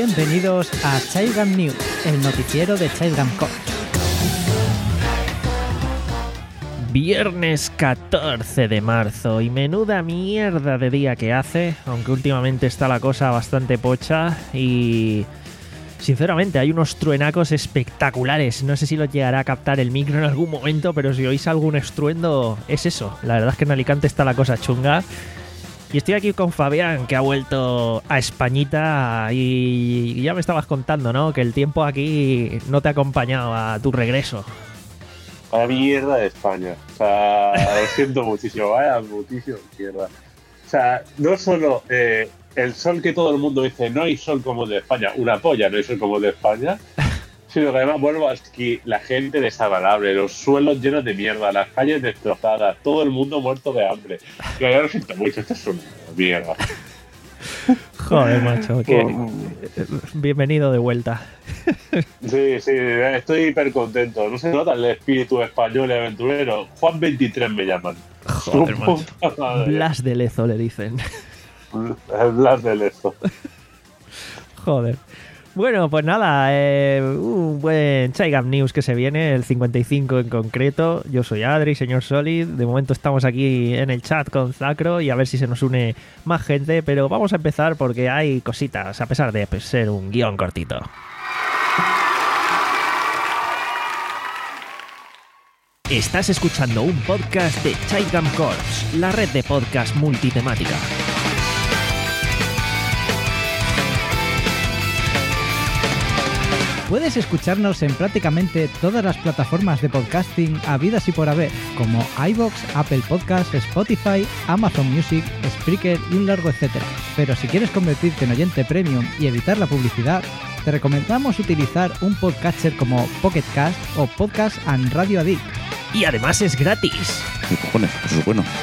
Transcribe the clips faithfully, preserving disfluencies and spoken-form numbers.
Bienvenidos a Childgam News, el noticiero de Childgam Corps. Viernes catorce de marzo y menuda mierda de día que hace, aunque últimamente está la cosa bastante pocha y sinceramente hay unos truenacos espectaculares. No sé si los llegará a captar el micro en algún momento, pero si oís algún estruendo es eso. La verdad es que en Alicante está la cosa chunga. Y estoy aquí con Fabián, que ha vuelto a Españita y ya me estabas contando, ¿no? Que el tiempo aquí no te ha acompañado a tu regreso. Vaya mierda de España. O sea, lo siento muchísimo, vaya muchísimo mierda. O sea, no solo eh, el sol que todo el mundo dice, no hay sol como el de España, una polla, no hay sol como el de España, sino que además vuelvo a aquí, la gente desagradable, los suelos llenos de mierda, las calles destrozadas, todo el mundo muerto de hambre. Yo ya lo siento mucho, esto es una mierda. Joder, macho, que bienvenido de vuelta. Sí, sí, estoy hiper contento. No se nota el espíritu español y aventurero. Juan veintitrés me llaman. Joder, macho. Blas de Lezo le dicen. El Blas de Lezo. Joder. Bueno, pues nada, eh, un buen Childgam News que se viene, el cincuenta y cinco en concreto. Yo soy Adri, señor Solid. De momento estamos aquí en el chat con Zacro y a ver si se nos une más gente, pero vamos a empezar porque hay cositas, a pesar de pues, ser un guión cortito. Estás escuchando un podcast de Childgam Corps, la red de podcast multitemática. Puedes escucharnos en prácticamente todas las plataformas de podcasting habidas y por haber, como iVoox, Apple Podcasts, Spotify, Amazon Music, Spreaker y un largo etcétera. Pero si quieres convertirte en oyente premium y evitar la publicidad, te recomendamos utilizar un podcatcher como Pocket Cast o Podcast and Radio Addict. Y además es gratis. ¿Qué cojones? Eso es bueno.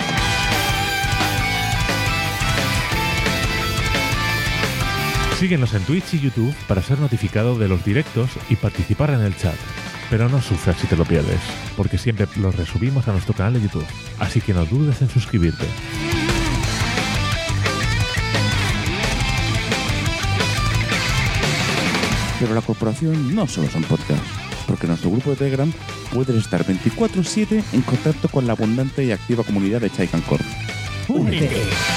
Síguenos en Twitch y YouTube para ser notificado de los directos y participar en el chat. Pero no sufras si te lo pierdes, porque siempre los resubimos a nuestro canal de YouTube, así que no dudes en suscribirte. Pero la corporación no solo son podcasts, porque en nuestro grupo de Telegram puedes estar veinticuatro siete en contacto con la abundante y activa comunidad de Childgam Corps. ¡Únete!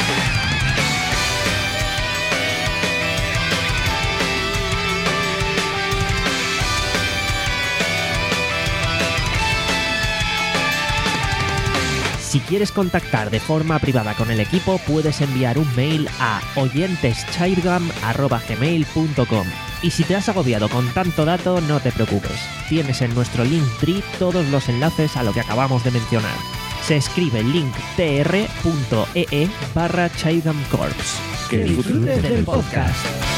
Si quieres contactar de forma privada con el equipo, puedes enviar un mail a oyenteschildgam arroba gmail punto com. Y si te has agobiado con tanto dato, no te preocupes. Tienes en nuestro Linktree todos los enlaces a lo que acabamos de mencionar. Se escribe linktr punto ee barra Childgam Corps. Que disfrutes del podcast.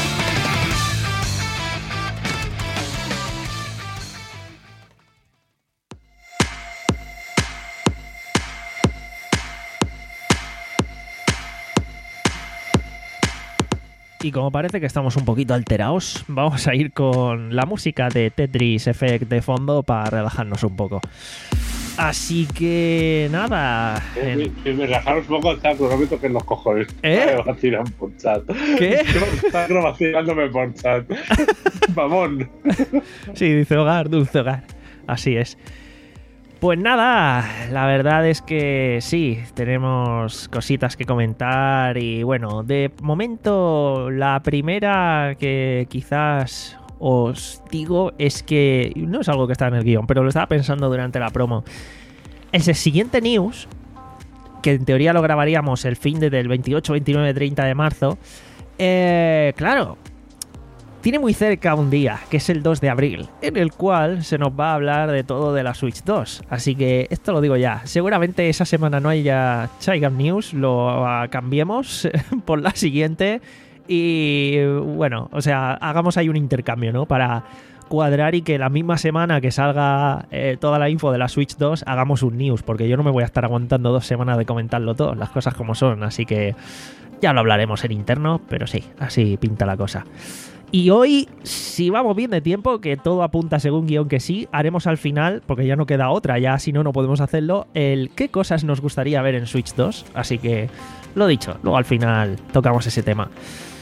Y como parece que estamos un poquito alterados, vamos a ir con la música de Tetris Effect de fondo para relajarnos un poco. Así que nada. Eh, si me relajaros un poco el chat, no me toquen los cojones. ¿Eh? Me vacilan por chat. ¿Qué? Están vacilándome por chat. Mamón. Sí, dice hogar, dulce hogar. Así es. Pues nada, la verdad es que sí, tenemos cositas que comentar y bueno, de momento la primera que quizás os digo es que no es algo que está en el guión, pero lo estaba pensando durante la promo. El siguiente news, que en teoría lo grabaríamos el fin de del veintiocho, veintinueve, treinta de marzo, eh, claro, tiene muy cerca un día, que es el dos de abril, en el cual se nos va a hablar de todo de la Switch dos. Así que esto lo digo ya. Seguramente esa semana no haya Childgam News, lo uh, cambiemos por la siguiente. Y bueno, o sea, hagamos ahí un intercambio, ¿no? Para cuadrar y que la misma semana que salga eh, toda la info de la Switch dos, hagamos un news. Porque yo no me voy a estar aguantando dos semanas de comentarlo todo, las cosas como son. Así que ya lo hablaremos en interno, pero sí, así pinta la cosa. Y hoy, si vamos bien de tiempo, que todo apunta según guión que sí, haremos al final, porque ya no queda otra, ya si no, no podemos hacerlo, el qué cosas nos gustaría ver en Switch dos. Así que, lo dicho, luego al final tocamos ese tema.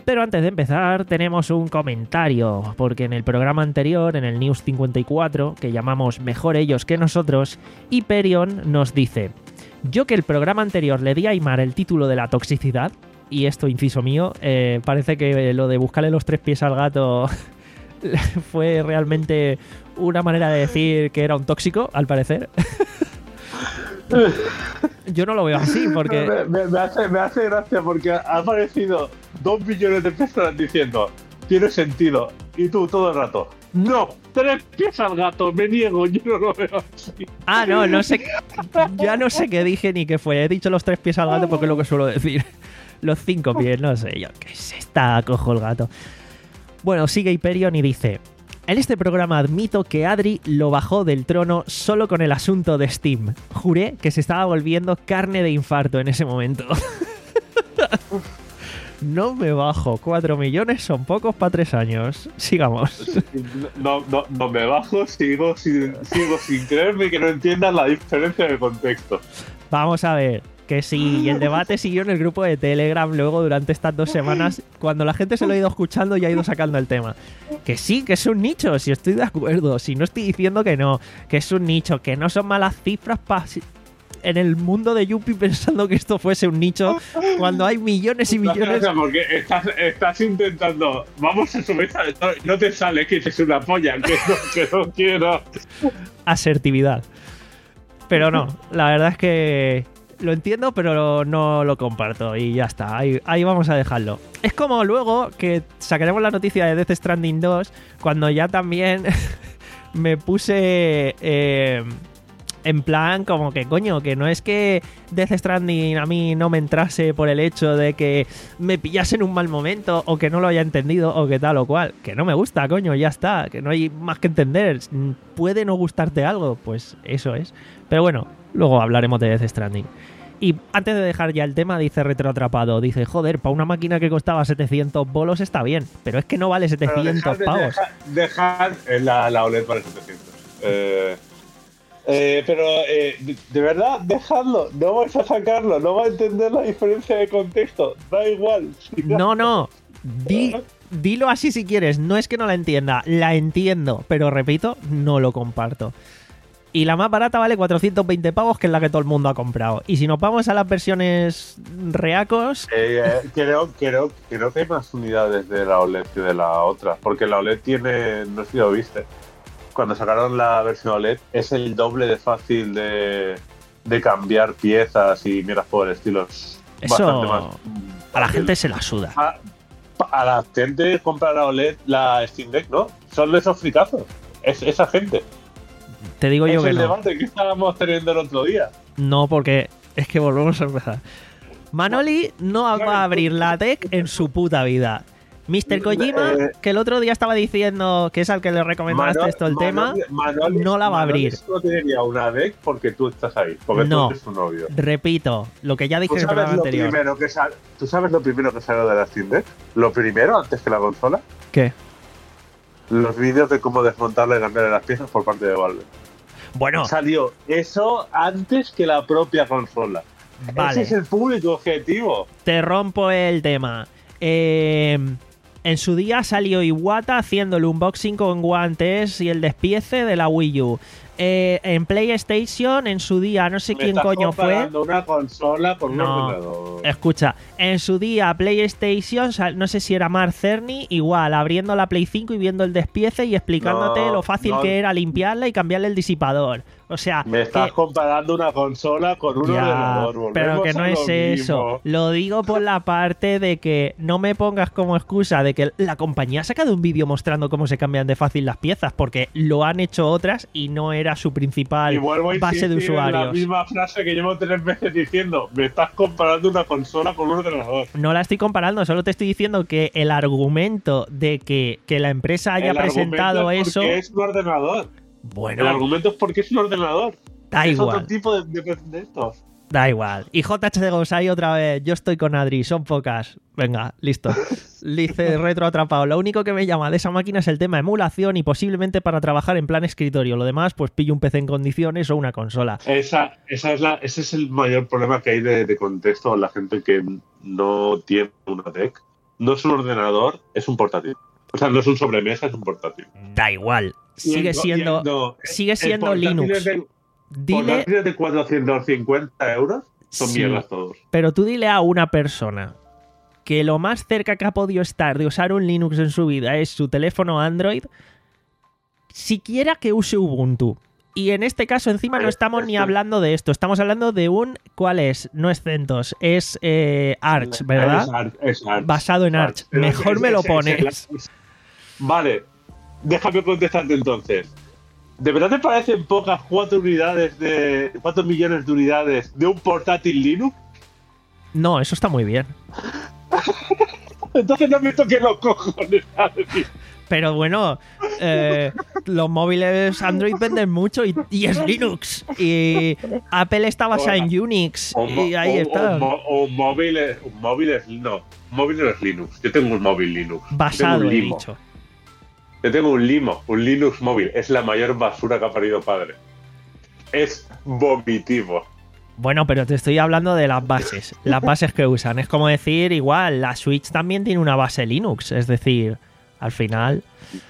Pero antes de empezar tenemos un comentario, porque en el programa anterior, en el News cincuenta y cuatro, que llamamos Mejor ellos que nosotros, Hyperion nos dice: yo que el programa anterior le di a Aimar el título de la toxicidad, y esto inciso mío, eh, parece que lo de buscarle los tres pies al gato fue realmente una manera de decir que era un tóxico, al parecer. Yo no lo veo así, porque... Me, me, me, hace, me hace gracia porque ha aparecido dos millones de personas diciendo tiene sentido, y tú todo el rato no, tres pies al gato, me niego, yo no lo veo así. Ah, no, no sé, ya no sé qué dije ni qué fue, he dicho los tres pies al gato porque es lo que suelo decir. Los cinco pies, no sé, yo qué sé, está cojo el gato. Bueno, sigue Hyperion y dice: en este programa admito que Adri lo bajó del trono solo con el asunto de Steam. Juré que se estaba volviendo carne de infarto en ese momento. No me bajo, cuatro millones son pocos para tres años. Sigamos. No, no, no me bajo, sigo sin, sigo sin creerme que no entiendas la diferencia de contexto. Vamos a ver. Que sí, y el debate siguió en el grupo de Telegram luego durante estas dos semanas, cuando la gente se lo ha ido escuchando y ha ido sacando el tema. Que sí, que es un nicho, si estoy de acuerdo, si no estoy diciendo que no, que es un nicho, que no son malas cifras para en el mundo de Yuppie pensando que esto fuese un nicho cuando hay millones y millones. Porque estás, estás intentando, vamos a subir a esto, no te sale que es una polla, que no, que no quiero. Asertividad. Pero no, la verdad es que lo entiendo, pero no lo comparto y ya está, ahí, ahí vamos a dejarlo. Es como luego que sacaremos la noticia de Death Stranding dos, cuando ya también me puse eh, en plan como que coño, que no es que Death Stranding a mí no me entrase por el hecho de que me pillase en un mal momento o que no lo haya entendido o que tal o cual, que no me gusta, coño, ya está, que no hay más que entender. Puede no gustarte algo, pues eso es. Pero bueno, luego hablaremos de Death Stranding. Y antes de dejar ya el tema, dice Retroatrapado, dice, joder, para una máquina que costaba setecientos bolos está bien, pero es que no vale setecientos dejar, pavos. Dejar, dejar la, la O L E D vale setecientos. Eh, eh, pero, eh, de, de verdad, dejadlo, no vais a sacarlo, no vais a entender la diferencia de contexto, da igual. No, no, di, dilo así si quieres, no es que no la entienda, la entiendo, pero repito, no lo comparto. Y la más barata vale cuatrocientos veinte pavos, que es la que todo el mundo ha comprado. Y si nos vamos a las versiones reacos... Eh, eh, creo, creo, creo que hay más unidades de la O L E D que de la otra. Porque la O L E D tiene... No sé si lo viste. Cuando sacaron la versión O L E D es el doble de fácil de, de cambiar piezas y miras por el estilo. Eso más, a la gente se la suda. A, a la gente compra la O L E D, la Steam Deck, ¿no? Son de esos fricazos. Es esa gente. Te digo yo es que el no. debate que estábamos teniendo el otro día. No, porque es que volvemos a empezar. Manoli no va a abrir la Deck en su puta vida. mister Kojima, Eh, que el otro día estaba diciendo que es al que le recomendaste Manol- esto el Manol- tema, Manol- no la va a abrir. Manol solo tendría una deck porque tú estás ahí, porque No. tú eres su novio. Repito, lo que ya dije ¿Tú en el sabes, programa lo anterior. primero que sal- ¿Tú sabes lo primero que salió de la Steam Deck? Lo primero, antes que la consola, ¿Qué? los vídeos de cómo desmontarle y cambiarle las piezas por parte de Valve. Bueno, Salió eso antes que la propia consola. vale. Ese es el público objetivo. Te rompo el tema. Eh, en su día salió Iwata haciendo el unboxing con guantes y el despiece de la Wii U. Eh, en PlayStation, en su día, no sé Me quién estás coño fue. comparando una consola con un No. ordenador. Escucha, en su día PlayStation, sal- no sé si era Mark Cerny, igual, abriendo la Play cinco y viendo el despiece y explicándote No, lo fácil no. que era limpiarla y cambiarle el disipador. O sea, Me estás que- comparando una consola con un Ya, ordenador. Volvemos pero que no a lo es eso. mismo. Lo digo por la parte de que no me pongas como excusa de que la compañía ha sacado un vídeo mostrando cómo se cambian de fácil las piezas, porque lo han hecho otras y no era su principal Y vuelvo a base de insistir en la usuarios. misma frase que llevo tres veces diciendo. Me estás comparando una consola con un ordenador. No la estoy comparando, solo te estoy diciendo que el argumento de que, que la empresa haya El argumento presentado es eso. porque es un ordenador. Bueno, El argumento es porque es un ordenador. da es igual. otro tipo de, de, de estos. Da igual. Y J H de Gosai otra vez. Yo estoy con Adri, son pocas. Venga, listo. Dice Retro Atrapado. Lo único que me llama de esa máquina es el tema emulación y posiblemente para trabajar en plan escritorio. Lo demás, pues pillo un P C en condiciones o una consola. Esa, esa es la, ese es el mayor problema que hay de, de contexto a la gente que no tiene una deck. no es un ordenador, es un portátil. O sea, no es un sobremesa, es un portátil. Da igual. Sigue siendo, no, sigue siendo Linux. De, dile, portátiles de cuatrocientos cincuenta euros son sí, mierdas todos. Pero tú dile a una persona que lo más cerca que ha podido estar de usar un Linux en su vida es su teléfono Android, siquiera que use Ubuntu. Y en este caso encima no estamos ni hablando de esto, estamos hablando de un... ¿Cuál es? No es CentOS, es eh, Arch, ¿verdad? Es Arch, es Arch, basado en Arch. Arch. Mejor es, me es, lo es, pones. Es, es, vale, déjame contestarte entonces. ¿De verdad te parecen pocas cuatro unidades de... cuatro millones de unidades de un portátil Linux? No, eso está muy bien. Entonces no me toques los cojones a decir. Pero bueno, eh, los móviles Android venden mucho y, y es Linux. Y Apple está basada en Unix. O, y ahí o, está. O, o, o móvil, es, un móvil es... No, un móvil no es Linux. Yo tengo un móvil Linux. Basado, he Limo. dicho. Yo tengo un Limo, un Linux móvil. Es la mayor basura que ha parido padre. Es vomitivo. Bueno, pero te estoy hablando de las bases. Las bases que usan. Es como decir, igual, la Switch también tiene una base Linux. Es decir... Al final,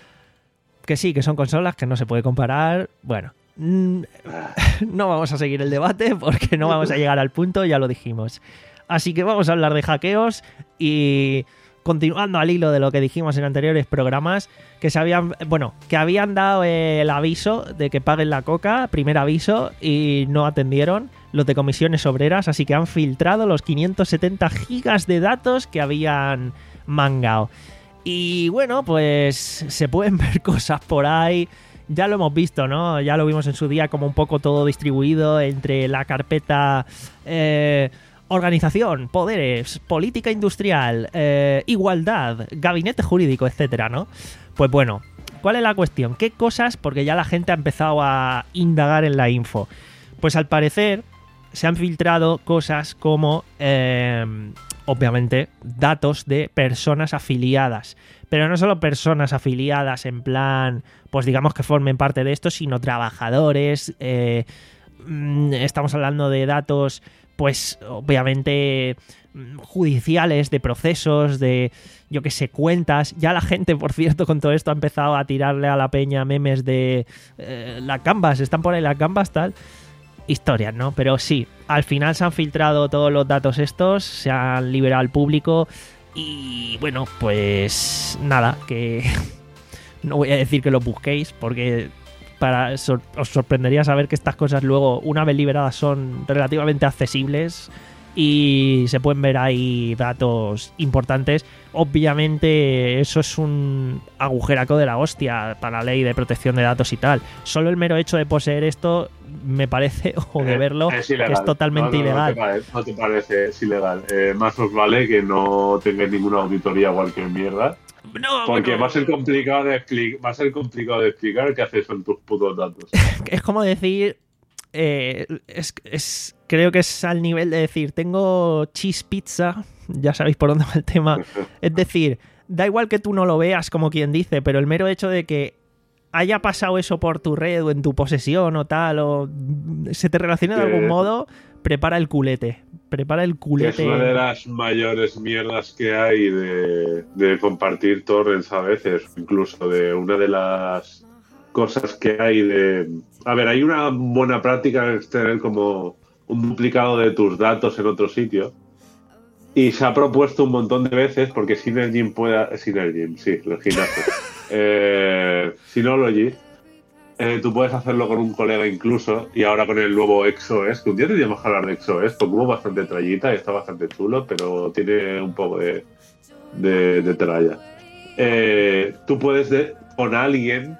que sí, que son consolas que no se puede comparar. Bueno, no vamos a seguir el debate porque no vamos a llegar al punto, ya lo dijimos. Así que vamos a hablar de hackeos y continuando al hilo de lo que dijimos en anteriores programas, que se habían, bueno, que habían dado el aviso de que paguen la coca, primer aviso, y no atendieron los de comisiones obreras, así que han filtrado los quinientos setenta gigas de datos que habían mangado. Y bueno, pues se pueden ver cosas por ahí. Ya lo hemos visto, ¿no? Ya lo vimos en su día como un poco todo distribuido entre la carpeta eh, organización, poderes, política industrial, eh, igualdad, gabinete jurídico, etcétera, ¿no? Pues bueno, ¿cuál es la cuestión? ¿Qué cosas? Porque ya la gente ha empezado a indagar en la info. Pues al parecer se han filtrado cosas como... Eh, obviamente, datos de personas afiliadas. Pero no solo personas afiliadas en plan, pues digamos que formen parte de esto, sino trabajadores. Eh, estamos hablando de datos, pues obviamente judiciales, de procesos, de, yo qué sé, cuentas. Ya la gente, por cierto, con todo esto ha empezado a tirarle a la peña memes de eh, la Canvas, están por ahí la Canvas, tal... Historias, ¿no? Pero sí, al final se han filtrado todos los datos estos, se han liberado al público y bueno, pues nada, que no voy a decir que lo busquéis porque para sor- os sorprendería saber que estas cosas luego, una vez liberadas, son relativamente accesibles y se pueden ver ahí datos importantes. Obviamente eso es un agujeraco de la hostia para la ley de protección de datos y tal. Solo el mero hecho de poseer esto me parece, o de verlo, es que es totalmente no, no, ilegal. No te, parece, no te parece, es ilegal. Eh, más os vale que no tengáis ninguna auditoría o cualquier mierda. No, porque bueno, va a ser complicado de explicar, va a ser complicado de explicar qué haces con tus putos datos. Es como decir... Eh, es, es, creo que es al nivel de decir, tengo cheese pizza, ya sabéis por dónde va el tema. Es decir, da igual que tú no lo veas, como quien dice, pero el mero hecho de que haya pasado eso por tu red o en tu posesión o tal, o se te relacione de algún modo, prepara el culete. Prepara el culete. Es una de las mayores mierdas que hay de, de compartir torrents a veces, incluso de una de las cosas que hay de... A ver, hay una buena práctica es tener como un duplicado de tus datos en otro sitio. Y se ha propuesto un montón de veces, porque Synergy puede... Synergy, sí, el gimnasio. eh, Synology, eh, tú puedes hacerlo con un colega incluso, y ahora con el nuevo XOS, que un día tendríamos que hablar de XOS, porque hubo bastante trayita y está bastante chulo, pero tiene un poco de, de, de tralla. Eh, tú puedes, de, con alguien...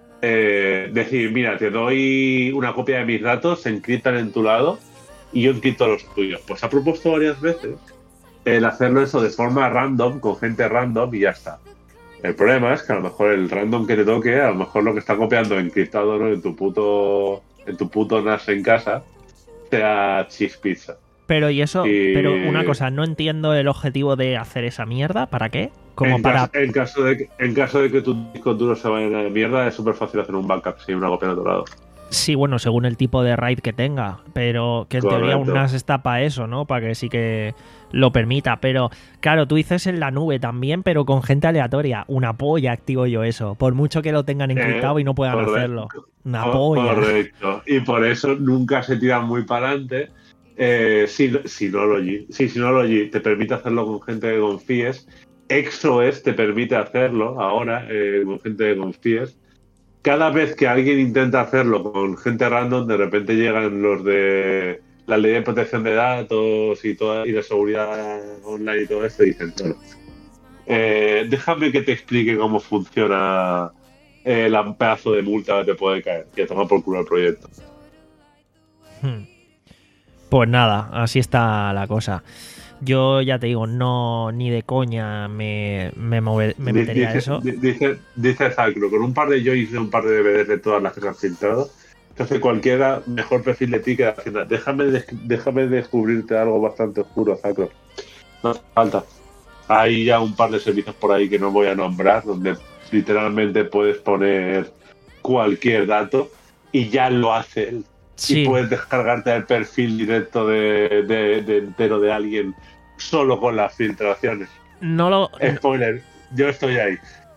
Eh, decir, mira, te doy una copia de mis datos, se encriptan en tu lado y yo encripto los tuyos. Pues ha propuesto varias veces el hacerlo eso de forma random, con gente random y ya está. El problema es que a lo mejor el random que te toque, a lo mejor lo que está copiando encriptado, ¿no?, en tu puto en tu puto N A S en casa sea cheese pizza. Pero y eso, y... pero una cosa, no entiendo el objetivo de hacer esa mierda, ¿para qué? Como en, para... caso, en, caso de que, en caso de que tu disco duro se vaya a la mierda, es súper fácil hacer un backup sin una copia de otro lado. Sí, bueno, según el tipo de RAID que tenga, pero que en Correcto. teoría un N A S está para eso, ¿no? Para que sí que lo permita. Pero, claro, tú dices en la nube también, pero con gente aleatoria. Una polla activo yo eso. Por mucho que lo tengan encriptado Eh, y no puedan correcto. hacerlo. Una Co- polla. Correcto. Y por eso nunca se tiran muy para adelante. Eh, si, Synology, sí, Synology te permite hacerlo con gente que confíes. ExoS te permite hacerlo ahora eh, con gente que confíes. Cada vez que alguien intenta hacerlo con gente random, de repente llegan los de la ley de protección de datos y toda y de seguridad online y todo esto y dicen, bueno, eh, déjame que te explique cómo funciona el pedazo de multa que te puede caer, que toma por culo el proyecto. Hmm. Pues nada, así está la cosa. Yo ya te digo, no ni de coña me, me, mover, me metería dice, eso. Dice, dice Zacro, con un par de joys de un par de D V Ds de todas las que se han filtrado, entonces cualquiera mejor perfil de ti que Hacienda. Déjame, de, déjame descubrirte algo bastante oscuro, Zacro. No hace falta. Hay ya un par de servicios por ahí que no voy a nombrar, donde literalmente puedes poner cualquier dato y ya lo hace él. Sí. Y puedes descargarte el perfil directo de, de, de entero de alguien solo con las filtraciones. No lo. Spoiler, yo estoy ahí.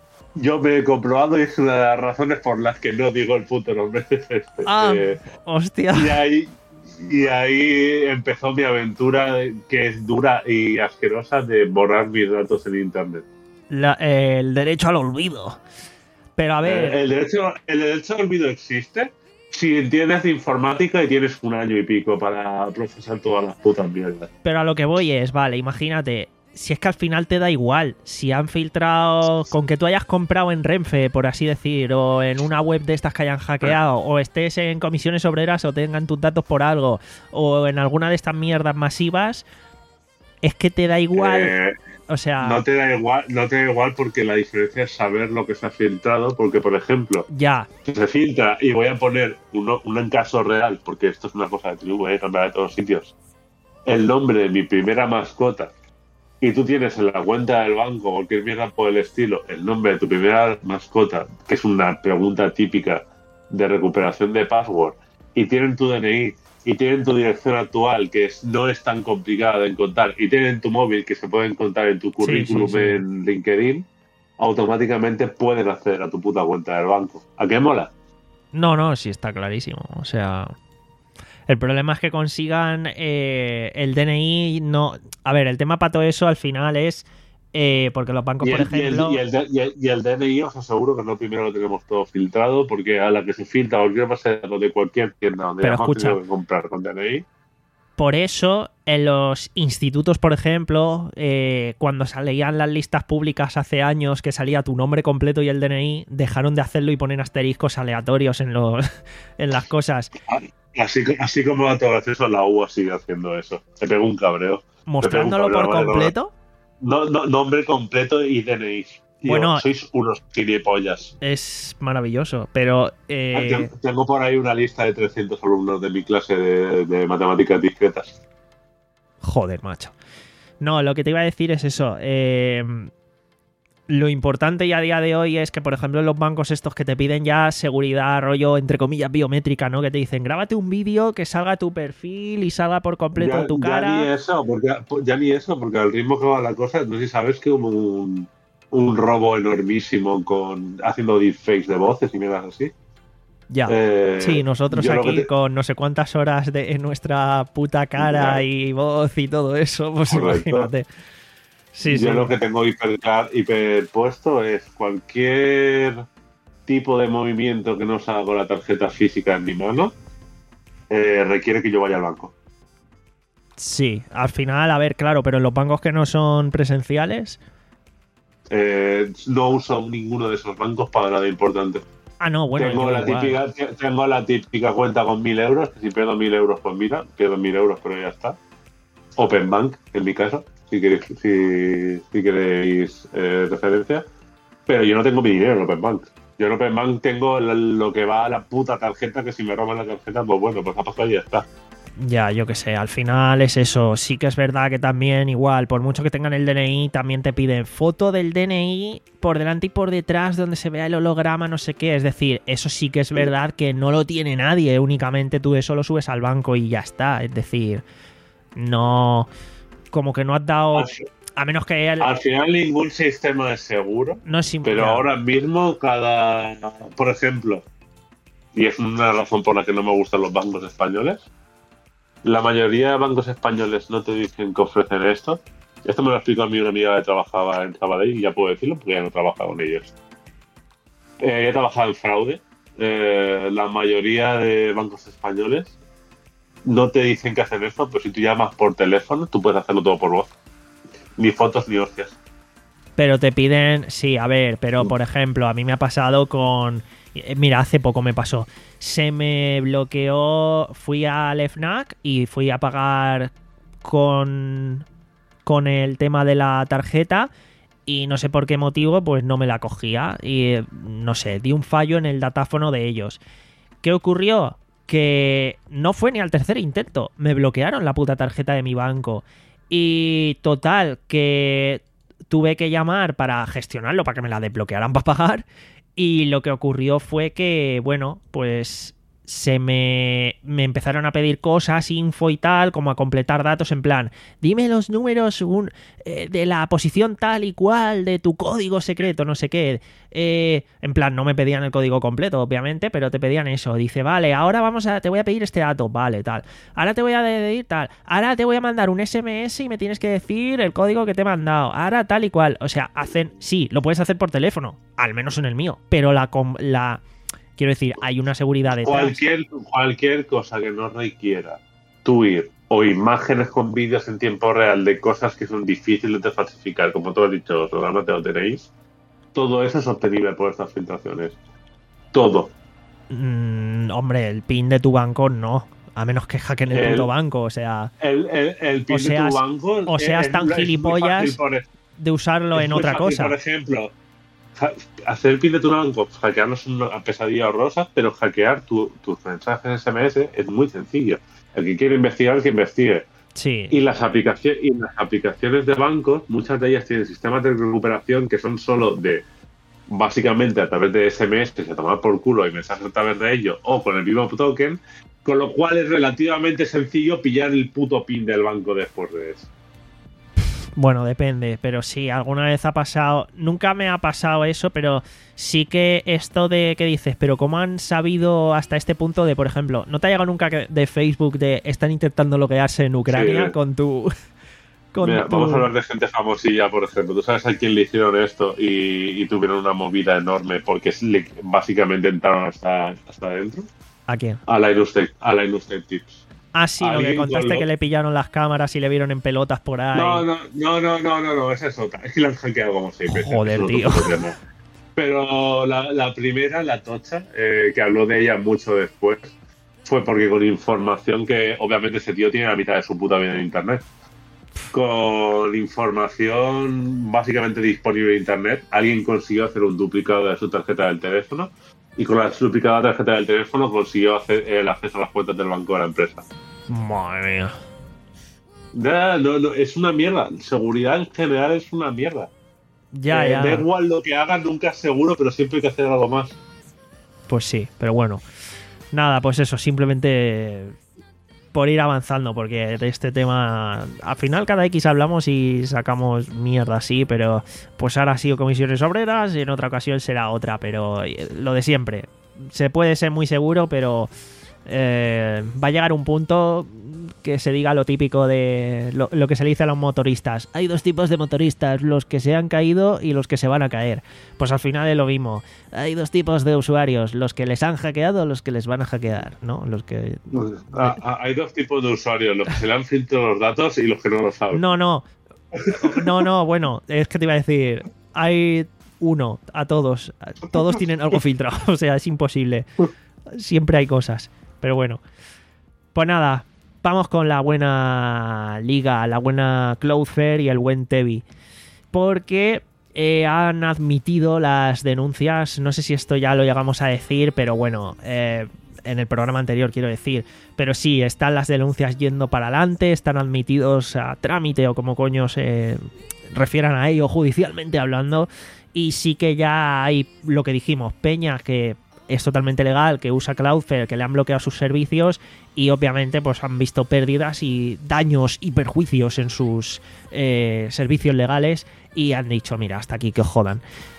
Yo me he comprobado y es una de las razones por las que no digo el puto nombre. Ah, eh, hostia. y ahí, y ahí empezó mi aventura, que es dura y asquerosa, de borrar mis datos en internet. La, eh, el derecho al olvido. Pero a ver. Eh, el, derecho, el derecho al olvido existe si entiendes de informática y tienes un año y pico para procesar todas las putas mierdas. Pero a lo que voy es, vale, imagínate, si es que al final te da igual, si han filtrado, con que tú hayas comprado en Renfe, por así decir, o en una web de estas que hayan hackeado, o estés en comisiones obreras o tengan tus datos por algo, o en alguna de estas mierdas masivas, es que te da igual, Eh, o sea... no te da igual, no te da igual porque la diferencia es saber lo que se ha filtrado, porque por ejemplo, Ya, si se filtra, y voy a poner uno, un caso real, porque esto es una cosa que te voy a cambiar de todos sitios, el nombre de mi primera mascota, y tú tienes en la cuenta del banco cualquier mierda por el estilo, el nombre de tu primera mascota, que es una pregunta típica de recuperación de password, y tienen tu D N I, y tienen tu dirección actual, que es, no es tan complicada de encontrar, y tienen tu móvil, que se puede encontrar en tu currículum sí, sí. en LinkedIn, automáticamente pueden acceder a tu puta cuenta del banco. ¿A qué mola? no, no, sí está clarísimo, o sea... El problema es que consigan eh, el D N I, no... A ver, el tema para todo eso al final es... Eh, porque los bancos, Y el, por ejemplo... y, el, y, el, y, el, y el D N I os aseguro que no primero lo tenemos todo filtrado, porque a la que se filtra cualquier base de datos de cualquier tienda donde Pero hayamos escucha, tenido que comprar con D N I. Por eso, en los institutos, por ejemplo, eh, cuando salían las listas públicas hace años que salía tu nombre completo y el D N I, dejaron de hacerlo y ponen asteriscos aleatorios en los en las cosas. Así, así como a todo acceso a la U A sigue haciendo eso. Te pego un cabreo. ¿Mostrándolo un cabreo, por ¿vale? completo? No, no, nombre completo y D N I. Tío, Bueno, sois unos gilipollas. Es maravilloso, pero... Eh... Tengo por ahí una lista de trescientos alumnos de mi clase de, de matemáticas discretas. Joder, macho. No, lo que te iba a decir es eso. Eh... Lo importante ya a día de hoy es que, por ejemplo, en los bancos estos que te piden ya seguridad, rollo, entre comillas, biométrica, ¿no? Que te dicen, grábate un vídeo que salga tu perfil y salga por completo ya, en tu cara. Ya ni eso, porque, ya ni eso, porque al ritmo que va la cosa, no sé si sabes que hubo un, un robo enormísimo con haciendo deepfakes de voces y mierdas así. Ya. Eh, sí, nosotros aquí te... con no sé cuántas horas de en nuestra puta cara ya. y voz y todo eso, pues correcto. Imagínate. Sí, Yo sí. lo que tengo hiper, hiper puesto es cualquier tipo de movimiento que no salga con la tarjeta física en mi mano, eh, requiere que yo vaya al banco. Sí, al final, a ver, claro, pero en los bancos que no son presenciales... Eh, no uso ninguno de esos bancos para nada importante. Ah, no, bueno. Tengo la, típica, tengo la típica cuenta con mil euros, que si pierdo mil euros, pues mira, pierdo mil euros, pero ya está. Open Bank, en mi caso. Si queréis, si, si queréis eh, referencia. Pero yo no tengo mi dinero en Open Bank. Yo en Open Bank tengo lo, lo que va a la puta tarjeta, que si me roban la tarjeta, pues bueno, pues ha pasado y ya está. Ya, yo qué sé, al final es eso. Sí que es verdad que también igual, por mucho que tengan el D N I, también te piden foto del D N I por delante y por detrás donde se vea el holograma, no sé qué. Es decir, eso sí que es verdad que no lo tiene nadie, únicamente tú eso lo subes al banco y ya está. Es decir, no... Como que no has dado... Al, a menos que... El, al final ningún sistema es seguro, no es simple, pero ahora mismo cada... Por ejemplo, y es una razón por la que no me gustan los bancos españoles, la mayoría de bancos españoles no te dicen que ofrecen esto. Esto me lo explicó a mí una amiga que trabajaba en Sabadell y ya puedo decirlo porque ya no trabaja con ellos. Eh, he trabajado en fraude. Eh, la mayoría de bancos españoles no te dicen que hacen esto, pero si tú llamas por teléfono, tú puedes hacerlo todo por voz. Ni fotos ni hostias. Pero te piden... Sí, a ver, pero por ejemplo, a mí me ha pasado con... Mira, hace poco me pasó. Se me bloqueó, fui al FNAC y fui a pagar con, con el tema de la tarjeta y no sé por qué motivo pues no me la cogía y no sé, di un fallo en el datáfono de ellos. ¿Qué ocurrió? Que no fue ni al tercer intento, me bloquearon la puta tarjeta de mi banco y total que tuve que llamar para gestionarlo, para que me la desbloquearan para pagar. Y lo que ocurrió fue que, bueno, pues se me, me empezaron a pedir cosas, info y tal, como a completar datos en plan, dime los números un, eh, de la posición tal y cual de tu código secreto, no sé qué. Eh, en plan, no me pedían el código completo, obviamente, pero te pedían eso. Dice, vale, ahora vamos a, te voy a pedir este dato, vale, tal. Ahora te voy a pedir tal. Ahora te voy a mandar un S M S y me tienes que decir el código que te he mandado. Ahora tal y cual. O sea, hacen, sí, lo puedes hacer por teléfono, al menos en el mío, pero la... la quiero decir, hay una seguridad detrás. Cualquier, cualquier cosa que no requiera tú ir o imágenes con vídeos en tiempo real de cosas que son difíciles de falsificar, como tú has dicho, los programas te lo tenéis, todo eso es obtenible por estas filtraciones. Todo. Mm, hombre, el PIN de tu banco no. A menos que hackeen el, el puto banco, o sea... El, el, el PIN o seas, de tu banco... O seas es, tan es gilipollas por, de usarlo en otra fácil, cosa. Por ejemplo... Hacer el PIN de tu banco, hackearlo es una pesadilla horrorosa, pero hackear tu, tus mensajes S M S es muy sencillo. El que quiere investigar, que investigue. Sí. Y las aplicaciones, y las aplicaciones de bancos, muchas de ellas tienen sistemas de recuperación que son solo de, básicamente a través de S M S, que se toman por culo y mensajes a través de ellos, o con el mismo token, con lo cual es relativamente sencillo pillar el puto PIN del banco después de eso. Bueno, depende, pero sí, alguna vez ha pasado, nunca me ha pasado eso, pero sí que esto de que dices, pero ¿cómo han sabido hasta este punto de, por ejemplo, no te ha llegado nunca de Facebook de están intentando loguearse en Ucrania sí. con tu... Con Mira, tu... vamos a hablar de gente famosilla, por ejemplo. ¿Tú sabes a quién le hicieron esto y, y tuvieron una movida enorme porque le, básicamente entraron hasta, hasta adentro? ¿A quién? A la Illustrated, a la Illustrated Tips. Ah, sí, lo que contaste lo... que le pillaron las cámaras y le vieron en pelotas por ahí. No, no, no, no, no, no, no esa es otra. Es que la han hackeado como seis veces. Joder, tío. Pero la, la primera, la tocha, eh, que habló de ella mucho después, fue porque con información que obviamente ese tío tiene la mitad de su puta vida en internet. Con información básicamente disponible en internet, alguien consiguió hacer un duplicado de su tarjeta del teléfono. Y con la duplicada tarjeta del teléfono consiguió hacer el acceso a las cuentas del banco de la empresa. Madre mía. No, no, no, es una mierda. Seguridad en general es una mierda. Ya, eh, ya. Da igual lo que hagan, nunca es seguro, pero siempre hay que hacer algo más. Pues sí, pero bueno. Nada, pues eso, simplemente por ir avanzando, porque de este tema al final cada X hablamos y sacamos mierda así, pero pues ahora ha sido comisiones obreras y en otra ocasión será otra, pero lo de siempre. Se puede ser muy seguro, pero eh, va a llegar un punto que se diga lo típico de lo, lo que se le dice a los motoristas. Hay dos tipos de motoristas, los que se han caído y los que se van a caer. Pues al final es lo mismo. Hay dos tipos de usuarios, los que les han hackeado, los que les van a hackear, ¿no? Los que... Ah, ah, hay dos tipos de usuarios, los que se le han filtrado los datos y los que no lo saben. No, no. No, no, bueno, es que te iba a decir, hay uno a todos. Todos tienen algo filtrado, o sea, es imposible. Siempre hay cosas. Pero bueno. Pues nada, vamos con la buena liga, la buena Cloudflare y el buen Tevi. Porque eh, han admitido las denuncias, no sé si esto ya lo llegamos a decir, pero bueno, eh, en el programa anterior, quiero decir. Pero sí, están las denuncias yendo para adelante, están admitidos a trámite o como coño se refieran a ello judicialmente hablando. Y sí que ya hay lo que dijimos, peña que es totalmente legal, que usa Cloudflare, que le han bloqueado sus servicios y obviamente pues han visto pérdidas y daños y perjuicios en sus eh, servicios legales y han dicho, mira, hasta aquí que os jodan.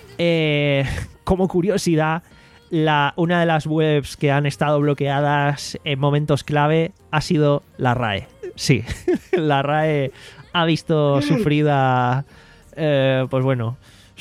Eh, como curiosidad, la, una de las webs que han estado bloqueadas en momentos clave ha sido la R A E. Sí, la R A E ha visto sufrida, eh, pues bueno,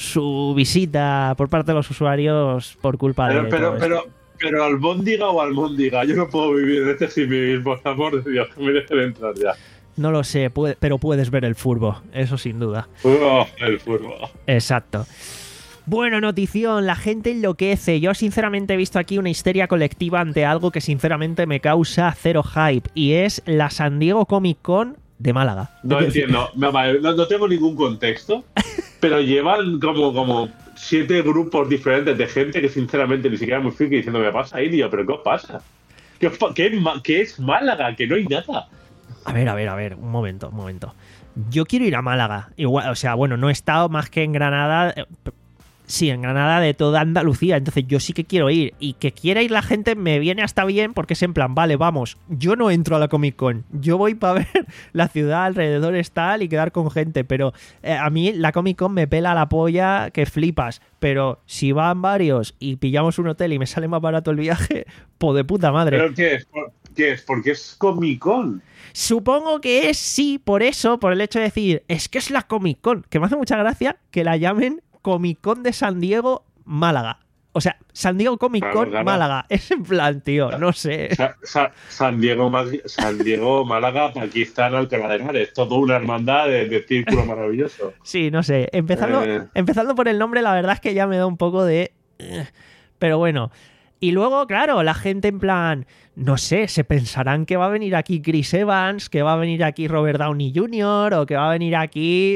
su visita por parte de los usuarios por culpa pero, de pero, todo pero, esto. pero albóndiga o almóndiga, yo no puedo vivir en este sin vivir, por amor de Dios, que me dejen entrar ya. No lo sé, puede, pero puedes ver el furbo, eso sin duda. Oh, el furbo. Exacto. Bueno, notición, la gente enloquece. Yo sinceramente he visto aquí una histeria colectiva ante algo que sinceramente me causa cero hype y es la San Diego Comic Con de Málaga. No entiendo, no, no, no tengo ningún contexto, pero llevan como, como siete grupos diferentes de gente que sinceramente ni siquiera es muy friki diciendo, me pasa ahí, y yo, pero ¿qué os pasa? ¿Qué, os pa- qué, ¿Qué es Málaga? Que no hay nada. A ver, a ver, a ver, un momento, un momento. Yo quiero ir a Málaga. Igual, o sea, bueno, no he estado más que en Granada. eh, p- Sí, en Granada de toda Andalucía. Entonces yo sí que quiero ir. Y que quiera ir la gente me viene hasta bien porque es en plan, vale, vamos. Yo no entro a la Comic Con. Yo voy para ver la ciudad alrededor tal y quedar con gente. Pero eh, a mí la Comic Con me pela la polla que flipas. Pero si van varios y pillamos un hotel y me sale más barato el viaje, pues de puta madre. ¿Pero qué es? ¿Por- ¿Qué es? Porque es Comic Con. Supongo que es sí, por eso, por el hecho de decir, es que es la Comic Con, que me hace mucha gracia que la llamen Comic Con de San Diego, Málaga. O sea, San Diego Comic Con, Claro, claro. Málaga. Es en plan, tío, no sé. Sa- Sa- San Diego, Ma- San Diego, Málaga, Pakistán, Alcalá de Henares. Todo una hermandad de, de círculo maravilloso. Sí, no sé. Empezando, Eh. empezando por el nombre, la verdad es que ya me da un poco de... eh, Pero bueno. Y luego, claro, la gente en plan... No sé, se pensarán que va a venir aquí Chris Evans, que va a venir aquí Robert Downey junior o que va a venir aquí...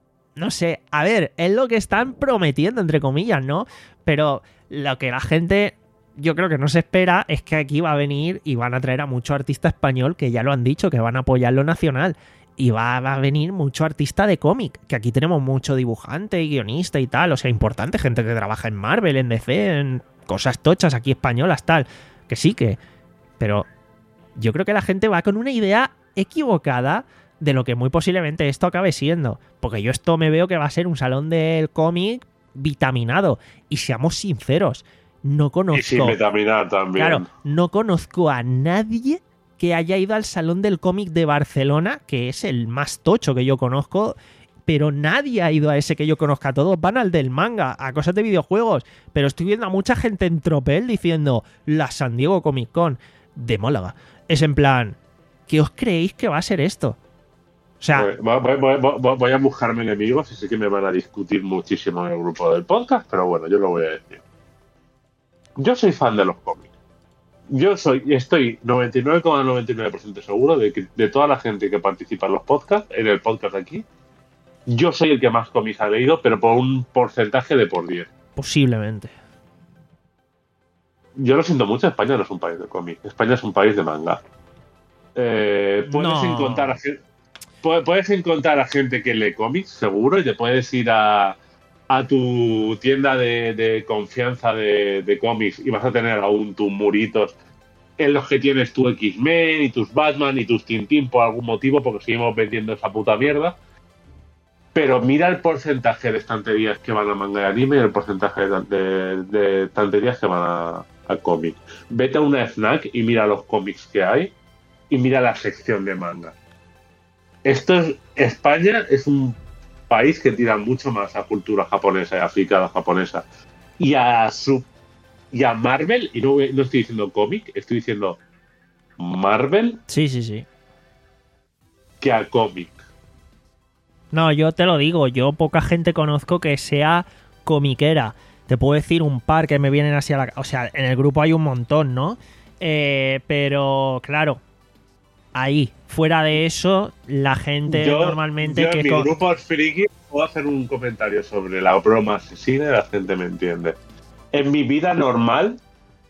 No sé, a ver, es lo que están prometiendo, entre comillas, ¿no? Pero lo que la gente, yo creo que no se espera es que aquí va a venir y van a traer a mucho artista español, que ya lo han dicho, que van a apoyar lo nacional. Y va, va a venir mucho artista de cómic, que aquí tenemos mucho dibujante y guionista y tal, o sea, importante, gente que trabaja en Marvel, en D C, en cosas tochas aquí españolas, tal. Que sí que... Pero yo creo que la gente va con una idea equivocada de lo que muy posiblemente esto acabe siendo. Porque yo esto me veo que va a ser un salón del cómic vitaminado. Y seamos sinceros, no conozco... Y sin vitaminar también. Claro, no conozco a nadie que haya ido al Salón del Cómic de Barcelona, que es el más tocho que yo conozco, pero nadie ha ido a ese que yo conozca. Todos van al del manga, a cosas de videojuegos. Pero estoy viendo a mucha gente en tropel diciendo la San Diego Comic Con de Málaga. Es en plan, ¿qué os creéis que va a ser esto? O sea, Voy, voy- voy- voy- voy a buscarme enemigos y sé que me van a discutir muchísimo en el grupo del podcast, pero bueno, yo lo voy a decir. Yo soy fan de los cómics. Yo soy, estoy noventa y nueve coma noventa y nueve por ciento seguro de que de toda la gente que participa en los podcasts, en el podcast aquí, yo soy el que más cómics ha leído, pero por un porcentaje de por diez. posiblemente. Yo lo siento mucho, España no es un país de cómics, España es un país de manga. Eh, puedes No. encontrar a gente, puedes encontrar a gente que lee cómics, seguro, y te puedes ir a, a tu tienda de, de confianza de, de cómics y vas a tener aún tus muritos en los que tienes tu X-Men y tus Batman y tus Tintín por algún motivo, porque seguimos vendiendo esa puta mierda. Pero mira el porcentaje de estanterías que van a manga y anime y el porcentaje de, de- de estanterías que van a, a cómic. Vete a una FNAC y mira los cómics que hay y mira la sección de manga. Esto es, España es un país que tira mucho más a cultura japonesa y africana japonesa. Y a su y a Marvel, y no, no estoy diciendo cómic, estoy diciendo Marvel Sí, sí, sí. que a cómic. No, yo te lo digo, yo poca gente conozco que sea comiquera. Te puedo decir un par que me vienen así a la... O sea, en el grupo hay un montón, ¿no? Eh, pero, claro, ahí, fuera de eso, la gente Yo- normalmente yo que... en mi co- grupo friki puedo hacer un comentario sobre la broma asesina y la gente me entiende. En mi vida normal,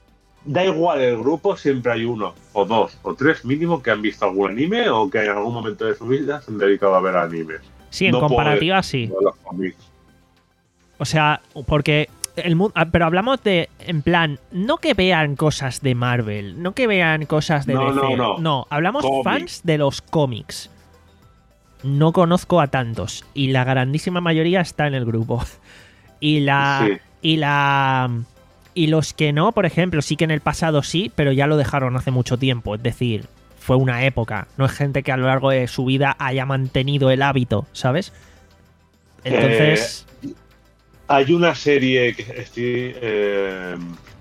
da igual el grupo, siempre hay uno, o dos, o tres mínimo que han visto algún anime o que en algún momento de su vida se han dedicado a ver animes. Sí, en No comparativa por- sí. por los cómics. O sea, porque el mu- ah, pero hablamos de, en plan, no que vean cosas de Marvel, no que vean cosas de No, D C. no, no. hablamos Cómics. fans de los cómics. No conozco a tantos y la grandísima mayoría está en el grupo. Y la Sí. y la y los que no, por ejemplo, sí que en el pasado sí, pero ya lo dejaron hace mucho tiempo, es decir, fue una época, no es gente que a lo largo de su vida haya mantenido el hábito, ¿sabes? Entonces, Hay una serie que estoy. Eh,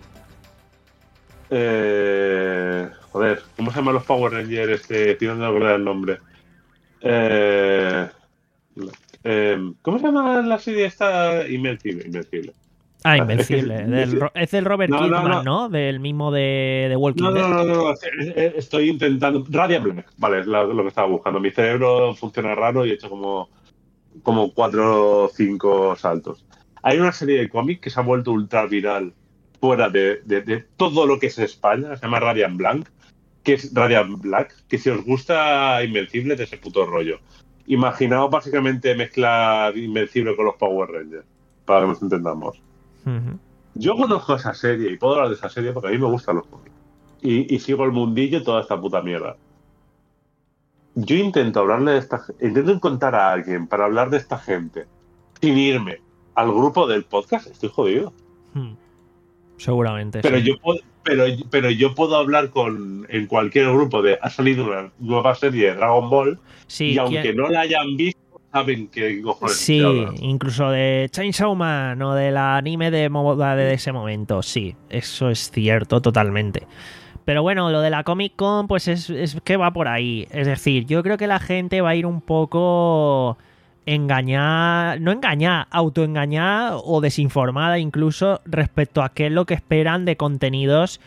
eh, joder, ¿cómo se llaman los Power Rangers? Este, tío, no me acuerdo el nombre. Eh, eh, ¿Cómo se llama la serie esta? Invencible, Invencible. ah, Invencible, del Ro- es del Robert No, no, Kirkman, ¿no? no. Del mismo de, de Walking No, Dead. no, no, no, eh, estoy intentando. Radiant Black, vale, es lo, lo que estaba buscando. Mi cerebro funciona raro y he hecho como, como cuatro o cinco saltos. Hay una serie de cómics que se ha vuelto ultra viral fuera de, de, de todo lo que es España, se llama Radiant Black, que es Radiant Black, que si os gusta Invencible de ese puto rollo. Imaginaos básicamente mezclar Invencible con los Power Rangers, para que nos entendamos. Ujú. Yo conozco esa serie y puedo hablar de esa serie porque a mí me gustan los cómics. Y, y sigo el mundillo y toda esta puta mierda. Yo intento hablarle de esta gente, intento encontrar a alguien para hablar de esta gente sin irme al grupo del podcast, estoy jodido. Hmm. Seguramente. Pero sí. yo puedo, pero, pero yo puedo hablar con en cualquier grupo de ha salido una nueva serie de Dragon Ball Sí, y aunque ¿quién- no la hayan visto, saben qué cojones Sí, estoy hablando. incluso de Chainsaw Man o del anime de moda de ese momento. Sí, eso es cierto totalmente. Pero bueno, lo de la Comic Con, pues es, es que va por ahí. Es decir, yo creo que la gente va a ir un poco engañada, no engañada, autoengañada o desinformada incluso respecto a qué es lo que esperan de contenidos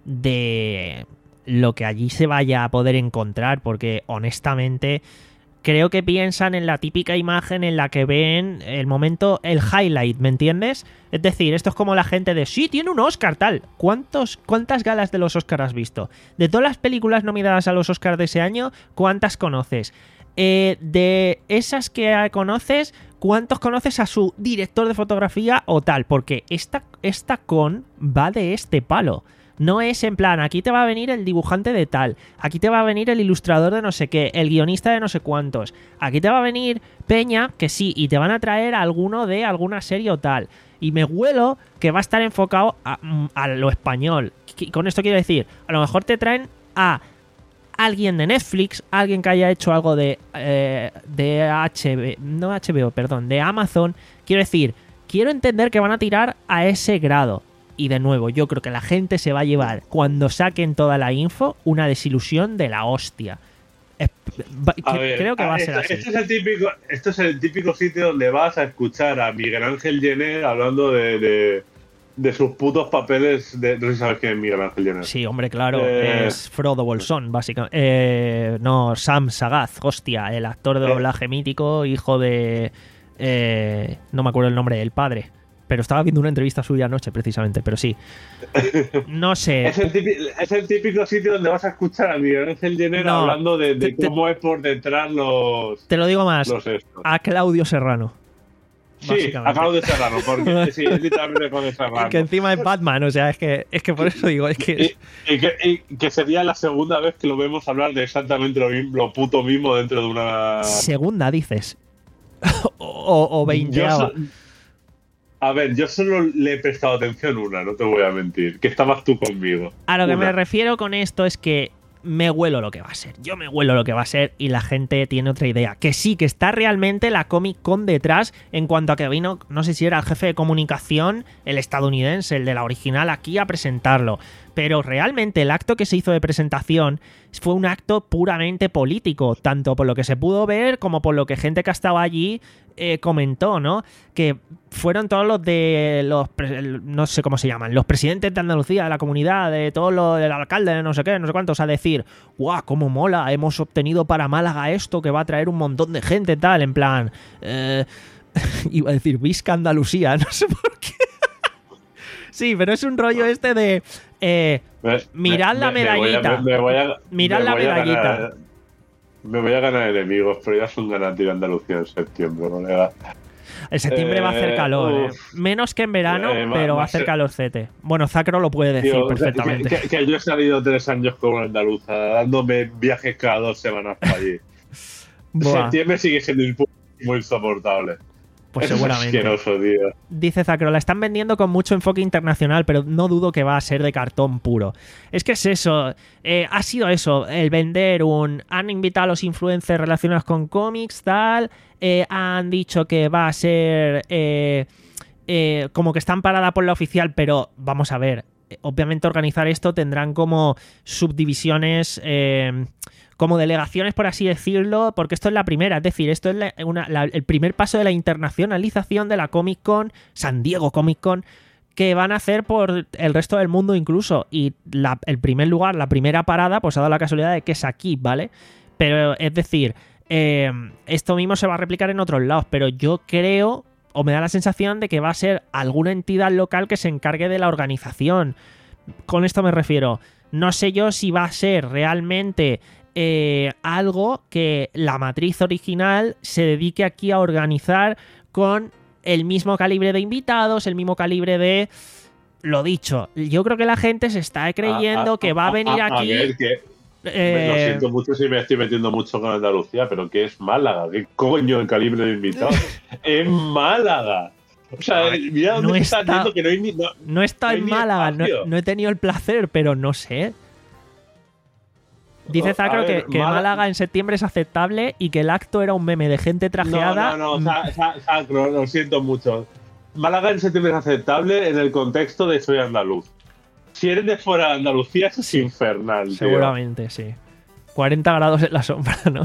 de lo que allí se vaya a poder encontrar, porque honestamente creo que piensan en la típica imagen en la que ven el momento, el highlight, ¿me entiendes? Es decir, esto es como la gente de, sí, tiene un Oscar, tal. ¿Cuántos, ¿Cuántas galas de los Oscars has visto? De todas las películas nominadas a los Oscars de ese año, ¿cuántas conoces? Eh, de esas que conoces, ¿cuántos conoces a su director de fotografía o tal? Porque esta, esta con va de este palo. No es en plan, aquí te va a venir el dibujante de tal, aquí te va a venir el ilustrador de no sé qué, el guionista de no sé cuántos, aquí te va a venir Peña, que sí, y te van a traer a alguno de alguna serie o tal. Y me huelo que va a estar enfocado a, a lo español. Con esto quiero decir, a lo mejor te traen a alguien de Netflix, alguien que haya hecho algo de, eh, de H B O, no H B O, perdón, de Amazon. Quiero decir, quiero entender que van a tirar a ese grado. Y de nuevo, yo creo que la gente se va a llevar, cuando saquen toda la info, una desilusión de la hostia. Es- va- A que- ver, creo que va a ah, ser esto, así. Esto es, el típico, esto es el típico sitio donde vas a escuchar a Miguel Ángel Jenner hablando de, de, de sus putos papeles. De, no sé si sabes quién es Miguel Ángel Jenner. Sí, hombre, claro, Eh, es Frodo Bolsón, básicamente. Eh, no, Sam Sagaz, hostia, el actor de Eh. doblaje mítico, hijo de... eh, no me acuerdo el nombre del padre, pero estaba viendo una entrevista suya anoche, precisamente, pero sí. No sé. Es el, típico, es el típico sitio donde vas a escuchar a Miguel Ángel Jenner No, hablando de, de te- te- cómo es por detrás los, Te lo digo más, los estos. a Claudio Serrano. Sí, básicamente. acabo de Serrano, porque sí, es literalmente con Serrano. Que encima es Batman, o sea, es que, es que por eso digo, es que... Y, y que, y que sería la segunda vez que lo vemos hablar de exactamente lo, mismo, lo puto mismo dentro de una... Segunda, dices. o, o Yo veinteava. so- A ver, yo solo le he prestado atención una, no te voy a mentir, que estabas tú conmigo. A lo que Una. me refiero con esto es que me huelo lo que va a ser. Yo me huelo lo que va a ser y la gente tiene otra idea. Que sí, que está realmente la Comic Con detrás en cuanto a que vino, no sé si era el jefe de comunicación, el estadounidense, el de la original, aquí a presentarlo. Pero realmente el acto que se hizo de presentación fue un acto puramente político, tanto por lo que se pudo ver como por lo que gente que estaba allí eh, comentó, ¿no? Que fueron todos los de los, pre- no sé cómo se llaman, los presidentes de Andalucía, de la comunidad, de todos los del alcalde, de no sé qué, no sé cuántos, a decir, guau, cómo mola, hemos obtenido para Málaga esto que va a traer un montón de gente, tal, en plan, eh, iba a decir Visca Andalucía, no sé por qué. Sí, pero es un rollo este de... Eh, Me- mirad me- la me- me voy a- medallita. me voy a- Mirad me la voy a medallita. ganar- Me voy a ganar enemigos, pero ya son ganas de ir a Andalucía en septiembre, colega. En septiembre va a hacer Eh, calor, ¿eh? uf. Menos que en verano, Eh, va- pero va va a a hacer ser- calorcete. Bueno, Zacro lo puede decir Tío, que- perfectamente. Que, que yo he salido tres años con una andaluza, dándome viajes cada dos semanas para allí. Buah, Septiembre sigue siendo impu- muy insoportable. pues Eso seguramente. Es asqueroso, tío. Dice Zacro, la están vendiendo con mucho enfoque internacional, pero no dudo que va a ser de cartón puro. Es que es eso, eh, ha sido eso, el vender un... Han invitado a los influencers relacionados con cómics, tal, eh, han dicho que va a ser eh, eh, como que están parada por la oficial, pero vamos a ver, eh, obviamente organizar esto tendrán como subdivisiones... Eh, como delegaciones, por así decirlo, porque esto es la primera, es decir, esto es la- una- la- el primer paso de la internacionalización de la Comic Con, San Diego Comic Con, que van a hacer por el resto del mundo incluso. Y la- el primer lugar, la primera parada, pues ha dado la casualidad de que es aquí, ¿vale? Pero es decir, eh, esto mismo se va a replicar en otros lados, pero yo creo, o me da la sensación de que va a ser alguna entidad local que se encargue de la organización. Con esto me refiero, no sé yo si va a ser realmente... Eh, algo que la matriz original se dedique aquí a organizar con el mismo calibre de invitados, el mismo calibre de... Lo dicho, yo creo que la gente se está creyendo Ah, ah, que va a venir ah, a aquí... ver, que- eh, Lo siento mucho si me estoy metiendo mucho con Andalucía, pero ¿qué es Málaga? ¿Qué coño el calibre de invitados? ¡Es Málaga! O sea, Ay, mira dónde no me estás está- diciendo que no hay ni... no- no está no hay en ni Málaga, no, espacio. no he tenido el placer, pero no sé. Dice A Zacro ver, que, que Málaga- Málaga en septiembre es aceptable y que el acto era un meme de gente trajeada. No, no, no, Sa- Sa- Sacro, lo siento mucho. Málaga en septiembre es aceptable en el contexto de soy andaluz. Si eres de fuera de Andalucía, eso es infernal, tío. Seguramente, sí. cuarenta grados en la sombra, ¿no?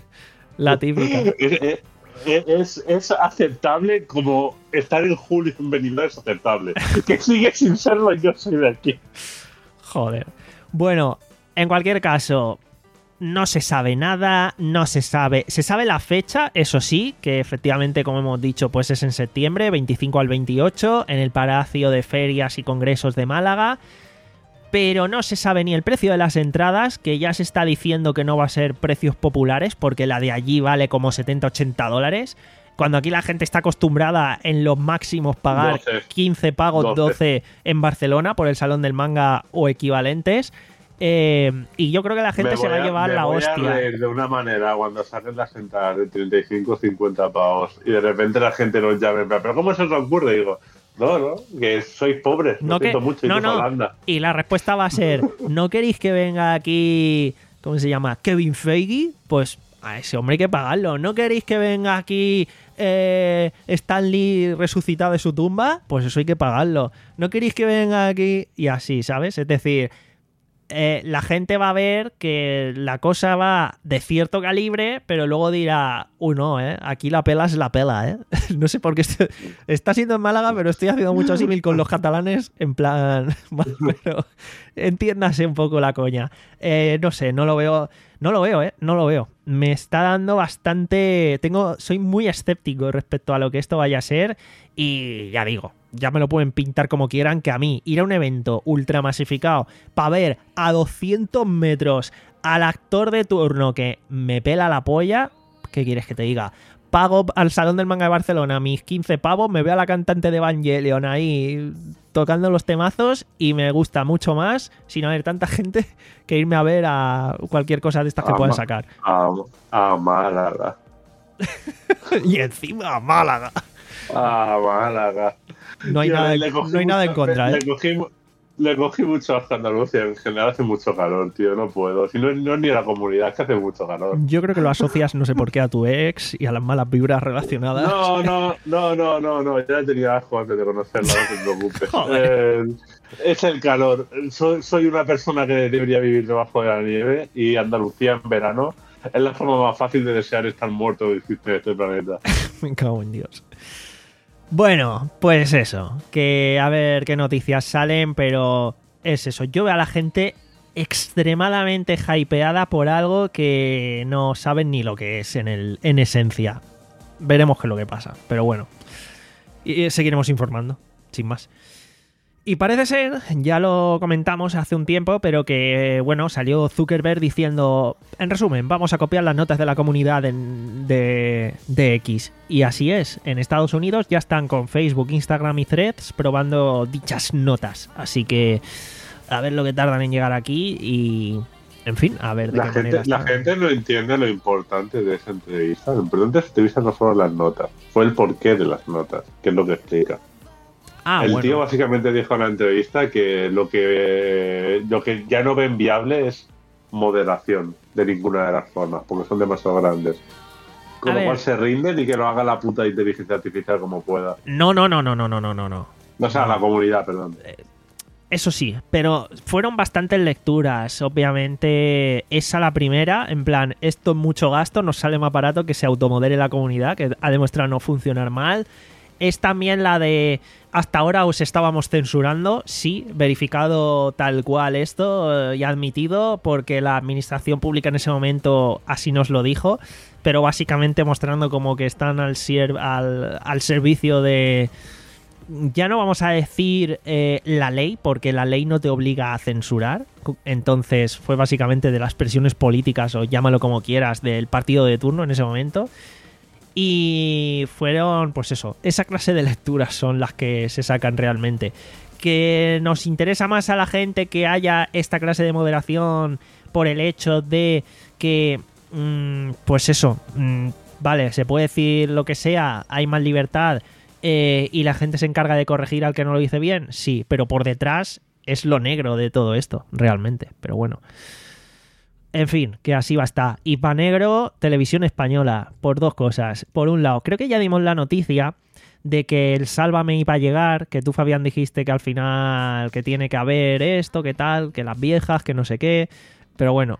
La típica. Es, es- es- es aceptable como estar en julio en Benidorm es aceptable. Que sigue sin serlo, yo soy de aquí. Joder. Bueno, en cualquier caso, no se sabe nada, no se sabe... Se sabe la fecha, eso sí, que efectivamente, como hemos dicho, pues es en septiembre, veinticinco al veintiocho, en el Palacio de Ferias y Congresos de Málaga. Pero no se sabe ni el precio de las entradas, que ya se está diciendo que no va a ser precios populares, porque la de allí vale como setenta ochenta dólares. Cuando aquí la gente está acostumbrada en los máximos pagar doce. quince pagos, doce. doce en Barcelona por el Salón del Manga o equivalentes. Eh, y yo creo que la gente Me se va voy a llevar me la voy hostia. a reír de una manera cuando saquen las entradas de treinta y cinco o cincuenta pavos y de repente la gente nos llame, pero ¿cómo se os ocurre? Y digo, no, no, que sois pobres, No lo siento que- mucho, y no, tú, no. Holanda. Y la respuesta va a ser, ¿no queréis que venga aquí, ¿cómo se llama? Kevin Feige? Pues a ese hombre hay que pagarlo. ¿No queréis que venga aquí eh, Stan Lee resucitado de su tumba? Pues eso hay que pagarlo. ¿No queréis que venga aquí? Y así, ¿sabes? Es decir... Eh, la gente va a ver que la cosa va de cierto calibre, pero luego dirá, uy, no, ¿eh? Aquí la pela es la pela, ¿eh? No sé por qué estoy- está siendo en Málaga, pero estoy haciendo mucho símil con los catalanes, en plan, bueno, pero entiéndase un poco la coña. Eh, no sé, no lo veo, no lo veo, ¿eh? No lo veo. Me está dando bastante, tengo, soy muy escéptico respecto a lo que esto vaya a ser y ya digo, ya me lo pueden pintar como quieran, que a mí ir a un evento ultra masificado para ver a doscientos metros al actor de turno que me pela la polla, ¿qué quieres que te diga? Pago al Salón del Manga de Barcelona mis quince pavos, me veo a la cantante de Evangelion ahí tocando los temazos y me gusta mucho más, sin haber tanta gente, que irme a ver a cualquier cosa de estas que Ah, puedan ma- sacar. A, a Málaga. Y encima a Málaga. A Málaga. No hay, Tío, nada, le en- cogí no hay nada en mucho- contra, le, ¿eh? le cogí, le cogí mucho a Andalucía, en general hace mucho calor, tío, no puedo. Si no, no es ni la comunidad, es que hace mucho calor. Yo creo que lo asocias, no sé por qué, a tu ex y a las malas vibras relacionadas. No, no, no, no, no, no, ya tenía asco antes de conocerla, no te preocupes. Joder. Eh, es el calor. Soy, soy una persona que debería vivir debajo de la nieve y Andalucía en verano es la forma más fácil de desear estar muerto que existe en este planeta. Me cago en Dios. Bueno, pues eso. Que a ver qué noticias salen, pero es eso. Yo veo a la gente extremadamente hypeada por algo que no saben ni lo que es en, el, en esencia. Veremos qué es lo que pasa. Pero bueno. Y seguiremos informando, sin más. Y parece ser, ya lo comentamos hace un tiempo, pero que, bueno, salió Zuckerberg diciendo, en resumen, vamos a copiar las notas de la comunidad de, de, de X. Y así es, en Estados Unidos ya están con Facebook, Instagram y Threads probando dichas notas. Así que a ver lo que tardan en llegar aquí y, en fin, a ver de la qué gente, manera La está. gente no entiende lo importante de esa entrevista. Lo importante de esa entrevista no fueron las notas, fue el porqué de las notas, que es lo que explica. Ah, el bueno. tío básicamente dijo en la entrevista que lo que lo que ya no ven viable es moderación de ninguna de las formas, porque son demasiado grandes. Con A lo ver. cual se rinden y que lo haga la puta inteligencia artificial como pueda. No, no, no, no, no, no, no, no, no. No, o sea, la comunidad, perdón. Eso sí, pero fueron bastantes lecturas. Obviamente, esa la primera, en plan, esto es mucho gasto, nos sale más barato que se automodere la comunidad, que ha demostrado no funcionar mal. Es también la de, hasta ahora os estábamos censurando, sí, verificado tal cual esto eh, y admitido, porque la administración pública en ese momento así nos lo dijo, pero básicamente mostrando como que están al, sier- al, al servicio de... Ya no vamos a decir eh, la ley, porque la ley no te obliga a censurar. Entonces fue básicamente de las presiones políticas, o llámalo como quieras, del partido de turno en ese momento. Y fueron, pues eso, esa clase de lecturas son las que se sacan realmente. Que nos interesa más a la gente que haya esta clase de moderación por el hecho de que, mmm, pues eso, mmm, vale, se puede decir lo que sea, hay más libertad eh, y la gente se encarga de corregir al que no lo dice bien, sí, pero por detrás es lo negro de todo esto, realmente, pero bueno. En fin, que así va a estar. Y pa' negro, Televisión Española, por dos cosas. Por un lado, creo que ya dimos la noticia de que el Sálvame iba a llegar, que tú, Fabián, dijiste que al final que tiene que haber esto, que tal, que las viejas, que no sé qué. Pero bueno,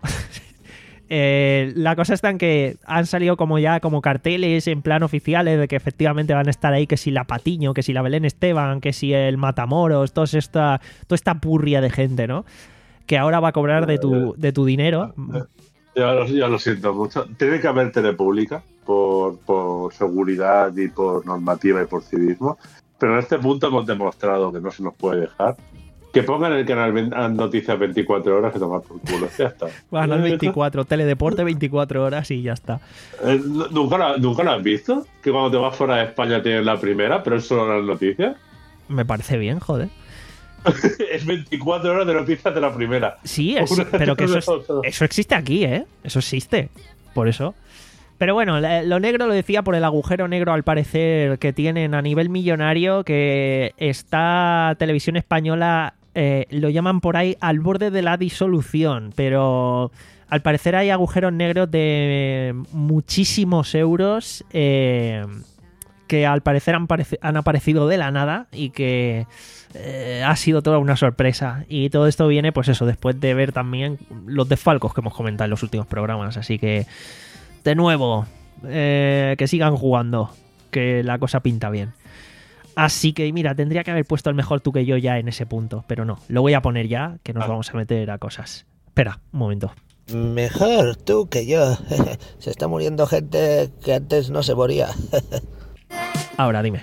eh, la cosa está en que han salido como ya como carteles en plan oficiales de que efectivamente van a estar ahí, que si la Patiño, que si la Belén Esteban, que si el Matamoros, toda esta, toda esta purria de gente, ¿no? Que ahora va a cobrar de tu, de tu dinero. Ya lo, ya lo siento mucho. Tiene que haber telepública por, por seguridad y por normativa y por civismo. Pero en este punto hemos demostrado que no se nos puede dejar. Que pongan el canal Noticias veinticuatro horas que tomar por culo. Ya está. Canal veinticuatro, Teledeporte veinticuatro horas y ya está. Eh, ¿nunca, lo, ¿Nunca lo has visto? Que cuando te vas fuera de España tienes la primera, pero es solo las noticias. Me parece bien, joder. Es veinticuatro horas de noticias de la primera. Sí, es, pero que eso, es, eso existe aquí, ¿eh? Eso existe. Por eso. Pero bueno, lo negro lo decía por el agujero negro, al parecer, que tienen a nivel millonario, que está Televisión Española, eh, lo llaman por ahí al borde de la disolución, pero al parecer hay agujeros negros de muchísimos euros eh, que al parecer han, parec- han aparecido de la nada y que... Eh, ha sido toda una sorpresa y todo esto viene pues eso después de ver también los desfalcos que hemos comentado en los últimos programas, así que de nuevo eh, que sigan jugando, que la cosa pinta bien. Así que mira, tendría que haber puesto el mejor tú que yo ya en ese punto, pero no, lo voy a poner ya, que nos ah. vamos a meter a cosas. Espera, un momento. Mejor tú que yo. Se está muriendo gente que antes no se moría. Ahora dime.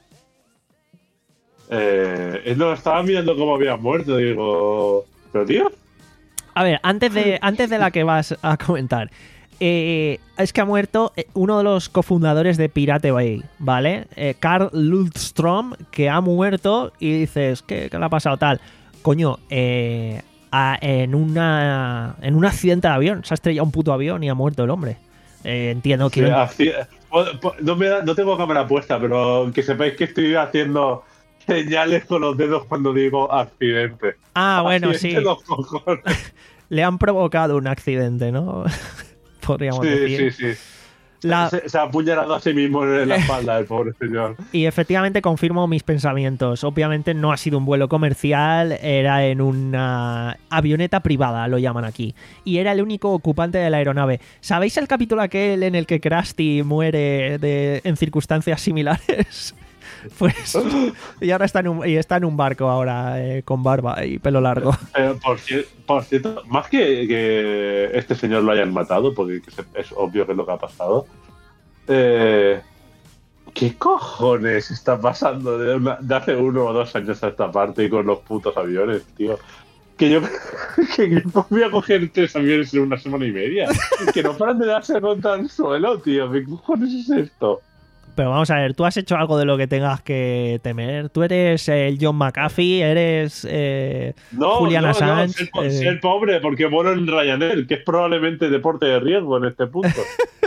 Eh, no, estaba mirando cómo había muerto, digo... ¿Pero tío? A ver, antes de, antes de la que vas a comentar, eh, es que ha muerto uno de los cofundadores de Pirate Bay, ¿vale? Eh, Carl Lundström, que ha muerto y dices, ¿qué, qué le ha pasado tal? Coño, eh, a, en, una, en un accidente de avión, se ha estrellado un puto avión y ha muerto el hombre. Eh, entiendo que... Sí, así, no, me da, no tengo cámara puesta, pero que sepáis que estoy haciendo... señales con los dedos cuando digo accidente. Ah, bueno, accidente sí. Los cojones. Le han provocado un accidente, ¿no? Podríamos sí, decir. Sí, sí, La... Se, se ha apuñalado a sí mismo en la espalda el pobre señor. Y efectivamente confirmo mis pensamientos. Obviamente no ha sido un vuelo comercial, era en una avioneta privada, lo llaman aquí. Y era el único ocupante de la aeronave. ¿Sabéis el capítulo aquel en el que Krusty muere de, en circunstancias similares? Pues y ahora está en un, y está en un barco ahora eh, con barba y pelo largo. Eh, por, por cierto, más que que este señor lo hayan matado, porque es obvio que es lo que ha pasado, eh, ¿qué cojones está pasando de, una, de hace uno o dos años a esta parte con los putos aviones, tío? Que yo, que yo voy a coger tres aviones en una semana y media. Que no paran de darse contra el suelo, tío. ¿Qué cojones es esto? Pero vamos a ver, ¿tú has hecho algo de lo que tengas que temer? ¿Tú eres el John McAfee? ¿Eres eh, no, Julian no, Assange? No, ser, eh... ser pobre porque vuelo en Ryanair, que es probablemente deporte de riesgo en este punto.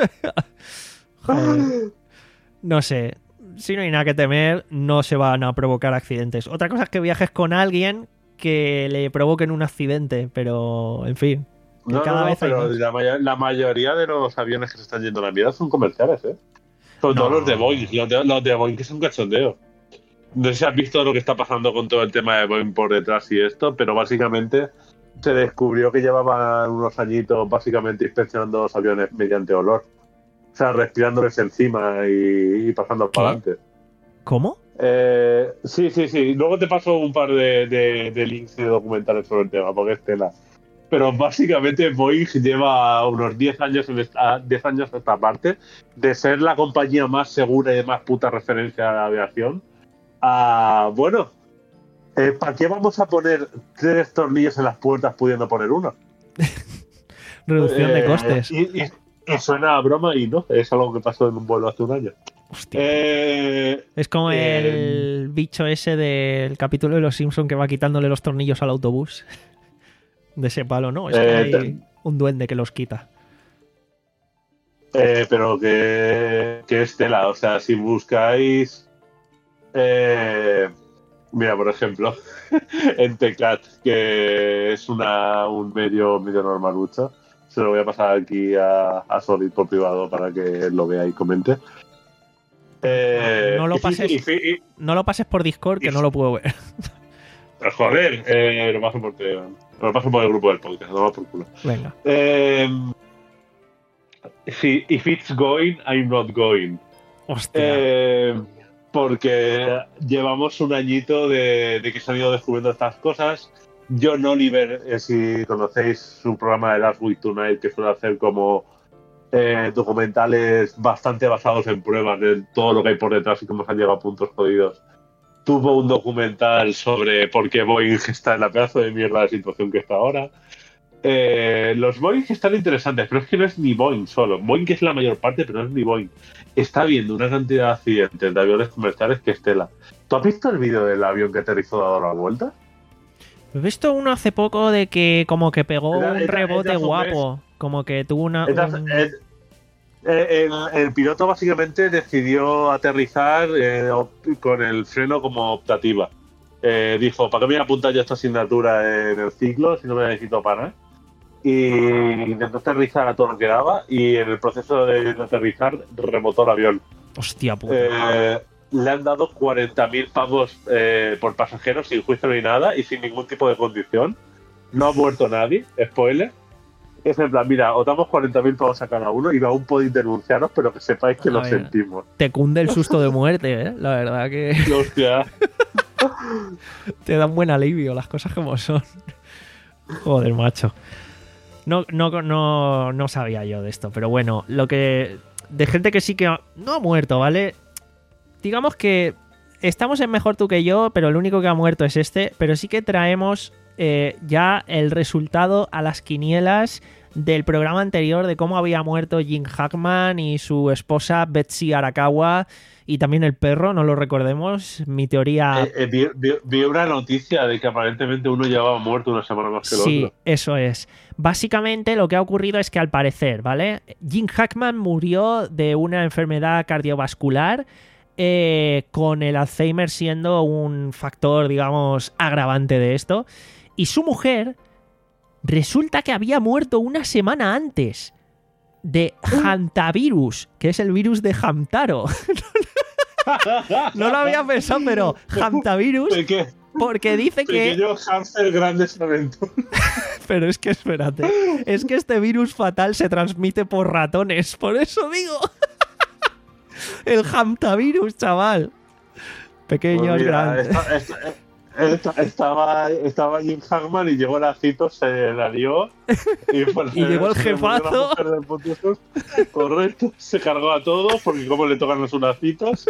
Joder. No sé. Si no hay nada que temer, no se van a provocar accidentes. Otra cosa es que viajes con alguien que le provoquen un accidente, pero en fin. No, cada no, vez hay pero más. la, may- la mayoría de los aviones que se están yendo a la mierda son comerciales, ¿eh? Sobre No. todo los de Boeing, los de, los de Boeing que son cachondeo. No sé si has visto lo que está pasando con todo el tema de Boeing por detrás y esto, pero básicamente se descubrió que llevaban unos añitos básicamente inspeccionando los aviones mediante olor. O sea, respirándoles encima y, y pasando para adelante. ¿Cómo? Eh, sí, sí, sí. Luego te paso un par de, de, de links y de documentales sobre el tema, porque es tela. Pero básicamente Boeing lleva unos diez años en esta, diez años en esta parte de ser la compañía más segura y de más puta referencia a la aviación. A, bueno, eh, ¿para qué vamos a poner tres tornillos en las puertas pudiendo poner uno? Reducción de Eh, costes. Y, y, y suena a broma y no, es algo que pasó en un vuelo hace un año. Hostia. Eh, Es como eh, el bicho ese del capítulo de Los Simpson que va quitándole los tornillos al autobús. De ese palo, ¿no? Es que Eh, hay te- un duende que los quita. Eh, pero que, que es tela, o sea, si buscáis, eh, mira, por ejemplo, en Tecat, que es una, un medio, medio normalucho, se lo voy a pasar aquí a, a Solid por privado para que lo vea y comente. Eh, No lo y fi- pases. y fi- y- No lo pases por Discord, que no lo puedo ver. pero joder, eh, lo paso por Telegram. Lo paso por el grupo del podcast, no por culo. Venga. Eh, sí, if it's going, I'm not going. Hostia. Eh, porque llevamos un añito de, de que se han ido descubriendo estas cosas. John Oliver, eh, si conocéis su programa de Last Week Tonight, que suele hacer como eh, documentales bastante basados en pruebas de todo lo que hay por detrás y cómo se han llegado a puntos jodidos. Tuvo un documental sobre por qué Boeing está en la pedazo de mierda de situación que está ahora. Eh, los Boeing están interesantes, pero es que no es ni Boeing solo. Boeing es la mayor parte, pero no es ni Boeing. Está habiendo una cantidad de accidentes de aviones comerciales que es tela. ¿Tú has visto el vídeo del avión que aterrizó dado la vuelta? He visto uno hace poco de que como que pegó Era- un era- rebote era guapo. Como que tuvo una... Entonces, un- el, el- el piloto básicamente decidió aterrizar eh, op- con el freno como optativa. Eh, dijo, ¿para qué me voy a apuntar yo esta asignatura en el ciclo si no me necesito para nada? Y intentó aterrizar a todo lo que daba y en el proceso de aterrizar rebotó el avión. Hostia puta. Eh, le han dado cuarenta mil pavos eh, por pasajeros sin juicio ni nada y sin ningún tipo de condición. No ha muerto nadie, spoiler. Es en plan, mira, os damos cuarenta mil pavos a cada uno y aún podéis denunciaros, pero que sepáis que A lo ver. sentimos. Te cunde el susto de muerte, ¿eh? La verdad que Hostia. te da un buen alivio las cosas como son. Joder, macho. No, no, no, no sabía yo de esto, pero bueno, lo que... De gente que sí que ha- no ha muerto, ¿vale? Digamos que estamos en Mejor Tú que Yo, pero el único que ha muerto es este, pero sí que traemos eh, ya el resultado a las quinielas del programa anterior de cómo había muerto Jim Hackman y su esposa Betsy Arakawa y también el perro, no lo recordemos, mi teoría... Eh, eh, vi, vi- vi una noticia de que aparentemente uno llevaba muerto una semana más que el Sí, otro. eso es. Básicamente lo que ha ocurrido es que al parecer, ¿vale? Jim Hackman murió de una enfermedad cardiovascular eh, con el Alzheimer siendo un factor, digamos, agravante de esto. Y su mujer resulta que había muerto una semana antes de hantavirus, que es el virus de Hamtaro. No lo había pensado, pero hantavirus, Peque- porque dice que... Pequeño hámster, grandes aventuras. Pero es que espérate, es que este virus fatal se transmite por ratones, por eso digo. El hantavirus, chaval. Pequeños Pues mira, grandes. esta, esta- Estaba, estaba Jim Hackman y llegó la Cito, se la lió. Y, bueno, y llegó el jefazo. Correcto, se cargó a todos porque como le tocan los unacitos.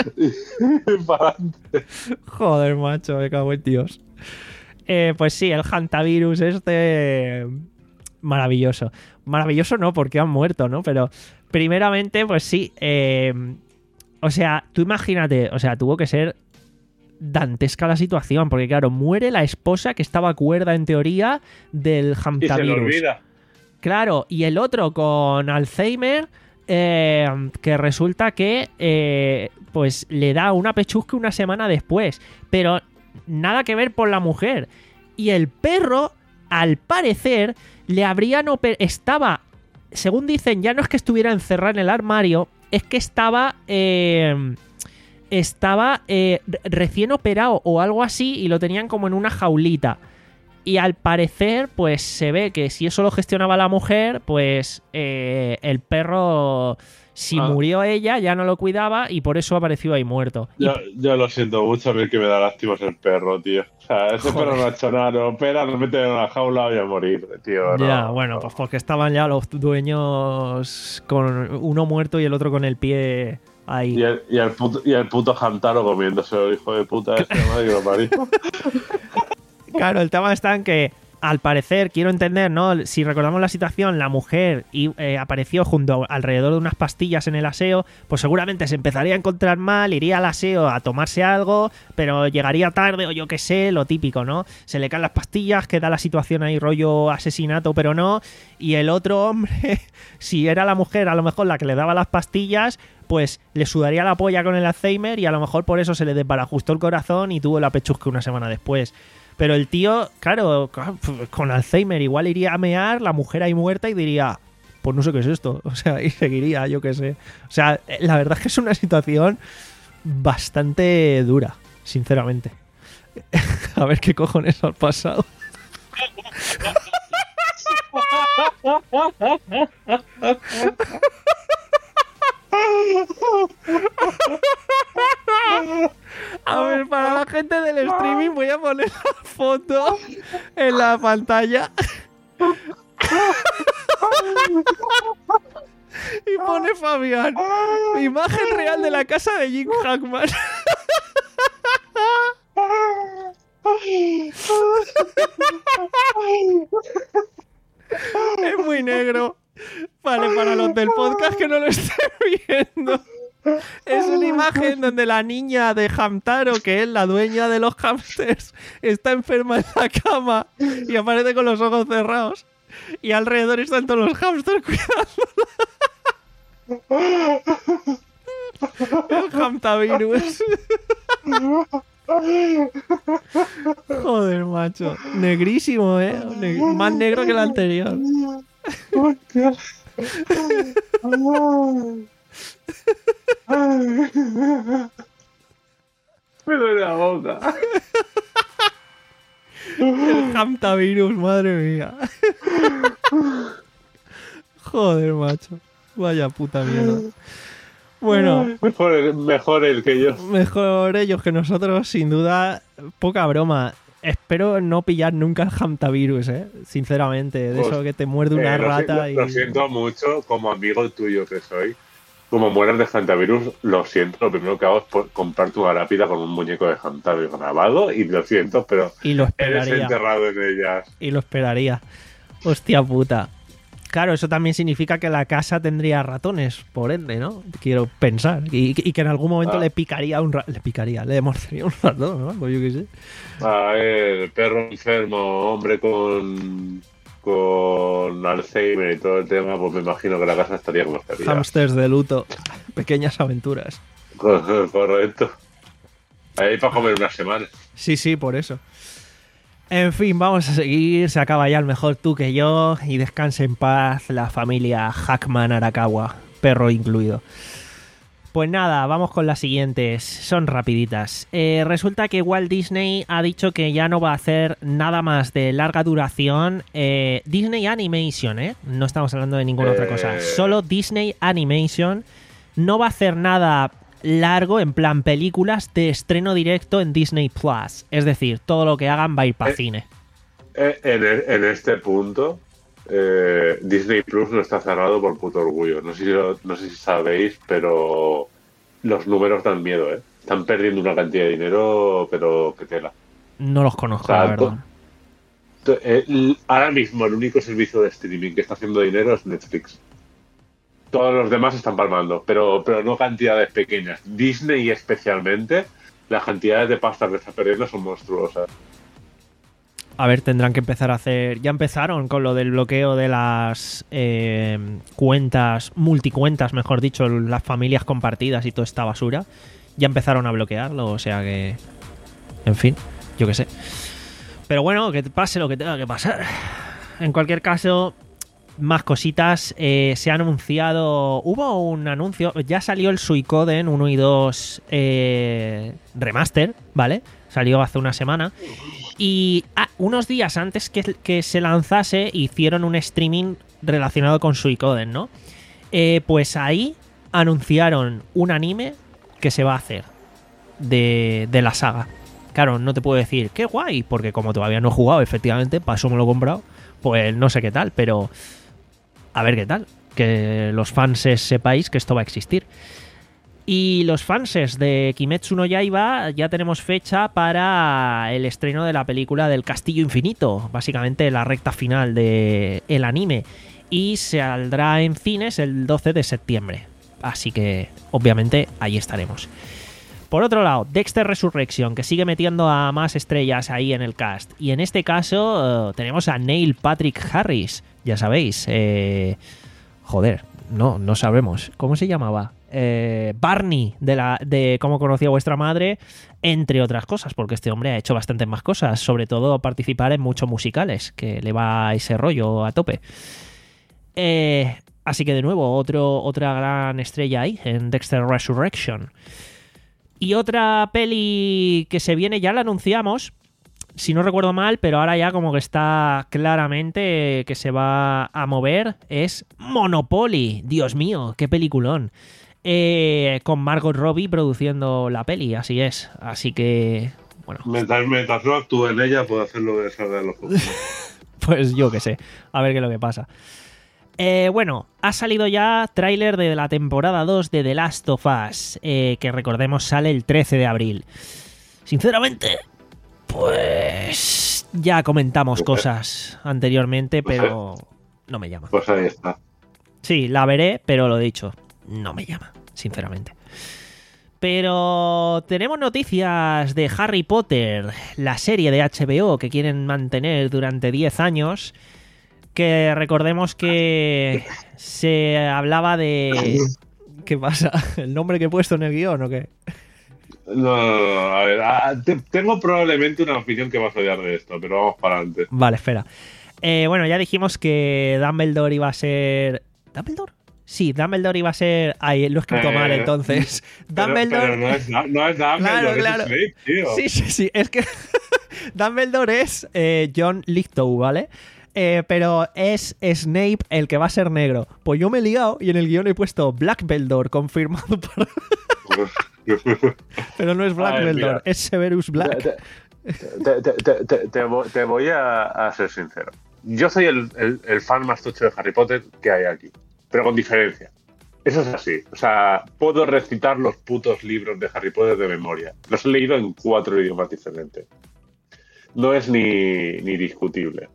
Y para adelante. Joder, macho, me cago en Dios. Eh, pues sí, el hantavirus este... Maravilloso. Maravilloso no, porque han muerto, ¿no? Pero primeramente, pues sí. Eh, o sea, tú imagínate, o sea, tuvo que ser dantesca la situación, porque claro, muere la esposa que estaba cuerda en teoría del hantavirus. Y se le olvida. Claro, y el otro con Alzheimer, eh, que resulta que eh, pues le da una pechusca una semana después, pero nada que ver por la mujer. Y el perro, al parecer, le habrían oper- estaba, según dicen, ya no es que estuviera encerrado en el armario, es que estaba eh, estaba eh, recién operado o algo así y lo tenían como en una jaulita. Y al parecer, pues se ve que si eso lo gestionaba la mujer, pues eh, el perro, si ah. murió ella, ya no lo cuidaba y por eso apareció ahí muerto. Yo, y... yo lo siento mucho, a mí que me da lástima es el perro, tío. O sea, ese Joder. perro no ha hecho nada, lo opera, lo mete en una jaula y a morir, tío. Ya, no, bueno, no. pues porque estaban ya los dueños con uno muerto y el otro con el pie ahí. Y el, y el, puto, y el puto Hamtaro comiéndose, el hijo de puta ese, madre que lo parió. Claro, el tema está en que, al parecer, quiero entender, ¿no? Si recordamos la situación, la mujer y, eh, apareció junto a, alrededor de unas pastillas en el aseo, pues seguramente se empezaría a encontrar mal, iría al aseo a tomarse algo, pero llegaría tarde o yo qué sé, lo típico, ¿no? Se le caen las pastillas, queda la situación ahí rollo asesinato, pero no. Y el otro hombre, si era la mujer a lo mejor la que le daba las pastillas, pues le sudaría la polla con el Alzheimer y a lo mejor por eso se le desbarajustó el corazón y tuvo la pechusca una semana después. Pero el tío, claro, con Alzheimer igual iría a mear, la mujer ahí muerta y diría, pues no sé qué es esto. O sea, y seguiría, yo qué sé. O sea, la verdad es que es una situación bastante dura, sinceramente. A ver qué cojones ha pasado. A ver, para la gente del streaming voy a poner la foto en la pantalla. Y pone Fabián, imagen real de la casa de Jim Hackman. Es muy negro. Vale, para los del podcast que no lo estén viendo, es una imagen donde la niña de Hamtaro, que es la dueña de los hamsters, está enferma en la cama y aparece con los ojos cerrados. Y alrededor están todos los hamsters cuidándola. El hamtavirus. Joder, macho. Negrísimo, ¿eh? Ne- más negro que el anterior. Me duele la boca. El hamtavirus, madre mía. Joder, macho. Vaya puta mierda. Bueno, mejor el, mejor el que yo. Mejor ellos que nosotros, sin duda. Poca broma. Espero no pillar nunca el hamtavirus, ¿eh? Sinceramente, de pues, eso que te muerde una eh, lo rata. Lo, y... lo siento mucho, como amigo tuyo que soy. Como mueras de hantavirus, lo siento. Lo primero que hago es comprar tu lápida con un muñeco de hantavirus grabado y lo siento, pero y lo esperaría. Eres enterrado en ellas. Y lo esperaría. Hostia puta. Claro, eso también significa que la casa tendría ratones, por ende, ¿no? Quiero pensar. Y, y que en algún momento ah. le picaría un ratón. Le picaría, le mordería un ratón, ¿no? Pues yo qué sé. Ah, el perro enfermo, hombre con, con Alzheimer y todo el tema, pues me imagino que la casa estaría como estaría. Hamsters de luto. Pequeñas aventuras. Correcto. Ahí para comer una semana. Sí, sí, por eso. En fin, vamos a seguir. Se acaba ya el mejor tú que yo. Y descanse en paz la familia Hackman Arakawa, perro incluido. Pues nada, vamos con las siguientes. Son rapiditas. Eh, resulta que Walt Disney ha dicho que ya no va a hacer nada más de larga duración. Eh, Disney Animation, ¿eh? No estamos hablando de ninguna eh... otra cosa. Solo Disney Animation. No va a hacer nada largo, en plan películas de estreno directo en Disney Plus. Es decir, todo lo que hagan va a ir para eh, cine. Eh, en, en este punto, eh, Disney Plus no está cerrado por puto orgullo. No sé, si lo- no sé si sabéis, pero los números dan miedo, ¿eh? Están perdiendo una cantidad de dinero, pero que tela. No los conozco, O sea, la verdad. to- eh, l- ahora mismo el único servicio de streaming que está haciendo dinero es Netflix. Todos los demás están palmando, pero, pero no cantidades pequeñas. Disney especialmente, las cantidades de pasta que está perdiendo son monstruosas. A ver, tendrán que empezar a hacer... Ya empezaron con lo del bloqueo de las eh, cuentas, multicuentas, mejor dicho, las familias compartidas y toda esta basura. Ya empezaron a bloquearlo, o sea que... En fin, yo qué sé. Pero bueno, que pase lo que tenga que pasar. En cualquier caso, más cositas. Eh, se ha anunciado... Hubo un anuncio... Ya salió el Suicoden uno y dos eh, Remaster, ¿vale? Salió hace una semana. Y ah, unos días antes que, que se lanzase, hicieron un streaming relacionado con Suicoden, ¿no? Eh, pues ahí anunciaron un anime que se va a hacer de, de la saga. Claro, no te puedo decir qué guay, porque como todavía no he jugado, efectivamente, para eso me lo he comprado, pues no sé qué tal, pero a ver qué tal. Que los fans sepáis que esto va a existir. Y los fanses de Kimetsu no Yaiba ya tenemos fecha para el estreno de la película del Castillo Infinito, básicamente la recta final del anime, y saldrá en cines el doce de septiembre. Así que, obviamente, ahí estaremos. Por otro lado, Dexter Resurrection, que sigue metiendo a más estrellas ahí en el cast. Y en este caso uh, tenemos a Neil Patrick Harris, ya sabéis. Eh, joder, no, no sabemos. ¿Cómo se llamaba? Eh, Barney, de, la, de Cómo conocía vuestra madre, entre otras cosas, porque este hombre ha hecho bastantes más cosas, sobre todo participar en muchos musicales, que le va ese rollo a tope. Eh, así que de nuevo, otro, otra gran estrella ahí en Dexter Resurrection. Y otra peli que se viene, ya la anunciamos, si no recuerdo mal, pero ahora ya como que está claramente que se va a mover, es Monopoly. Dios mío, qué peliculón. Eh, con Margot Robbie produciendo la peli, así es. Así que, bueno. Mientras, mientras no actúe en ella, puedo hacerlo de esa de los juegos. Pues yo qué sé, a ver qué es lo que pasa. Eh, bueno, ha salido ya tráiler de la temporada dos de The Last of Us, eh, que recordemos sale el trece de abril. Sinceramente, pues ya comentamos cosas anteriormente, pero no me llama. Pues ahí está. Sí, la veré, pero lo dicho, no me llama, sinceramente. Pero tenemos noticias de Harry Potter, la serie de H B O que quieren mantener durante diez años. Que recordemos que se hablaba de... ¿Qué pasa? ¿El nombre que he puesto en el guión o qué? No, no, no, a ver, a- te- tengo probablemente una opinión que vas a odiar de esto, pero vamos para adelante. Vale, espera. Eh, bueno, ya dijimos que Dumbledore iba a ser... ¿Dumbledore? Sí, Dumbledore iba a ser... Ay, lo he escrito Eh, mal entonces. Pero, Dumbledore... pero no es, no es Dumbledore, Claro, es claro. Snape, tío. Sí, sí, sí. Es que Dumbledore es eh, John Lithgow, ¿vale? Eh, pero es Snape el que va a ser negro. Pues yo me he liado y en el guión he puesto Black Beldor confirmado por... Pero no es Black A ver, Beldor, mira. es Severus Black. Te, te- te- te- te- te vo- te voy a, a ser sincero. Yo soy el, el- el fan más tocho de Harry Potter que hay aquí, pero con diferencia. Eso es así. O sea, puedo recitar los putos libros de Harry Potter de memoria. Los he leído en cuatro idiomas diferentes. No es ni, ni discutible.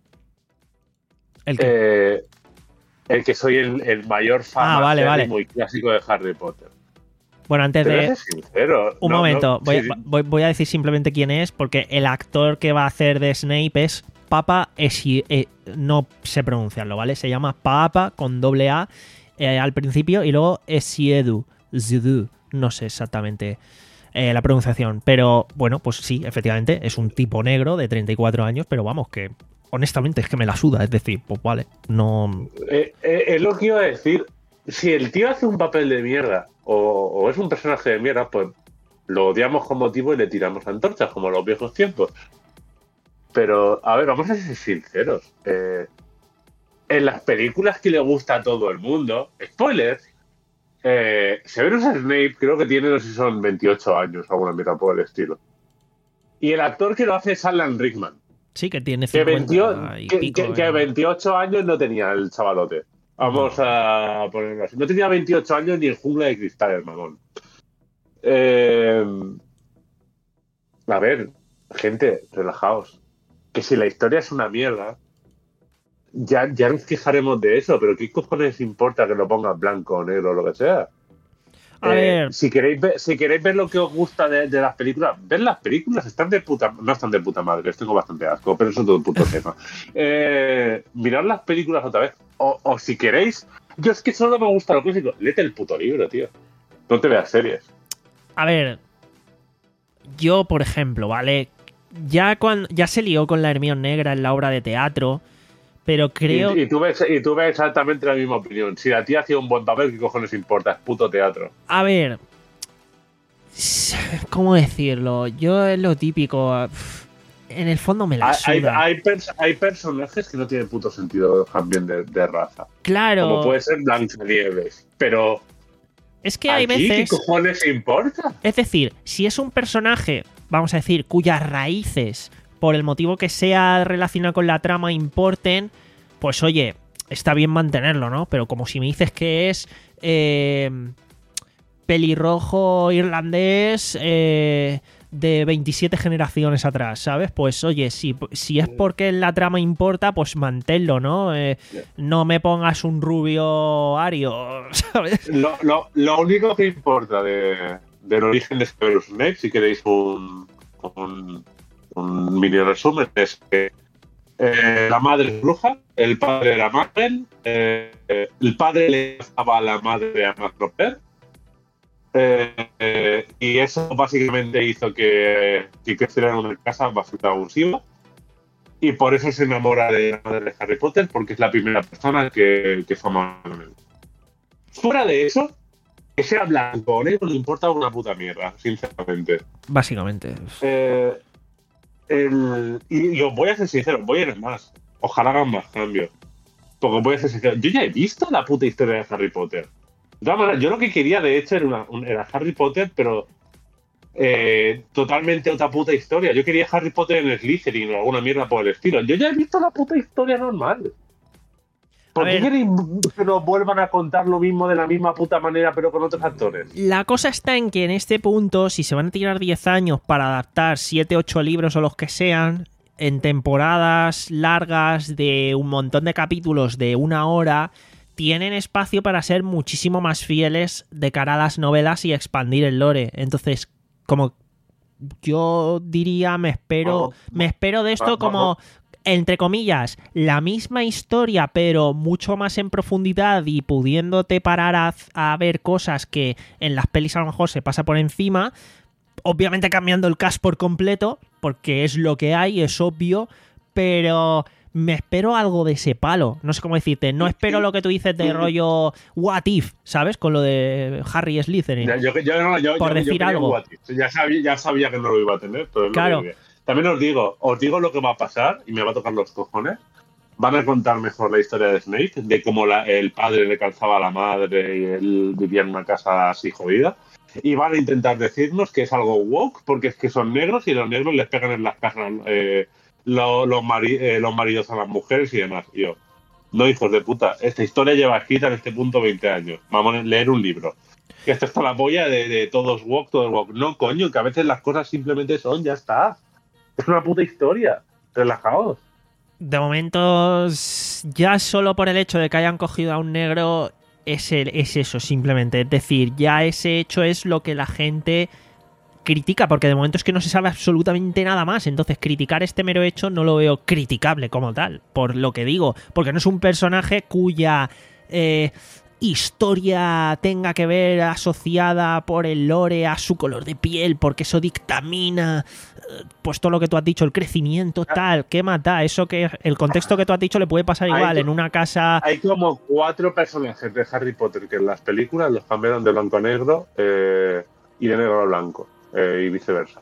El que... Eh, el que soy el, el mayor fan Ah, vale, vale. muy clásico de Harry Potter. Bueno, antes Pero de... es sincero. Un no, momento, no, voy, sí, a, voy, voy a decir simplemente quién es, porque el actor que va a hacer de Snape es Papa Esi... Eh, no sé pronunciarlo, ¿vale? Se llama Papa con doble A eh, al principio y luego Esiedu. Zidu. No sé exactamente eh, la pronunciación, pero bueno, pues sí, efectivamente, es un tipo negro de treinta y cuatro años, pero vamos, que honestamente es que me la suda, es decir, pues vale, no... Eh, eh, es lo que iba a decir. Si el tío hace un papel de mierda o, o es un personaje de mierda, pues lo odiamos con motivo y le tiramos antorchas, como en los viejos tiempos. Pero, a ver, vamos a ser sinceros. Eh, en las películas que le gusta a todo el mundo, spoilers, Eh, Severus Snape creo que tiene, no sé si son veintiocho años o alguna mierda por el estilo. Y el actor que lo hace es Alan Rickman. Sí, que tiene Que, cincuenta veintiocho, y que, pico, que, que ¿eh? veintiocho años no tenía el chavalote. Vamos a ponerlo así. No tenía veintiocho años ni en Jungla de Cristal, el mamón. Eh, a ver, gente, relajaos. Que si la historia es una mierda, ya, ya nos quejaremos de eso, pero ¿qué cojones importa que lo pongas blanco o negro o lo que sea? A Eh, ver, si queréis ver, si queréis ver lo que os gusta de, de las películas, ver las películas, están de puta, no están de puta madre, les tengo bastante asco, pero eso es todo un puto tema. Eh, mirad las películas otra vez, o, o si queréis, yo es que solo me gusta lo clásico, léete el puto libro, tío. No te veas series. a ver, yo, por ejemplo, ¿vale? Ya, cuando, ya se lió con la Hermione Negra en la obra de teatro, pero creo... Y, y, tú ves, y tú ves exactamente la misma opinión. Si la tía hacía un buen papel, ¿qué cojones importa? Es puto teatro. A ver, ¿cómo decirlo? Yo es lo típico. En el fondo me la Hay, suda. hay, pers- hay personajes que no tienen puto sentido también de, de raza. Claro. Como puede ser Blancanieves. Pero Es que hay aquí, veces... ¿qué cojones importa? Es decir, si es un personaje, vamos a decir, cuyas raíces, por el motivo que sea relacionado con la trama, importen, pues oye, está bien mantenerlo, ¿no? Pero como si me dices que es eh, pelirrojo irlandés eh, de veintisiete generaciones atrás, ¿sabes? Pues oye, si, si es porque la trama importa, pues manténlo, ¿no? Eh, no me pongas un rubio ario, ¿sabes? Lo, lo, lo único que importa de, del origen de Severus Snape, si queréis un, un, un mini resumen, es que eh, la madre es bruja, el padre era Magel, eh, eh, el padre le daba a la madre a Macroper, eh, eh, y eso básicamente hizo que, que creciera en una casa bastante abusiva, y por eso se enamora de la madre de Harry Potter, porque es la primera persona que, que fue amada con él. Fuera de eso, que sea blanco o negro no importa una puta mierda, sinceramente. Básicamente. Eh, el, y, y os voy a ser sincero, voy a ir más. Ojalá hagan más cambios. Porque os voy a ser sincero, yo ya he visto la puta historia de Harry Potter. De todas maneras, yo lo que quería de hecho era, una, un, era Harry Potter, pero eh, totalmente otra puta historia. Yo quería Harry Potter en Slytherin o alguna mierda por el estilo. Yo ya he visto la puta historia normal. ¿Por qué queréis que nos vuelvan a contar lo mismo de la misma puta manera pero con otros actores? La cosa está en que en este punto, si se van a tirar diez años para adaptar siete, ocho libros o los que sean, en temporadas largas de un montón de capítulos de una hora, tienen espacio para ser muchísimo más fieles de cara a las novelas y expandir el lore. Entonces, como yo diría, me espero, me espero de esto como... entre comillas, la misma historia, pero mucho más en profundidad y pudiéndote parar a, a ver cosas que en las pelis a lo mejor se pasa por encima, obviamente cambiando el cast por completo, porque es lo que hay, es obvio, pero me espero algo de ese palo. No sé cómo decirte, no espero lo que tú dices de rollo What If, ¿sabes? Con lo de Harry Slytherin. Ya, yo, yo, no, yo, por yo, decir yo algo. What If. Ya sabía, ya sabía que no lo iba a tener, pero es claro. lo que también os digo, os digo lo que va a pasar y me va a tocar los cojones. Van a contar mejor la historia de Snape, de cómo la, el padre le calzaba a la madre y él vivía en una casa así jodida. Y van a intentar decirnos que es algo woke, porque es que son negros y los negros les pegan en las casas eh, lo, los, mari, eh, los maridos a las mujeres y demás. Y yo, no, hijos de puta, esta historia lleva escrita en este punto veinte años. Vamos a leer un libro. Que esto está la polla de, de todos woke, todos woke. No, coño, que a veces las cosas simplemente son, ya está. Es una puta historia. Relajaos. De momento, ya solo por el hecho de que hayan cogido a un negro, es, el, es eso, simplemente. Es decir, ya ese hecho es lo que la gente critica, porque de momento es que no se sabe absolutamente nada más. Entonces, criticar este mero hecho no lo veo criticable como tal, por lo que digo. Porque no es un personaje cuya... Eh, historia tenga que ver asociada por el lore a su color de piel, porque eso dictamina pues todo lo que tú has dicho, el crecimiento tal, ¿qué mata? Eso que el contexto que tú has dicho le puede pasar igual hay, en una casa. Hay como cuatro personajes de Harry Potter que en las películas los cambiaron de blanco a negro eh, y de negro a blanco eh, y viceversa.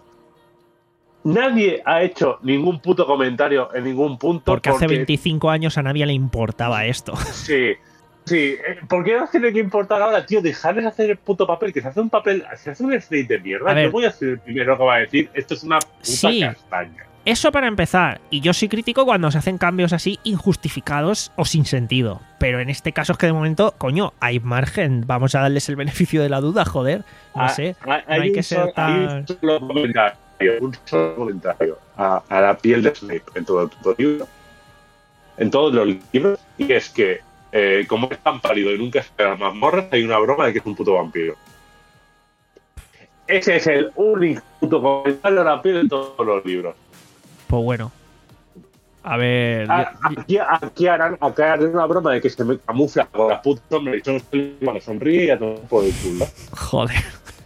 Nadie ha hecho ningún puto comentario en ningún punto porque, porque hace porque... veinticinco años a nadie le importaba esto. Sí. Sí, ¿por qué nos tiene que importar ahora, tío? Dejarles hacer el puto papel, que se hace un papel, se hace un slate de mierda. Yo voy a ser el primero que va a decir, esto es una puta sí, castaña. Eso para empezar. Y yo soy crítico cuando se hacen cambios así injustificados o sin sentido. Pero en este caso es que de momento, coño, hay margen. Vamos a darles el beneficio de la duda, joder. No ah, sé, hay, no hay, hay que ser solo, tan... Hay un solo comentario, un solo comentario a, a la piel de Snape en todo, todo el libro. En todos los libros. Y es que Eh, como es tan pálido y nunca espera mazmorras, hay una broma de que es un puto vampiro. Ese es el único puto comentario de la piel en todos los libros. Pues bueno. A ver... A, aquí, aquí, harán, aquí harán una broma de que se me camufla con las putas sombras y son sonríe y a todo por el culo. Joder.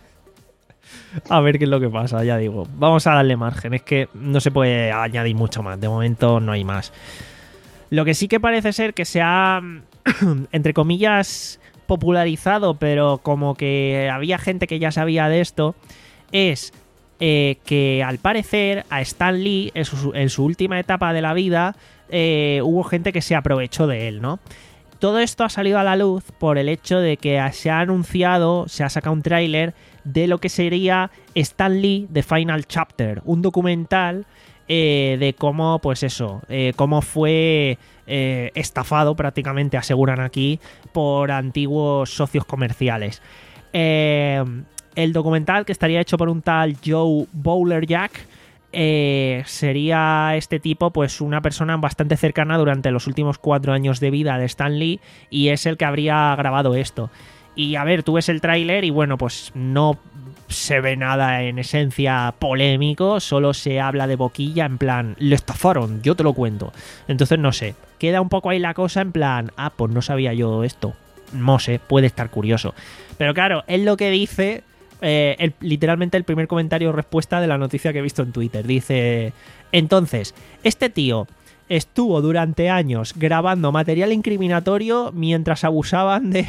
A ver qué es lo que pasa, ya digo. Vamos a darle margen. Es que no se puede añadir mucho más. De momento no hay más. Lo que sí que parece ser que se ha, entre comillas, popularizado, pero como que había gente que ya sabía de esto, es eh, que al parecer a Stan Lee, en su, en su última etapa de la vida, eh, hubo gente que se aprovechó de él, ¿no? Todo esto ha salido a la luz por el hecho de que se ha anunciado, se ha sacado un tráiler de lo que sería Stan Lee The Final Chapter, un documental Eh, de cómo, pues eso, eh, cómo fue eh, estafado prácticamente, aseguran aquí, por antiguos socios comerciales. Eh, el documental, que estaría hecho por un tal Joe Bowler-Jack, eh, sería este tipo, pues una persona bastante cercana durante los últimos cuatro años de vida de Stan Lee, y es el que habría grabado esto. Y a ver, tú ves el tráiler y bueno, pues no se ve nada en esencia polémico, solo se habla de boquilla en plan, le estafaron, yo te lo cuento. Entonces no sé, queda un poco ahí la cosa en plan, ah, pues no sabía yo esto. No sé, puede estar curioso. Pero claro, es lo que dice, eh, el, literalmente el primer comentario o respuesta de la noticia que he visto en Twitter. Dice, entonces, este tío estuvo durante años grabando material incriminatorio mientras abusaban de...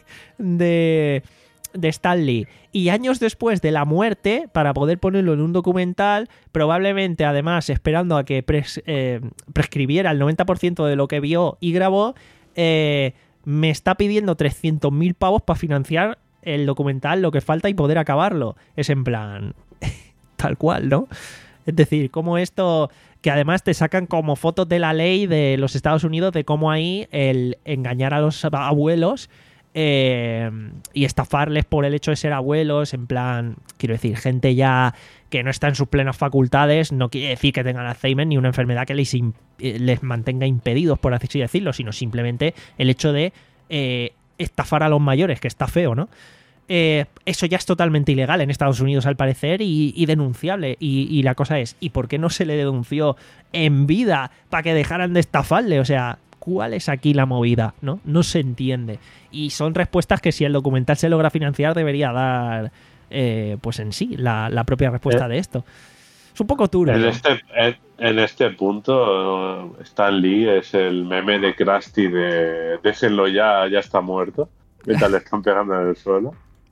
de... de Stan Lee, y años después de la muerte, para poder ponerlo en un documental, probablemente además esperando a que pres, eh, prescribiera el noventa por ciento de lo que vio y grabó, eh, me está pidiendo trescientos mil pavos para financiar el documental, lo que falta, y poder acabarlo. Es en plan tal cual, ¿no? Es decir, como esto, que además te sacan como fotos de la ley de los Estados Unidos, de cómo ahí el engañar a los abuelos Eh, y estafarles por el hecho de ser abuelos, en plan, quiero decir, gente ya que no está en sus plenas facultades, no quiere decir que tengan Alzheimer ni una enfermedad que les, les mantenga impedidos, por así decirlo, sino simplemente el hecho de eh, estafar a los mayores, que está feo, ¿no? Eh, eso ya es totalmente ilegal en Estados Unidos, al parecer, y, y denunciable. Y, y la cosa es, ¿y por qué no se le denunció en vida para que dejaran de estafarle? O sea, ¿cuál es aquí la movida? ¿No? No se entiende. Y son respuestas que, si el documental se logra financiar, debería dar, eh, pues en sí, la, la propia respuesta eh, de esto. Es un poco turbio. En este, en, en este punto, Stan Lee es el meme de Krusty de déjenlo ya, ya está muerto, mientras le están pegando en el suelo.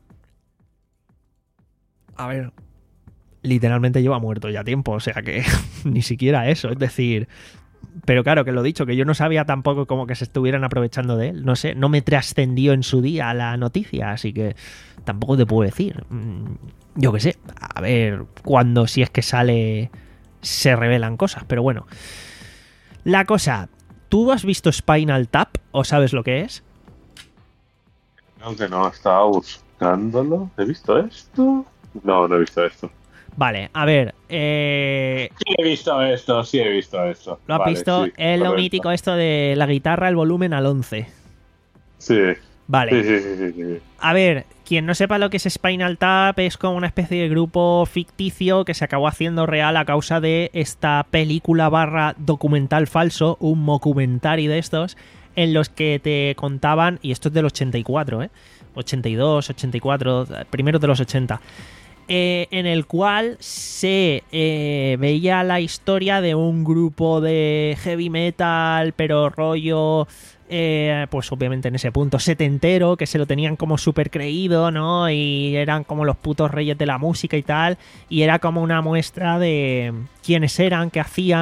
A ver, literalmente lleva muerto ya tiempo, o sea que ni siquiera eso, es decir... Pero claro, que lo he dicho, que yo no sabía tampoco como que se estuvieran aprovechando de él. No sé, no me trascendió en su día la noticia, así que tampoco te puedo decir. Yo qué sé, a ver cuando, si es que sale, se revelan cosas, pero bueno. La cosa, ¿tú has visto Spinal Tap o sabes lo que es? No, que no, estaba buscándolo. ¿He visto esto? No, no he visto esto. Vale, a ver. Eh... Sí he visto esto, sí he visto esto. ¿Lo has vale, visto? Sí, es lo mítico esto de la guitarra, el volumen al once. Sí. Vale. Sí, sí, sí, sí, sí. A ver, quien no sepa lo que es Spinal Tap, es como una especie de grupo ficticio que se acabó haciendo real a causa de esta película barra documental falso, un mockumentary de estos, en los que te contaban, y esto es del ochenta y cuatro, ¿eh? ochenta y dos, ochenta y cuatro, primeros de los ochenta. Eh, en el cual se eh, veía la historia de un grupo de heavy metal, pero rollo, eh, pues obviamente en ese punto setentero, que se lo tenían como súper creído, ¿no? Y eran como los putos reyes de la música y tal, y era como una muestra de quiénes eran, qué hacían,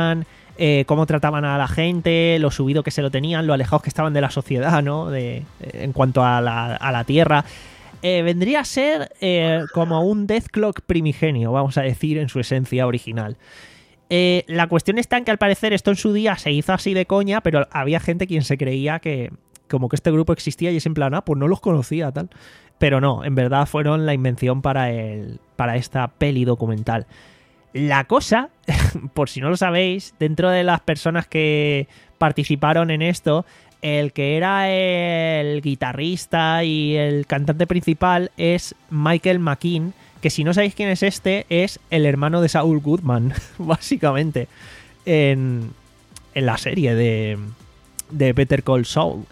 eh, cómo trataban a la gente, lo subido que se lo tenían, lo alejados que estaban de la sociedad, ¿no? De, en cuanto a la, a la Tierra. Eh, vendría a ser eh, como un Deathclock primigenio, vamos a decir, en su esencia original. Eh, la cuestión está en que al parecer esto en su día se hizo así de coña, pero había gente quien se creía que como que este grupo existía y es en plan, ah, pues no los conocía, tal. Pero no, en verdad fueron la invención para, el, para esta peli documental. La cosa, por si no lo sabéis, dentro de las personas que participaron en esto, el que era el guitarrista y el cantante principal es Michael McKean, que si no sabéis quién es este, es el hermano de Saul Goodman, básicamente, en, en la serie de, de Better Call Saul.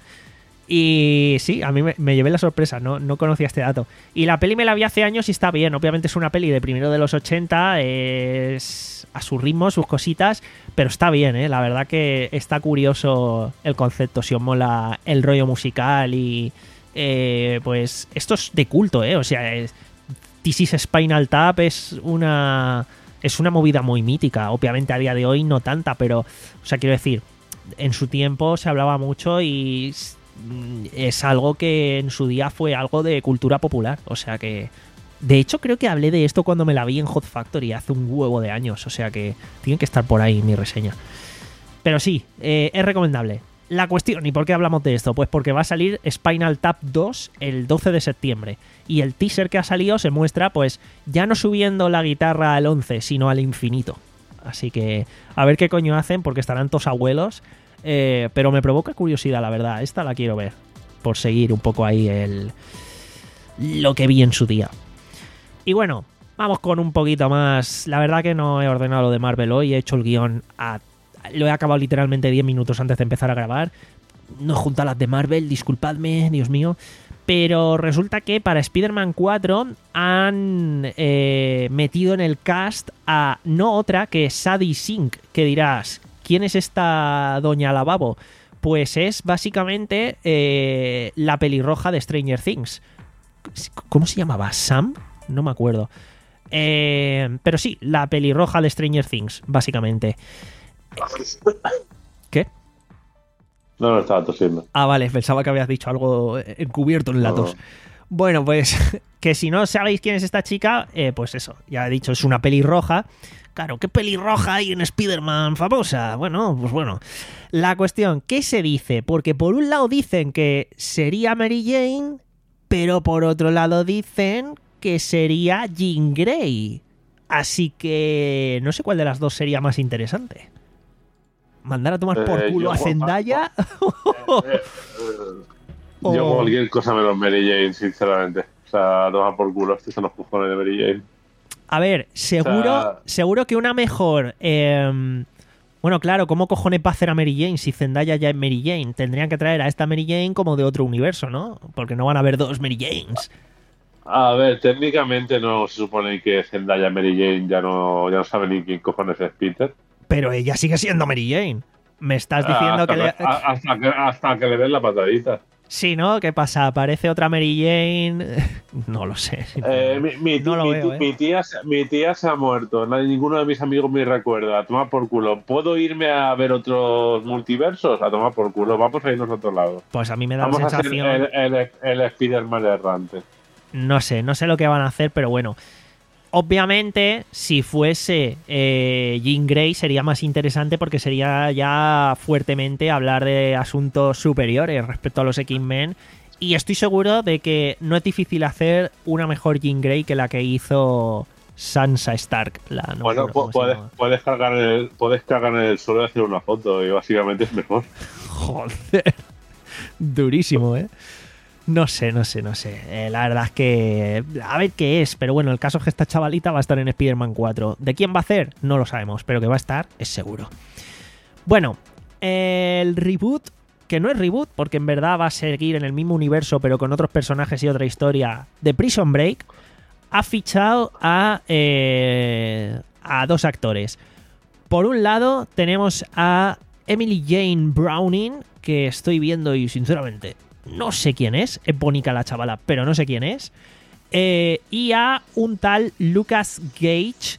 Y sí, a mí me, me llevé la sorpresa, no, no conocía este dato. Y la peli me la vi hace años y está bien. Obviamente es una peli de primero de los ochenta, es a su ritmo, sus cositas, pero está bien, ¿eh? La verdad que está curioso el concepto, si os mola el rollo musical y eh, pues esto es de culto, ¿eh? O sea, es, This is Spinal Tap es una, es una movida muy mítica. Obviamente a día de hoy no tanta, pero, o sea, quiero decir, en su tiempo se hablaba mucho y es algo que en su día fue algo de cultura popular, o sea que de hecho creo que hablé de esto cuando me la vi en Hot Factory hace un huevo de años, o sea que tiene que estar por ahí mi reseña. Pero sí, eh, es recomendable. La cuestión, ¿y por qué hablamos de esto? Pues porque va a salir Spinal Tap dos el doce de septiembre y el teaser que ha salido se muestra pues ya no subiendo la guitarra al once, sino al infinito. Así que a ver qué coño hacen, porque estarán todos abuelos. Eh, pero me provoca curiosidad, la verdad. Esta la quiero ver, por seguir un poco ahí el lo que vi en su día. Y bueno, vamos con un poquito más. La verdad que no he ordenado lo de Marvel hoy. He hecho el guión a... Lo he acabado literalmente diez minutos antes de empezar a grabar. No he juntado las de Marvel, disculpadme, Dios mío. Pero resulta que para Spider-Man cuatro han eh, metido en el cast a no otra que Sadie Sink, que dirás, ¿quién es esta doña Lavabo? Pues es básicamente eh, la pelirroja de Stranger Things. ¿Cómo se llamaba? ¿Sam? No me acuerdo. Eh, pero sí, la pelirroja de Stranger Things, básicamente. ¿Qué? No, no estaba tosiendo. Ah, vale, pensaba que habías dicho algo encubierto en la tos. No. Bueno, pues que si no sabéis quién es esta chica, eh, pues eso, ya he dicho, es una pelirroja. Claro, ¿qué pelirroja hay en Spider-Man famosa? Bueno, pues bueno. La cuestión, ¿qué se dice? Porque por un lado dicen que sería Mary Jane, pero por otro lado dicen que sería Jean Grey. Así que no sé cuál de las dos sería más interesante. ¿Mandar a tomar por culo eh, a Zendaya? Eh, eh, eh, yo cualquier cosa menos Mary Jane, sinceramente. O sea, a tomar por culo. Estos son los cojones de Mary Jane. A ver, seguro, o sea, seguro que una mejor... Eh, bueno, claro, ¿cómo cojones va a hacer a Mary Jane si Zendaya ya es Mary Jane? Tendrían que traer a esta Mary Jane como de otro universo, ¿no? Porque no van a haber dos Mary Janes. A ver, técnicamente no se supone que Zendaya Mary Jane ya no, ya no sabe ni quién cojones es Peter. Pero ella sigue siendo Mary Jane. Me estás diciendo hasta que, le... hasta que... Hasta que le den la patadita. Sí, ¿no? ¿Qué pasa? ¿Aparece otra Mary Jane? No lo sé. Eh, mi, mi, no lo mi, veo, ¿eh? mi, tía, mi tía se ha muerto. Nadie, ninguno de mis amigos me recuerda. A tomar por culo. ¿Puedo irme a ver otros multiversos? A tomar por culo. Vamos a irnos a otro lado. Pues a mí me da Vamos la sensación... a hacer el, el, el Spider-Man errante. No sé, no sé lo que van a hacer, pero bueno. Obviamente, si fuese eh, Jean Grey sería más interesante porque sería ya fuertemente hablar de asuntos superiores respecto a los X-Men. Y estoy seguro de que no es difícil hacer una mejor Jean Grey que la que hizo Sansa Stark. La, no bueno, puedes, puedes, cargar en el, puedes cargar en el suelo y hacer una foto y básicamente es mejor. Joder. Durísimo, ¿eh? No sé, no sé, no sé. Eh, la verdad es que... A ver qué es. Pero bueno, el caso es que esta chavalita va a estar en Spider-Man cuatro. ¿De quién va a hacer? No lo sabemos. Pero que va a estar, es seguro. Bueno, el reboot, que no es reboot, porque en verdad va a seguir en el mismo universo, pero con otros personajes y otra historia, de Prison Break, ha fichado a, eh, a dos actores. Por un lado, tenemos a Emily Jane Browning, que estoy viendo y sinceramente... no sé quién es, es bonita la chavala, pero no sé quién es. Eh, y a un tal Lucas Gage,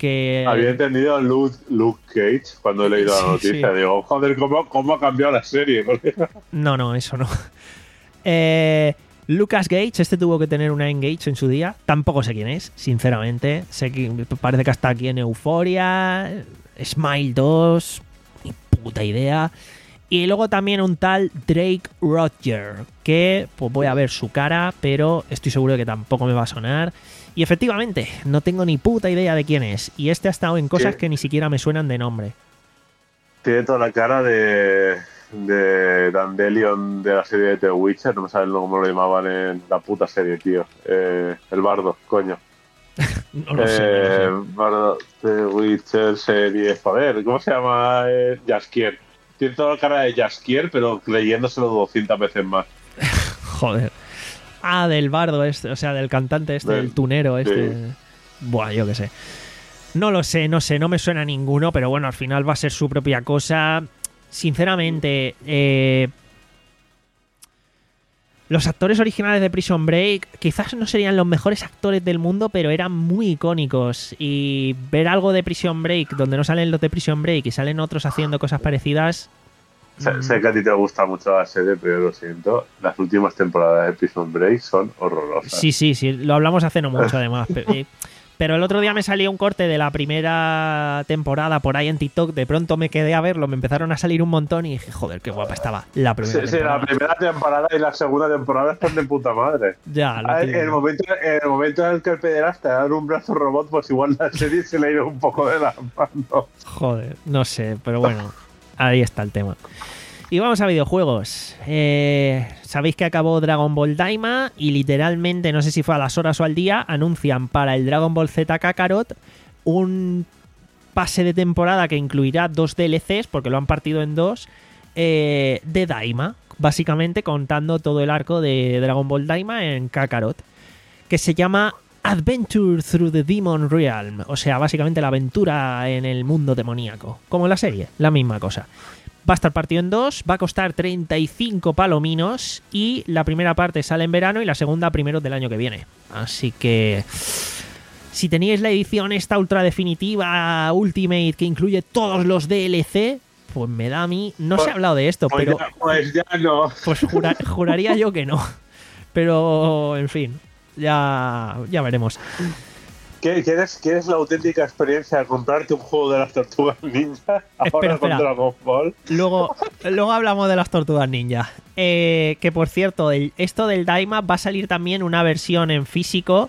que... Había entendido Luke, Luke Cage cuando he leído Sí, la noticia. sí. Digo, joder, ¿cómo, cómo ha cambiado la serie, colega? No, no, eso no. Eh, Lucas Gage, este tuvo que tener una Engage en su día. Tampoco sé quién es, sinceramente. Sé que parece que está aquí en Euphoria, Smile dos, ni puta idea. Y luego también un tal Drake Roger, que pues voy a ver su cara, pero estoy seguro de que tampoco me va a sonar. Y efectivamente, no tengo ni puta idea de quién es. Y este ha estado en cosas ¿Qué? que ni siquiera me suenan de nombre. Tiene toda la cara de, de Dandelion de la serie de The Witcher. No me saben cómo lo llamaban en la puta serie, tío. Eh, el bardo, coño. No lo sé, no eh, lo sé. Bardo, The Witcher serie. Joder, ¿cómo se llama? Eh, Jaskier. Tiene toda la cara de Jaskier, pero leyéndoselo doscientas veces más. Joder. Ah, del bardo este, o sea, del cantante este, Del- del tunero este. sí. Buah, yo qué sé. No lo sé, no sé, no me suena a ninguno, pero bueno, al final va a ser su propia cosa. Sinceramente, eh, los actores originales de Prison Break quizás no serían los mejores actores del mundo, pero eran muy icónicos. Y ver algo de Prison Break donde no salen los de Prison Break y salen otros haciendo cosas parecidas... Sé, mm, sé que a ti te gusta mucho la serie, pero yo lo siento. Las últimas temporadas de Prison Break son horrorosas. Sí, sí, sí, lo hablamos hace no mucho además. pe- eh, Pero el otro día me salió un corte de la primera temporada por ahí en TikTok. De pronto me quedé a verlo, me empezaron a salir un montón y dije, joder, qué guapa estaba la primera Sí, sí, temporada. la primera temporada y la segunda temporada están de puta madre. Ya, lo Ah, En típico. el, momento, en el momento en el que el pederasta da un brazo robot, pues igual la serie se le ha ido un poco de la mano. Joder, no sé, pero bueno, ahí está el tema. Y vamos a videojuegos. Eh, Sabéis que acabó Dragon Ball Daima y literalmente, no sé si fue a las horas o al día, anuncian para el Dragon Ball Z Kakarot un pase de temporada que incluirá dos D L Cs, porque lo han partido en dos, eh, de Daima, básicamente contando todo el arco de Dragon Ball Daima en Kakarot, que se llama Adventure Through the Demon Realm, o sea, básicamente la aventura en el mundo demoníaco, como en la serie, la misma cosa. Va a estar partido en dos, va a costar treinta y cinco palominos y la primera parte sale en verano y la segunda primero del año que viene. Así que si teníais la edición esta ultra definitiva Ultimate que incluye todos los D L C, pues me da a mí... No se ha hablado de esto, Pues, pero ya, pues ya no. pues jura- juraría yo que no. Pero, en fin, ya, ya veremos. ¿Qué- ¿Quieres, ¿Quieres la auténtica experiencia de comprarte un juego de las tortugas ninja ahora Espera, con espera. Dragon Ball? Luego, luego hablamos de las tortugas ninja. Eh, que por cierto, el- esto del Daima va a salir también una versión en físico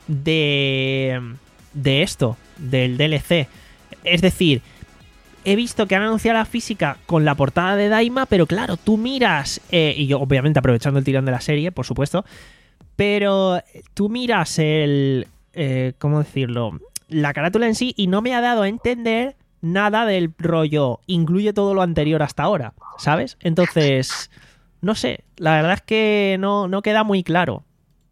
de, de esto, del D L C. Es decir, he visto que han anunciado la física con la portada de Daima, pero claro, tú miras, eh, y yo obviamente aprovechando el tirón de la serie, por supuesto, pero tú miras el... Eh, ¿cómo decirlo? La carátula en sí y no me ha dado a entender nada del rollo, incluye todo lo anterior hasta ahora, ¿sabes? Entonces, no sé, la verdad es que no, no queda muy claro.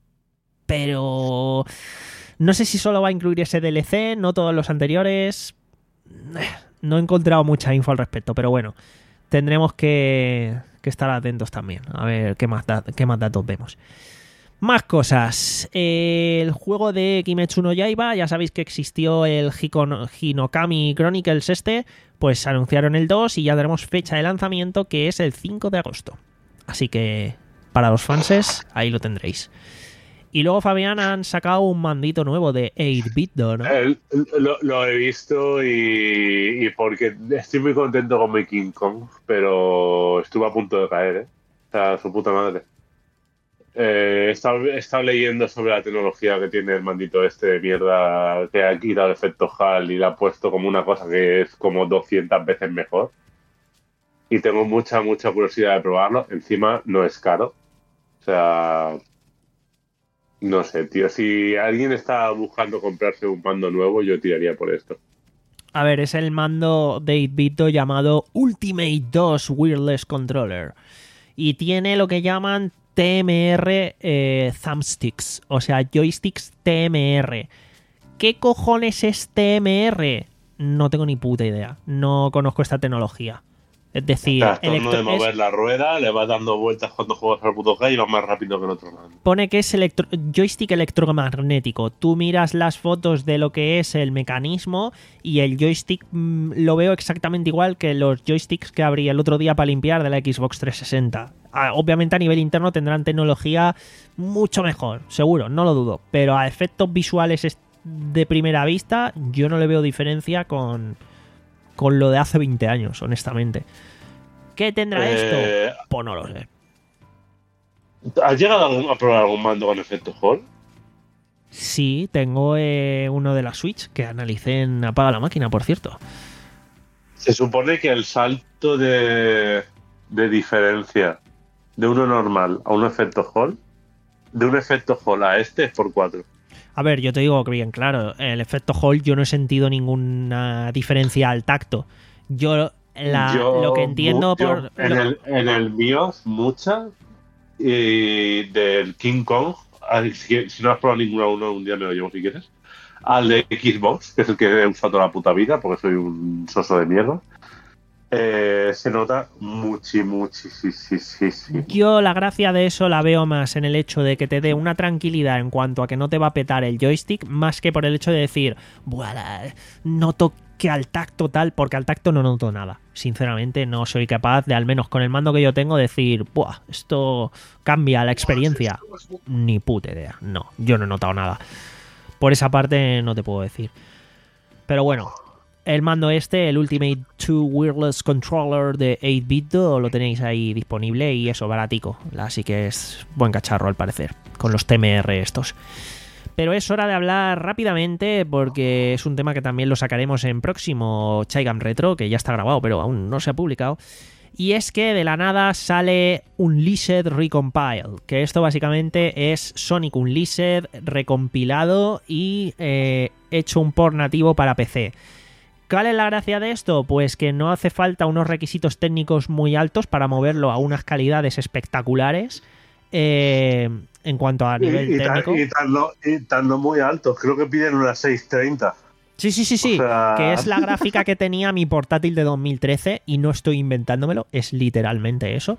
Pero no sé si solo va a incluir ese D L C, no todos los anteriores. No he encontrado mucha info al respecto, pero bueno, tendremos que, que estar atentos también, a ver qué más, da- qué más datos vemos. Más cosas. Eh, el juego de Kimetsu no Yaiba, ya sabéis que existió el Hikon- Hinokami Chronicles este, pues anunciaron el dos y ya tenemos fecha de lanzamiento que es el cinco de agosto. Así que para los fanses, ahí lo tendréis. Y luego, Fabián, han sacado un mandito nuevo de ocho bit, ¿no? El- lo, lo he visto y, y porque estoy muy contento con mi King Kong, pero estuve a punto de caer, ¿eh? O sea, su puta madre. Eh, he, estado, he estado leyendo sobre la tecnología que tiene el mandito este de mierda, que ha quitado el efecto HAL y le ha puesto como una cosa que es como doscientas veces mejor. Y tengo mucha, mucha curiosidad de probarlo. Encima no es caro. O sea, no sé, tío. Si alguien está buscando comprarse un mando nuevo, yo tiraría por esto. A ver, es el mando de ocho bit llamado Ultimate dos Wireless Controller. Y tiene lo que llaman T M R eh, thumbsticks, o sea, joysticks T M R. ¿Qué cojones es T M R? No tengo ni puta idea. No conozco esta tecnología. Es decir, Trastorno electro- de mover es- la rueda, le vas dando vueltas cuando juegas al Budokai y va más rápido que el otro mando. pone que es electro- joystick electromagnético. Tú miras las fotos de lo que es el mecanismo y el joystick mm, lo veo exactamente igual que los joysticks que abrí el otro día para limpiar de la Xbox trescientos sesenta. Ah, obviamente a nivel interno tendrán tecnología mucho mejor, seguro, no lo dudo. Pero a efectos visuales est- de primera vista, yo no le veo diferencia con, con lo de hace veinte años, honestamente. ¿Qué tendrá Eh, esto? Pues no lo sé. ¿Has llegado a, algún- a probar algún mando con efecto Hall? Sí, tengo eh, uno de la Switch que analicé en Apaga la Máquina, por cierto. Se supone que el salto de, de diferencia de uno normal a un efecto Hall, de un efecto Hall a este es por cuatro. A ver, yo te digo que bien claro, el efecto Hall yo no he sentido ninguna diferencia al tacto. Yo, la- Yo- lo que entiendo mu- yo por... en, lo- el, en el mío, mucha. Y del King Kong, ah, si, si no has probado ninguno uno, un día me lo llevo si quieres. Al de Xbox, que es el que he usado toda la puta vida, porque soy un soso de mierda. Eh, se nota muchi, muchi, sí, sí, sí, sí. Yo la gracia de eso la veo más en el hecho de que te dé una tranquilidad en cuanto a que no te va a petar el joystick, más que por el hecho de decir, bueno, noto que al tacto tal, porque al tacto no noto nada. Sinceramente no soy capaz de, al menos con el mando que yo tengo, decir, buah, esto cambia la experiencia. Ni puta idea. No, yo no he notado nada. Por esa parte no te puedo decir. Pero bueno, el mando este, el Ultimate dos Wireless Controller de ocho bit, lo tenéis ahí disponible y eso, baratico. Así que es buen cacharro al parecer, con los T M R estos. Pero es hora de hablar rápidamente porque es un tema que también lo sacaremos en próximo Chaigam Retro, que ya está grabado pero aún no se ha publicado. Y es que de la nada sale Unleashed Recompile, que esto básicamente es Sonic Unleashed recompilado y eh, hecho un port nativo para P C. ¿Cuál es la gracia de esto? Pues que no hace falta unos requisitos técnicos muy altos para moverlo a unas calidades espectaculares eh, en cuanto a nivel y, y, técnico. tan, y, tan no, y tan no muy alto, creo que piden unas seiscientos treinta. Sí, sí, sí, sí, o sea... que es la gráfica que tenía mi portátil de dos mil trece y no estoy inventándomelo, es literalmente eso.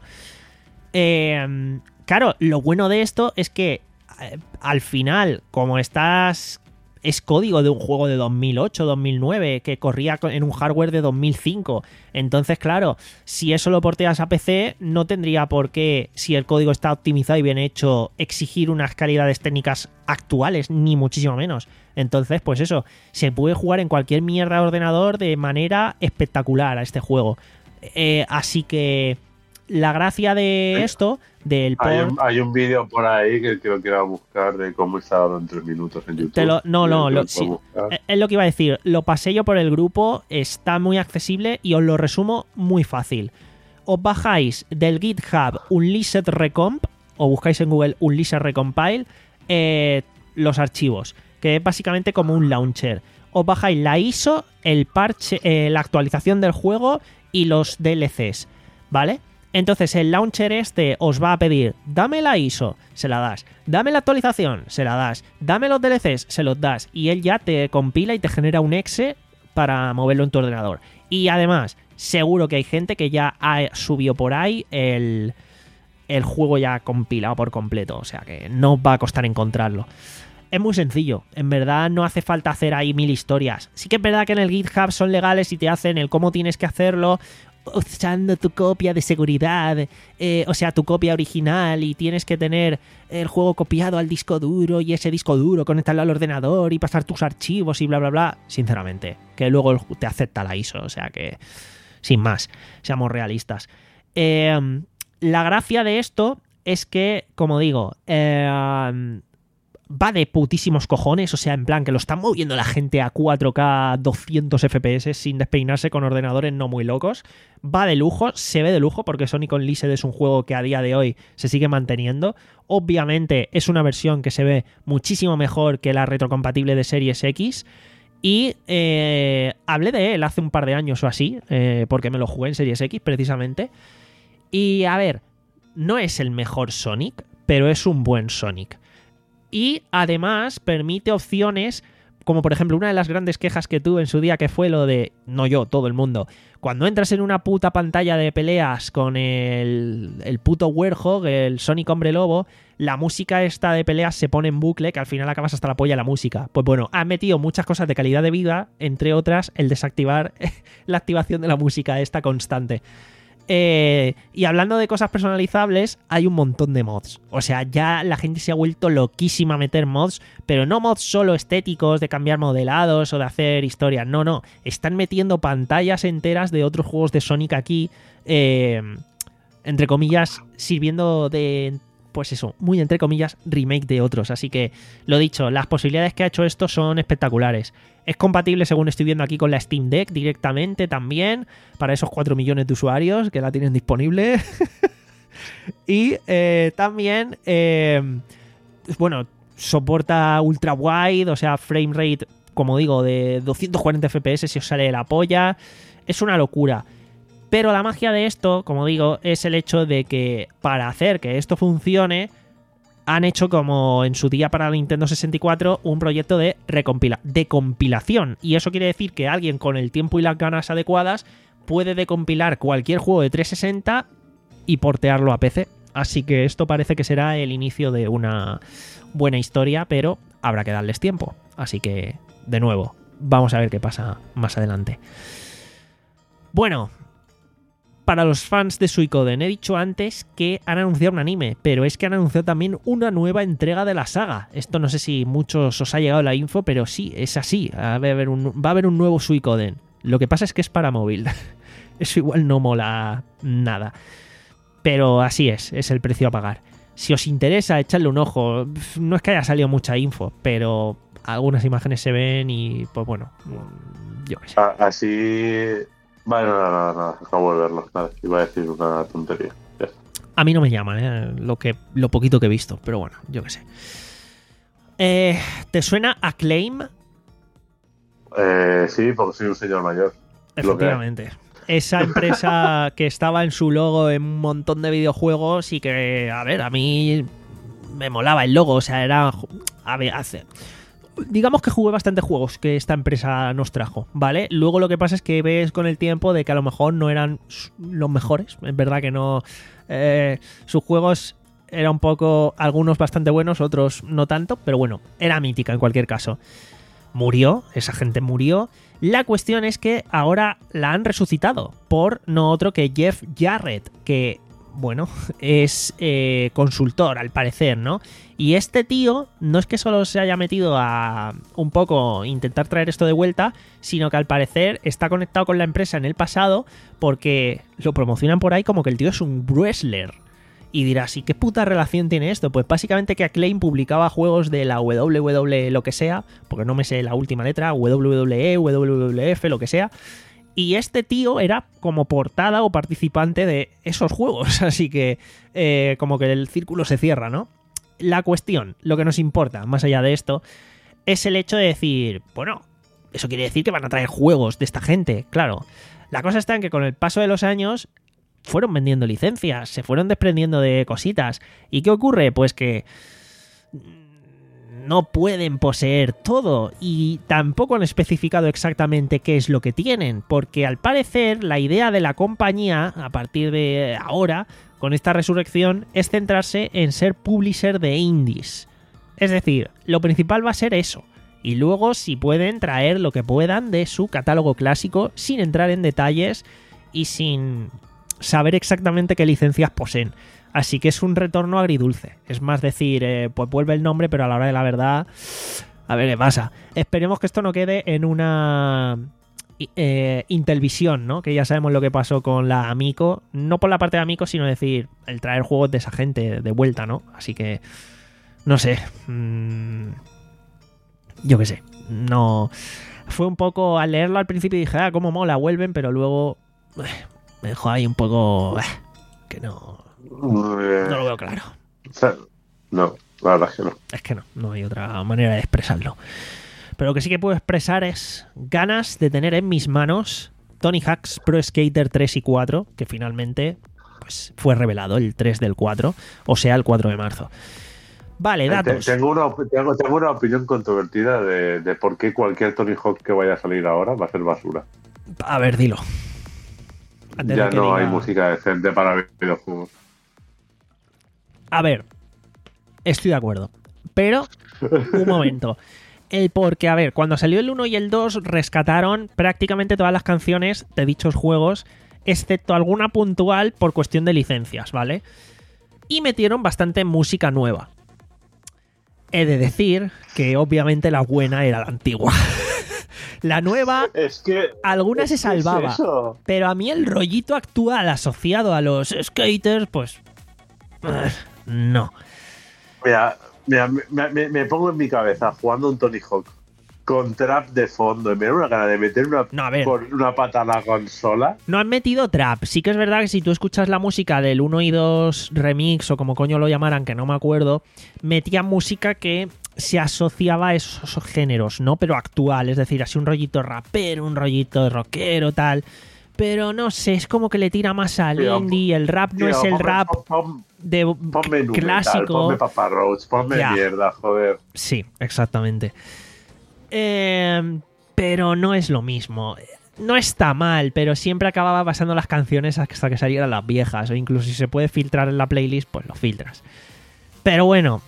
Eh, claro, lo bueno de esto es que eh, al final, como estás... Es código de un juego de dos mil ocho, dos mil nueve, que corría en un hardware de dos mil cinco. Entonces, claro, si eso lo porteas a P C, no tendría por qué, si el código está optimizado y bien hecho, exigir unas calidades técnicas actuales, ni muchísimo menos. Entonces, pues eso, se puede jugar en cualquier mierda de ordenador de manera espectacular a este juego. Eh, así que la gracia de esto, del port... Hay un, hay un vídeo por ahí que creo que iba a buscar de cómo instalarlo en tres minutos en YouTube. Te lo, no, no, Creo lo, que sí, lo puedo buscar. es lo que iba a decir. Lo pasé yo por el grupo, está muy accesible y os lo resumo muy fácil. Os bajáis del GitHub Unleashed Recomp o buscáis en Google Unleashed Recompile eh, los archivos, que es básicamente como un launcher. Os bajáis la I S O, el parche, eh, la actualización del juego y los D L Cs, ¿vale? Entonces el launcher este os va a pedir, dame la I S O, se la das, dame la actualización, se la das, dame los D L Cs, se los das, y él ya te compila y te genera un exe para moverlo en tu ordenador. Y además, seguro que hay gente que ya ha subido por ahí el, el juego ya compilado por completo, o sea que no os va a costar encontrarlo. Es muy sencillo, en verdad no hace falta hacer ahí mil historias. Sí que es verdad que en el GitHub son legales y te hacen el cómo tienes que hacerlo usando tu copia de seguridad, eh, o sea, tu copia original, y tienes que tener el juego copiado al disco duro y ese disco duro conectarlo al ordenador y pasar tus archivos y bla bla bla. Sinceramente, que luego te acepta la I S O, o sea que sin más, seamos realistas. Eh, la gracia de esto es que, como digo, eh, va de putísimos cojones, o sea, en plan que lo están moviendo la gente a cuatro K doscientos F P S sin despeinarse con ordenadores no muy locos. Va de lujo, se ve de lujo porque Sonic Unleashed es un juego que a día de hoy se sigue manteniendo. Obviamente es una versión que se ve muchísimo mejor que la retrocompatible de Series X. Y eh, hablé de él hace un par de años o así, eh, porque me lo jugué en Series X precisamente. Y a ver, no es el mejor Sonic, pero es un buen Sonic. Y además permite opciones como por ejemplo una de las grandes quejas que tuve en su día, que fue lo de, no yo, todo el mundo, cuando entras en una puta pantalla de peleas con el, el puto Werehog, el Sonic Hombre Lobo, la música esta de peleas se pone en bucle, que al final acabas hasta la polla la música. Pues bueno, han metido muchas cosas de calidad de vida, entre otras el desactivar la activación de la música esta constante. Eh, y hablando de cosas personalizables, hay un montón de mods. O sea, ya la gente se ha vuelto loquísima a meter mods, pero no mods solo estéticos de cambiar modelados o de hacer historias. No, no. Están metiendo pantallas enteras de otros juegos de Sonic aquí, eh, entre comillas, sirviendo de, pues eso, muy entre comillas, remake de otros. Así que, lo dicho, las posibilidades que ha hecho esto son espectaculares. Es compatible, según estoy viendo aquí, con la Steam Deck directamente también, para esos cuatro millones de usuarios que la tienen disponible. Y eh, también, eh, bueno, soporta ultra wide, o sea, frame rate, como digo, de doscientos cuarenta F P S si os sale de la polla. Es una locura. Pero la magia de esto, como digo, es el hecho de que para hacer que esto funcione, han hecho, como en su día para la Nintendo sesenta y cuatro, un proyecto de, recompila- de compilación. Y eso quiere decir que alguien con el tiempo y las ganas adecuadas puede decompilar cualquier juego de trescientos sesenta y portearlo a P C. Así que esto parece que será el inicio de una buena historia, pero habrá que darles tiempo. Así que, de nuevo, vamos a ver qué pasa más adelante. Bueno, para los fans de Suicoden, he dicho antes que han anunciado un anime, pero es que han anunciado también una nueva entrega de la saga. Esto no sé si muchos os ha llegado la info, pero sí, es así. Va a haber un, va a haber un nuevo Suicoden. Lo que pasa es que es para móvil. Eso igual no mola nada. Pero así es, es el precio a pagar. Si os interesa, echadle un ojo. No es que haya salido mucha info, pero algunas imágenes se ven y, pues bueno, yo qué sé. A- Así... Vale, no, no, no, no, acabo de verlo. Nada, iba a decir una tontería. Ya está. A mí no me llama, ¿eh? lo, que, lo poquito que he visto, pero bueno, yo qué sé. Eh, ¿Te suena Acclaim? Eh, sí, porque soy un señor mayor. Lo que hay. Efectivamente. Esa empresa que estaba en su logo en un montón de videojuegos y que, a ver, a mí me molaba el logo. O sea, era... A ver, hace... Digamos que jugué bastantes juegos que esta empresa nos trajo, ¿vale? Luego lo que pasa es que ves con el tiempo de que a lo mejor no eran los mejores. Es verdad que no... Eh, sus juegos eran un poco... Algunos bastante buenos, otros no tanto, pero bueno, era mítica en cualquier caso. Murió, esa gente murió. La cuestión es que ahora la han resucitado por no otro que Jeff Jarrett, que, bueno, es eh, consultor al parecer, ¿no? Y este tío no es que solo se haya metido a un poco intentar traer esto de vuelta, sino que al parecer está conectado con la empresa en el pasado porque lo promocionan por ahí como que el tío es un wrestler. Y dirás, ¿y qué puta relación tiene esto? Pues básicamente que Acclaim publicaba juegos de la W W E, lo que sea, porque no me sé la última letra, W W E, W W F, lo que sea. Y este tío era como portada o participante de esos juegos, así que eh, como que el círculo se cierra, ¿no? La cuestión, lo que nos importa, más allá de esto, es el hecho de decir, bueno, eso quiere decir que van a traer juegos de esta gente, claro. La cosa está en que con el paso de los años fueron vendiendo licencias, se fueron desprendiendo de cositas. ¿Y qué ocurre? Pues que no pueden poseer todo y tampoco han especificado exactamente qué es lo que tienen, porque al parecer la idea de la compañía, a partir de ahora, con esta resurrección, es centrarse en ser publisher de indies. Es decir, lo principal va a ser eso. Y luego, si pueden, traer lo que puedan de su catálogo clásico sin entrar en detalles y sin saber exactamente qué licencias poseen. Así que es un retorno agridulce. Es más decir, eh, pues vuelve el nombre, pero a la hora de la verdad, a ver qué pasa. Esperemos que esto no quede en una eh, Intelvisión, ¿no? Que ya sabemos lo que pasó con la Amico. No por la parte de Amico, sino decir, el traer juegos de esa gente de vuelta, ¿no? Así que, no sé. Mmm, yo qué sé. No. Fue un poco, al leerlo al principio dije, ah, cómo mola, vuelven, pero luego eh, me dejó ahí un poco eh, que no... No lo veo claro. O sea, no, la verdad es que no. Es que no, no hay otra manera de expresarlo. Pero lo que sí que puedo expresar es ganas de tener en mis manos Tony Hawk's Pro Skater tres y cuatro, que finalmente pues, fue revelado el tres del cuatro, o sea, el cuatro de marzo. Vale, datos. Tengo una, op- tengo, tengo una opinión controvertida de, de por qué cualquier Tony Hawk que vaya a salir ahora va a ser basura. A ver, dilo. Antes Ya de que no diga- hay música decente para videojuegos. A ver, estoy de acuerdo. Pero, un momento. El porque, a ver, cuando salió el uno y el dos, rescataron prácticamente todas las canciones de dichos juegos, excepto alguna puntual por cuestión de licencias, ¿vale? Y metieron bastante música nueva. He de decir que obviamente la buena era la antigua. La nueva, Es que. alguna es se que es salvaba. eso. Pero a mí el rollito actual asociado a los skaters, pues... eh, no. Mira, mira me, me- me pongo en mi cabeza jugando un Tony Hawk con trap de fondo y me da una gana de meter una, No, a ver. por una pata a la consola. No han metido trap. Sí que es verdad que si tú escuchas la música del uno y dos remix o como coño lo llamaran, que no me acuerdo, metían música que se asociaba a esos géneros, ¿no? Pero actual, es decir, así un rollito rapero, un rollito rockero, tal. Pero no sé, es como que le tira más al Tío, indie. El rap no Tío, es el ponme- rap pon- de Ponme nu metal, clásico. ponme Papa Roach, ponme Ya. mierda, joder. Sí, exactamente. Eh, pero no es lo mismo. No está mal, pero siempre acababa pasando las canciones hasta que salieran las viejas. O incluso si se puede filtrar en la playlist, pues lo filtras. Pero bueno,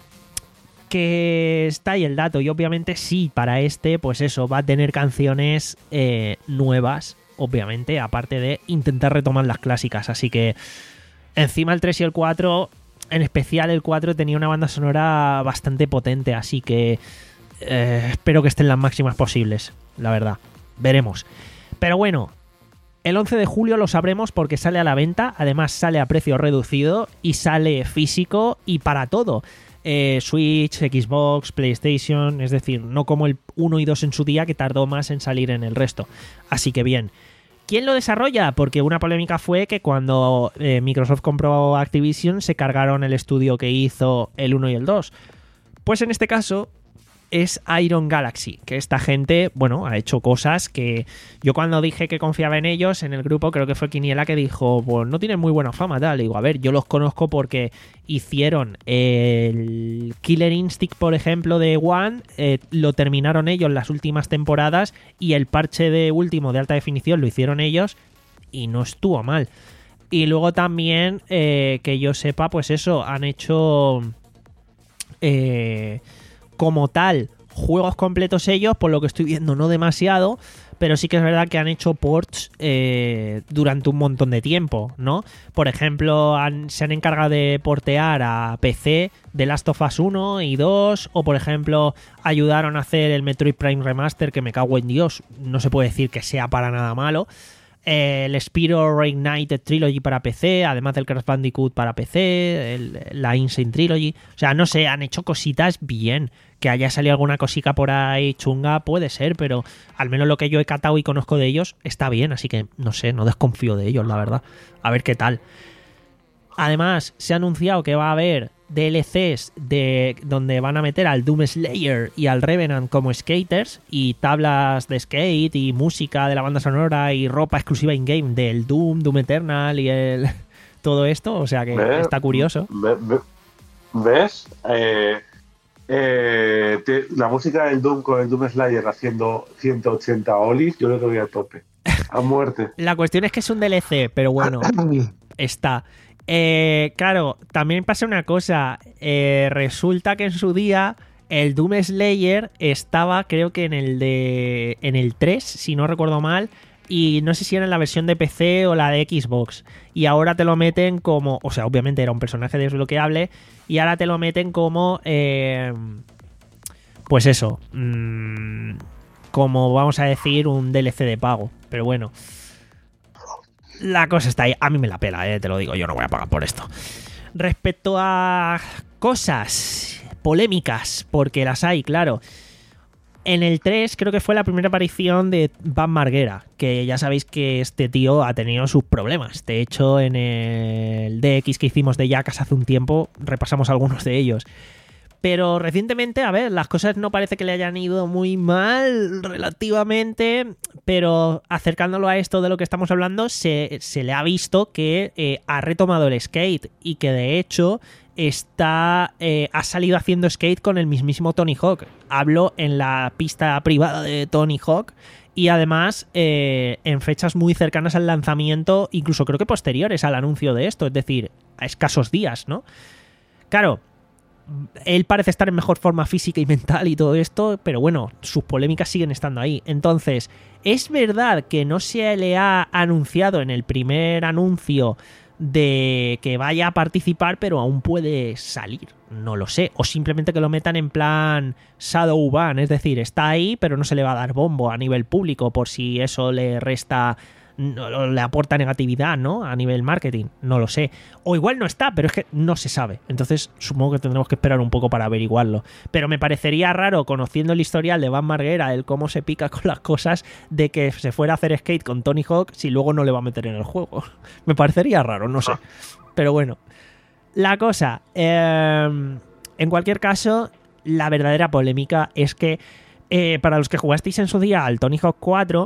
que está ahí el dato. Y obviamente sí, para este, pues eso, va a tener canciones eh, nuevas, obviamente, aparte de intentar retomar las clásicas. Así que encima el tres y el cuatro, en especial el cuatro, tenía una banda sonora bastante potente. Así que eh, espero que estén las máximas posibles, la verdad. Veremos. Pero bueno, el once de julio lo sabremos porque sale a la venta. Además sale a precio reducido y sale físico y para todo. Eh, Switch, Xbox, PlayStation, es decir, no como el uno y dos en su día que tardó más en salir en el resto. Así que bien. ¿Quién lo desarrolla? Porque una polémica fue que cuando eh, Microsoft compró Activision se cargaron el estudio que hizo el uno y el dos. Pues en este caso es Iron Galaxy, que esta gente, bueno, ha hecho cosas que yo cuando dije que confiaba en ellos en el grupo, creo que fue Quiniela que dijo, pues no tienen muy buena fama, tal. Y digo, a ver, yo los conozco porque hicieron el Killer Instinct, por ejemplo, de One, eh, lo terminaron ellos las últimas temporadas y el parche de último de alta definición lo hicieron ellos y no estuvo mal. Y luego también, eh, que yo sepa, pues eso, han hecho... Eh, como tal, juegos completos ellos, por lo que estoy viendo, no demasiado, pero sí que es verdad que han hecho ports eh, durante un montón de tiempo, ¿no? Por ejemplo, han, se han encargado de portear a P C The Last of Us uno y dos, o por ejemplo, ayudaron a hacer el Metroid Prime Remaster, que me cago en Dios, no se puede decir que sea para nada malo. Eh, el Spyro Reignited Trilogy para P C, además del Crash Bandicoot para P C, el, la Insane Trilogy. O sea, no sé, han hecho cositas bien. Que haya salido alguna cosica por ahí chunga puede ser, pero al menos lo que yo he catado y conozco de ellos está bien, así que no sé, no desconfío de ellos, la verdad. A ver qué tal. Además, se ha anunciado que va a haber D L Cs de, donde van a meter al Doom Slayer y al Revenant como skaters y tablas de skate y música de la banda sonora y ropa exclusiva in-game del Doom, Doom Eternal y el todo esto, o sea que ¿Ves? está curioso. Ve- ve- ¿Ves? Eh, eh, te- la música del Doom con el Doom Slayer haciendo ciento ochenta olis, yo lo que voy a tope. A muerte. La cuestión es que es un D L C, pero bueno, está. Eh, claro, también pasa una cosa. Eh, resulta que en su día el Doom Slayer estaba, creo que en el de en el tres, si no recuerdo mal, y no sé si era en la versión de P C o la de Xbox. Y ahora te lo meten como, o sea, obviamente era un personaje desbloqueable, y ahora te lo meten como, eh, pues eso, mmm, como vamos a decir un D L C de pago. Pero bueno. La cosa está ahí. A mí me la pela, eh, te lo digo. Yo no voy a pagar por esto. Respecto a cosas polémicas, porque las hay, claro. En el tres creo que fue la primera aparición de Bam Margera, que ya sabéis que este tío ha tenido sus problemas. De hecho, en el D X que hicimos de Jackass hace un tiempo, repasamos algunos de ellos. Pero recientemente, a ver, las cosas no parece que le hayan ido muy mal relativamente, pero acercándolo a esto de lo que estamos hablando, se, se le ha visto que eh, ha retomado el skate y que de hecho está eh, ha salido haciendo skate con el mismísimo Tony Hawk. Hablo en la pista privada de Tony Hawk y además eh, en fechas muy cercanas al lanzamiento, incluso creo que posteriores al anuncio de esto, es decir, a escasos días, ¿no? Claro, él parece estar en mejor forma física y mental y todo esto, pero bueno, sus polémicas siguen estando ahí. Entonces, es verdad que no se le ha anunciado en el primer anuncio de que vaya a participar, pero aún puede salir, no lo sé, o simplemente que lo metan en plan shadow ban, es decir, está ahí pero no se le va a dar bombo a nivel público por si eso le resta, no, le aporta negatividad, ¿no? A nivel marketing, no lo sé, o igual no está, pero es que no se sabe, entonces supongo que tendremos que esperar un poco para averiguarlo, pero me parecería raro, conociendo el historial de Van Marguera, el cómo se pica con las cosas, de que se fuera a hacer skate con Tony Hawk si luego no le va a meter en el juego. Me parecería raro, no sé, pero bueno, la cosa, eh, en cualquier caso, la verdadera polémica es que eh, para los que jugasteis en su día al Tony Hawk cuatro,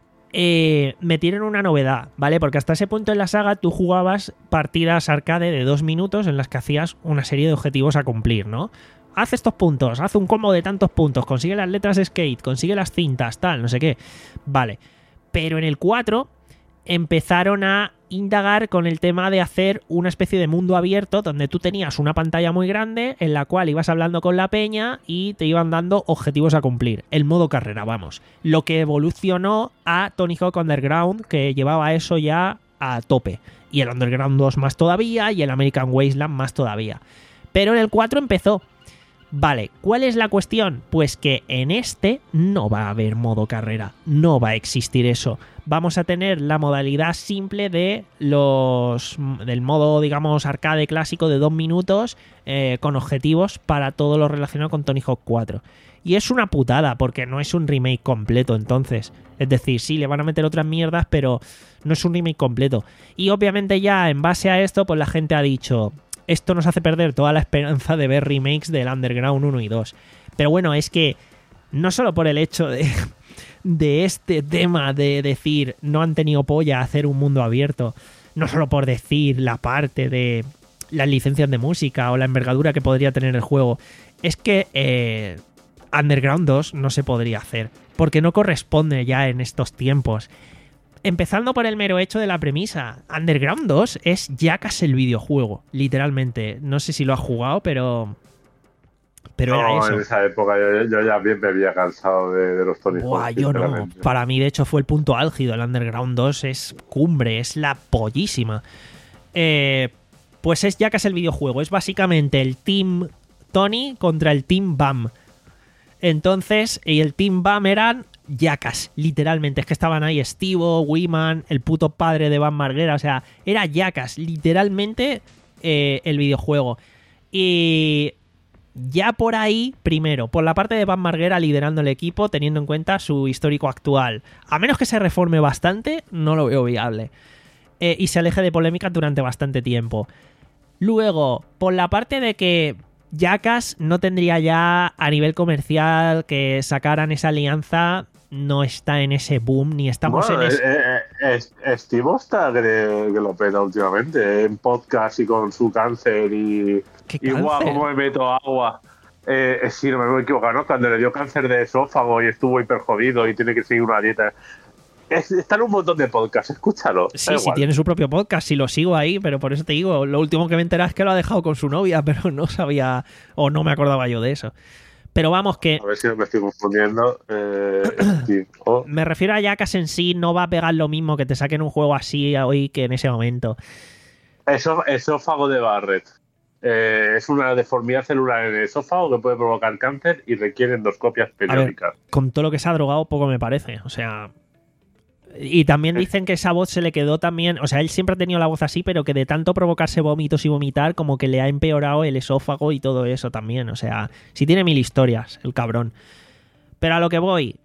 Eh, metieron una novedad, ¿vale? Porque hasta ese punto en la saga tú jugabas partidas arcade de dos minutos en las que hacías una serie de objetivos a cumplir, ¿no? Haz estos puntos, haz un combo de tantos puntos, consigue las letras de skate, consigue las cintas, tal, no sé qué. Vale. Pero en el cuatro empezaron a indagar con el tema de hacer una especie de mundo abierto donde tú tenías una pantalla muy grande en la cual ibas hablando con la peña y te iban dando objetivos a cumplir. El modo carrera, vamos. Lo que evolucionó a Tony Hawk Underground, que llevaba eso ya a tope. Y el Underground dos más todavía y el American Wasteland más todavía. Pero en el cuatro empezó. Vale, ¿cuál es la cuestión? Pues que en este no va a haber modo carrera, no va a existir eso. Vamos a tener la modalidad simple de los del modo, digamos, arcade clásico de dos minutos eh, con objetivos para todo lo relacionado con Tony Hawk cuatro. Y es una putada porque no es un remake completo, entonces. Es decir, sí, le van a meter otras mierdas, pero no es un remake completo. Y obviamente ya en base a esto, pues la gente ha dicho... Esto nos hace perder toda la esperanza de ver remakes del Underground uno y dos. Pero bueno, es que no solo por el hecho de, de este tema de decir no han tenido polla a hacer un mundo abierto, no solo por decir la parte de las licencias de música o la envergadura que podría tener el juego, es que eh, Underground dos no se podría hacer, porque no corresponde ya en estos tiempos. Empezando por el mero hecho de la premisa. Underground dos es Jackass el videojuego, literalmente. No sé si lo has jugado, pero... Pero no, era eso. En esa época yo, yo ya bien me había cansado de, de los Tony Hawk. Yo no. Para mí, de hecho, fue el punto álgido. El Underground dos es cumbre, es la pollísima. Eh, pues es Jackass el videojuego. Es básicamente el Team Tony contra el Team Bam. Entonces, y el Team Bam eran... Jackass, literalmente, es que estaban ahí Steve-O, Wiman, el puto padre de Van Marguera, o sea, era Jackass, literalmente eh, el videojuego. Y ya por ahí, primero, por la parte de Van Marguera liderando el equipo, teniendo en cuenta su histórico actual, a menos que se reforme bastante, no lo veo viable. Eh, y se aleje de polémicas durante bastante tiempo. Luego, por la parte de que Jackass no tendría ya a nivel comercial que sacaran esa alianza, no está en ese boom, ni estamos bueno, en ese... Eh, eh, Steve está que, que lo peta últimamente, en podcast y con su cáncer y... ¿Qué y cáncer? guau, cómo me meto agua. Eh, sí, no me voy a equivocar, ¿no? Cuando le dio cáncer de esófago y estuvo hiper jodido y tiene que seguir una dieta... Es, está en un montón de podcasts, escúchalo. Sí, sí, tiene su propio podcast, sí lo sigo ahí, pero por eso te digo, lo último que me enteré es que lo ha dejado con su novia, pero no sabía, o no me acordaba yo de eso. Pero vamos que... A ver si no me estoy confundiendo. Eh, sí. oh. Me refiero a Jackass en sí, no va a pegar lo mismo que te saquen un juego así hoy que en ese momento. Eso, esófago de Barrett. Eh, es una deformidad celular en el esófago que puede provocar cáncer y requiere endoscopias periódicas. A ver, con todo lo que se ha drogado, poco me parece, o sea... Y también dicen que esa voz se le quedó también... O sea, él siempre ha tenido la voz así, pero que de tanto provocarse vómitos y vomitar, como que le ha empeorado el esófago y todo eso también. O sea, sí tiene mil historias, el cabrón. Pero a lo que voy...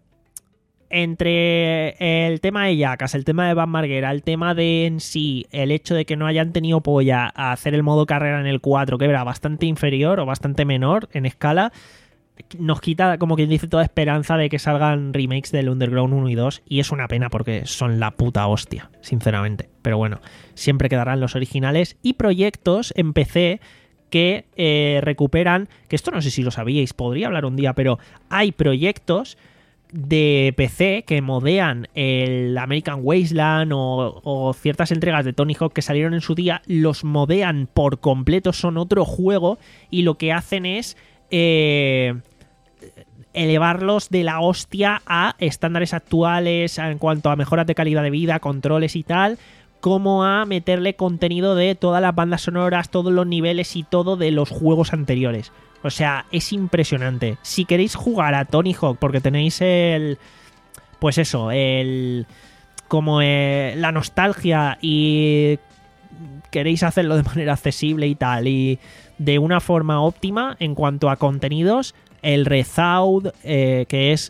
Entre el tema de Jackass, el tema de Van Marguera, el tema de en sí, el hecho de que no hayan tenido polla a hacer el modo carrera en el cuatro, que era bastante inferior o bastante menor en escala... Nos quita, como quien dice, toda esperanza de que salgan remakes del Underground uno y dos, y es una pena porque son la puta hostia, sinceramente. Pero bueno, siempre quedarán los originales y proyectos en P C que eh, recuperan, que esto no sé si lo sabíais, podría hablar un día, pero hay proyectos de P C que modean el American Wasteland o, o ciertas entregas de Tony Hawk que salieron en su día, los modean por completo, son otro juego y lo que hacen es eh, elevarlos de la hostia a estándares actuales en cuanto a mejoras de calidad de vida, controles y tal, como a meterle contenido de todas las bandas sonoras, todos los niveles y todo de los juegos anteriores. O sea, es impresionante. Si queréis jugar a Tony Hawk porque tenéis el... Pues eso, el... Como eh, la nostalgia y queréis hacerlo de manera accesible y tal, y de una forma óptima en cuanto a contenidos, el Rezaud, eh, que es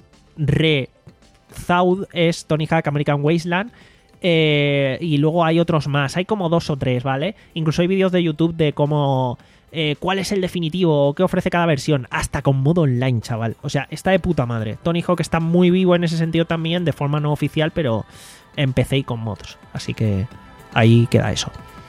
Rezaud, es Tony Hawk American Wasteland. Eh, y luego hay otros más, hay como dos o tres, ¿vale? Incluso hay vídeos de YouTube de cómo... Eh, cuál es el definitivo, qué ofrece cada versión, hasta con modo online, chaval. O sea, está de puta madre. Tony Hawk está muy vivo en ese sentido también, de forma no oficial, pero en P C y con mods. Así que ahí queda eso.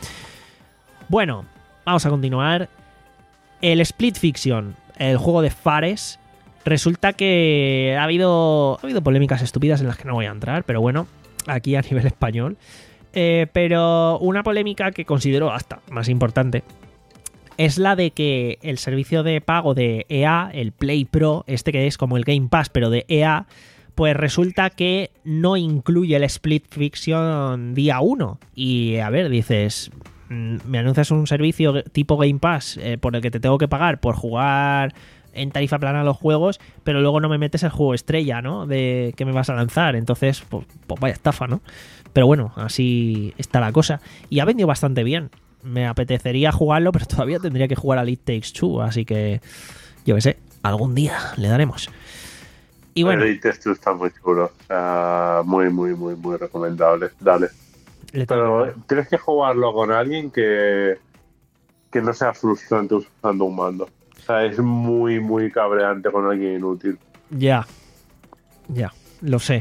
Bueno, vamos a continuar. El Split Fiction, el juego de Fares, resulta que ha habido, ha habido polémicas estúpidas en las que no voy a entrar, pero bueno, aquí a nivel español. Eh, pero una polémica que considero hasta más importante es la de que el servicio de pago de E A, el Play Pro, este que es como el Game Pass pero de E A, pues resulta que no incluye el Split Fiction día uno. Y a ver, dices, me anuncias un servicio tipo Game Pass eh, por el que te tengo que pagar por jugar en tarifa plana los juegos, pero luego no me metes el juego estrella, ¿no? De que me vas a lanzar. Entonces, pues, pues vaya estafa, ¿no? Pero bueno, así está la cosa. Y ha vendido bastante bien. Me apetecería jugarlo, pero todavía tendría que jugar al It Takes Two, así que yo qué sé, algún día le daremos. Y bueno, el It Takes Two está muy chulo, o sea, muy, muy, muy, muy recomendable. Dale. Pero tienes que jugarlo con alguien que, que no sea frustrante usando un mando. O sea, es muy, muy cabreante con alguien inútil. Ya, ya, lo sé.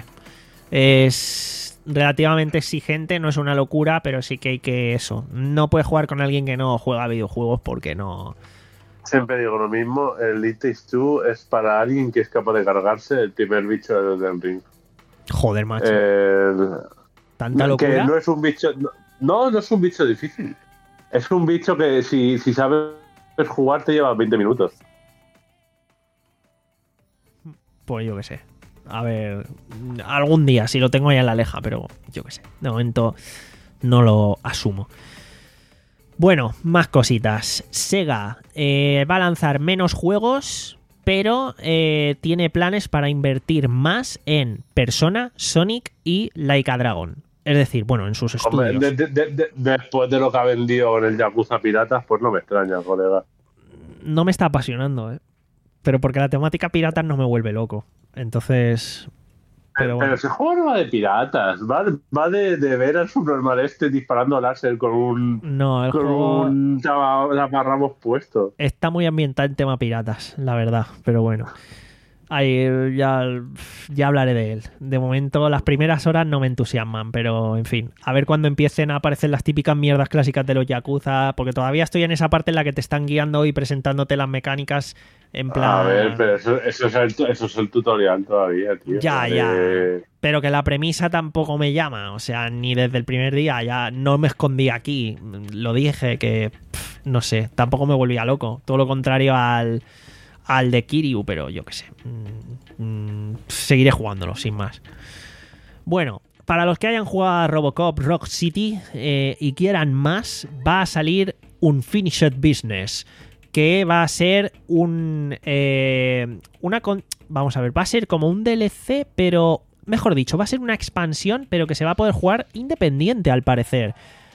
Es relativamente exigente, no es una locura, pero sí que hay que eso. No puedes jugar con alguien que no juega videojuegos porque no... Siempre digo lo mismo, el It Takes Two es para alguien que es capaz de cargarse el primer bicho de Elden Ring. Joder, macho. El... ¿Tanta locura? Que no es un bicho... No, no es un bicho difícil. Es un bicho que si, si sabes jugar te lleva veinte minutos. Pues yo qué sé. A ver, algún día, si lo tengo ahí en la leja, pero yo qué sé. De momento no lo asumo. Bueno, más cositas. Sega eh, va a lanzar menos juegos, pero eh, tiene planes para invertir más en Persona, Sonic y Like a Dragon. Es decir, bueno, en sus Hombre, estudios. de, de, de, después de lo que ha vendido con el Yakuza Piratas, pues no me extraña, colega. No me está apasionando, ¿eh? Pero porque la temática piratas no me vuelve loco. Entonces... Pero, bueno. Pero ese juego no va de piratas, va de, va de, de ver al subnormal este disparando láser con un... No, el con juego... un taparrabos puesto. Está muy ambientado en tema piratas, la verdad. Pero bueno. Ahí ya, ya hablaré de él. De momento, las primeras horas no me entusiasman, pero en fin. A ver cuando empiecen a aparecer las típicas mierdas clásicas de los Yakuza, porque todavía estoy en esa parte en la que te están guiando y presentándote las mecánicas en plan... A ver, pero eso, eso, es, el, eso es el tutorial todavía, tío. Ya, eh... ya. Pero que la premisa tampoco me llama. O sea, ni desde el primer día. Ya no me escondí aquí. Lo dije que... Pff, no sé, tampoco me volvía loco. Todo lo contrario al... al de Kiryu, pero yo qué sé. Mm, mm, seguiré jugándolo, sin más. Bueno, para los que hayan jugado a Robocop Rock City eh, y quieran más, va a salir Unfinished Business, que va a ser un... Eh, una con... Vamos a ver, va a ser como un D L C, pero... Mejor dicho, va a ser una expansión, pero que se va a poder jugar independiente, al parecer.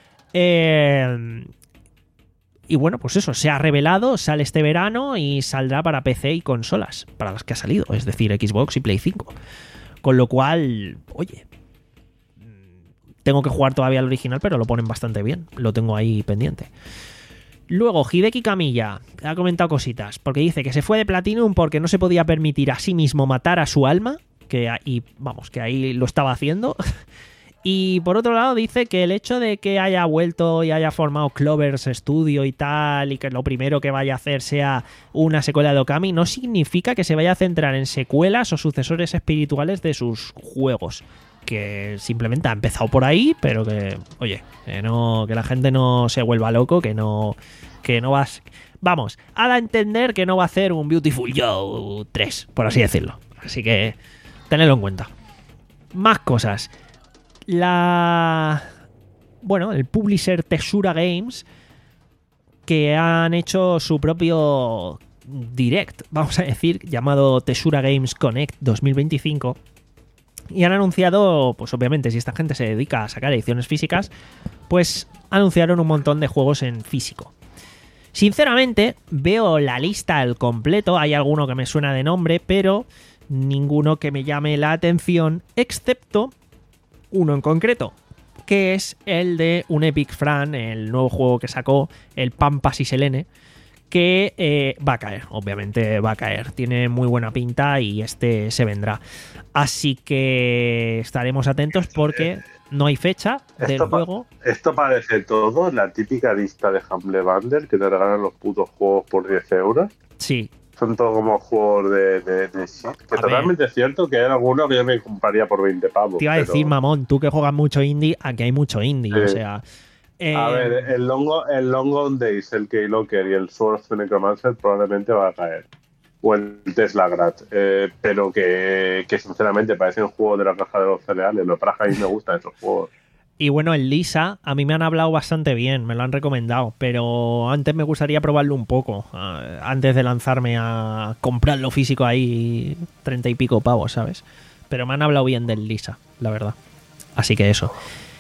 Eh... Y bueno, pues eso, se ha revelado, sale este verano y saldrá para P C y consolas, para las que ha salido, es decir, Xbox y Play cinco. Con lo cual, oye, tengo que jugar todavía al original, pero lo ponen bastante bien, lo tengo ahí pendiente. Luego, Hideki Kamiya ha comentado cositas, porque dice que se fue de Platinum porque no se podía permitir a sí mismo matar a su alma, que ahí, vamos, que ahí lo estaba haciendo, Y por otro lado dice que el hecho de que haya vuelto y haya formado Clover's Studio y tal, y que lo primero que vaya a hacer sea una secuela de Okami, no significa que se vaya a centrar en secuelas o sucesores espirituales de sus juegos. Que simplemente ha empezado por ahí, pero que, oye, que no, que la gente no se vuelva loco, que no, que no vas, vamos, a dar a entender que no va a hacer un Beautiful Joe tres, por así decirlo. Así que tenedlo en cuenta. Más cosas. La, bueno, el publisher Tesura Games, que han hecho su propio direct, vamos a decir, llamado Tesura Games Connect dos mil veinticinco. Y han anunciado, pues obviamente, si esta gente se dedica a sacar ediciones físicas, pues anunciaron un montón de juegos en físico. Sinceramente, veo la lista al completo, hay alguno que me suena de nombre, pero ninguno que me llame la atención, excepto uno en concreto, que es el de un Epic Fran, el nuevo juego que sacó, el Pampas y Selene, que eh, va a caer, obviamente va a caer. Tiene muy buena pinta y este se vendrá. Así que estaremos atentos porque no hay fecha del esto juego. Pa esto parece todo la típica lista de Humble Bundle que te regalan los putos juegos por diez euros. Sí. Son todos como juegos de, de, de shit. Que A totalmente es cierto que hay algunos que yo me compraría por veinte pavos. Te iba a pero... decir, mamón, tú que juegas mucho indie, aquí hay mucho indie, Sí. o sea... Eh, A ver, el Long, el Long Gone Days, el Keylogger y el Sword of the Necromancer probablemente va a caer. O el Tesla Grad. Eh, pero que, que sinceramente parece un juego de la caja de los cereales. Lo para a mí me gustan esos juegos. Y bueno, el Lisa, a mí me han hablado bastante bien, me lo han recomendado, pero antes me gustaría probarlo un poco, uh, antes de lanzarme a comprarlo físico ahí, treinta y pico pavos, ¿sabes? Pero me han hablado bien del Lisa, la verdad. Así que eso.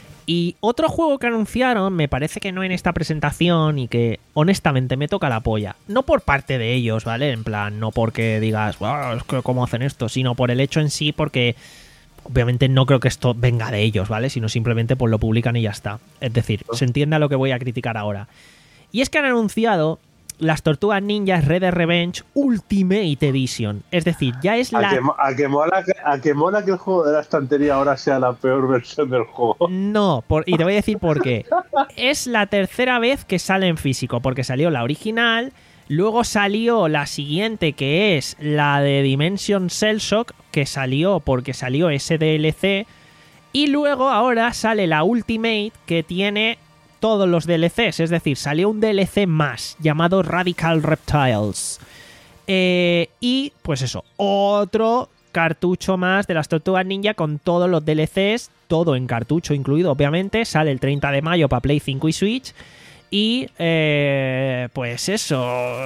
Y otro juego que anunciaron, me parece que no en esta presentación y que honestamente me toca la polla. No por parte de ellos, ¿vale? En plan, no porque digas, wow, es que cómo hacen esto, sino por el hecho en sí, porque obviamente no creo que esto venga de ellos, ¿vale? Sino simplemente pues lo publican y ya está. Es decir, se entiende a lo que voy a criticar ahora. Y es que han anunciado las Tortugas Ninjas Red Dead Revenge Ultimate Edition. Es decir, ya es la... A que, a, que mola, a que mola que el juego de la estantería ahora sea la peor versión del juego. No, por... y te voy a decir por qué. Es la tercera vez que sale en físico, porque salió la original, luego salió la siguiente, que es la de Dimension Cell Shock, que salió porque salió ese D L C, y luego ahora sale la Ultimate, que tiene todos los D L Cs, es decir, salió un D L C más llamado Radical Reptiles. Eh, y pues eso, otro cartucho más de las Tortugas Ninja con todos los D L Cs, todo en cartucho incluido, obviamente. Sale el treinta de mayo para Play cinco y Switch. Y eh, pues eso,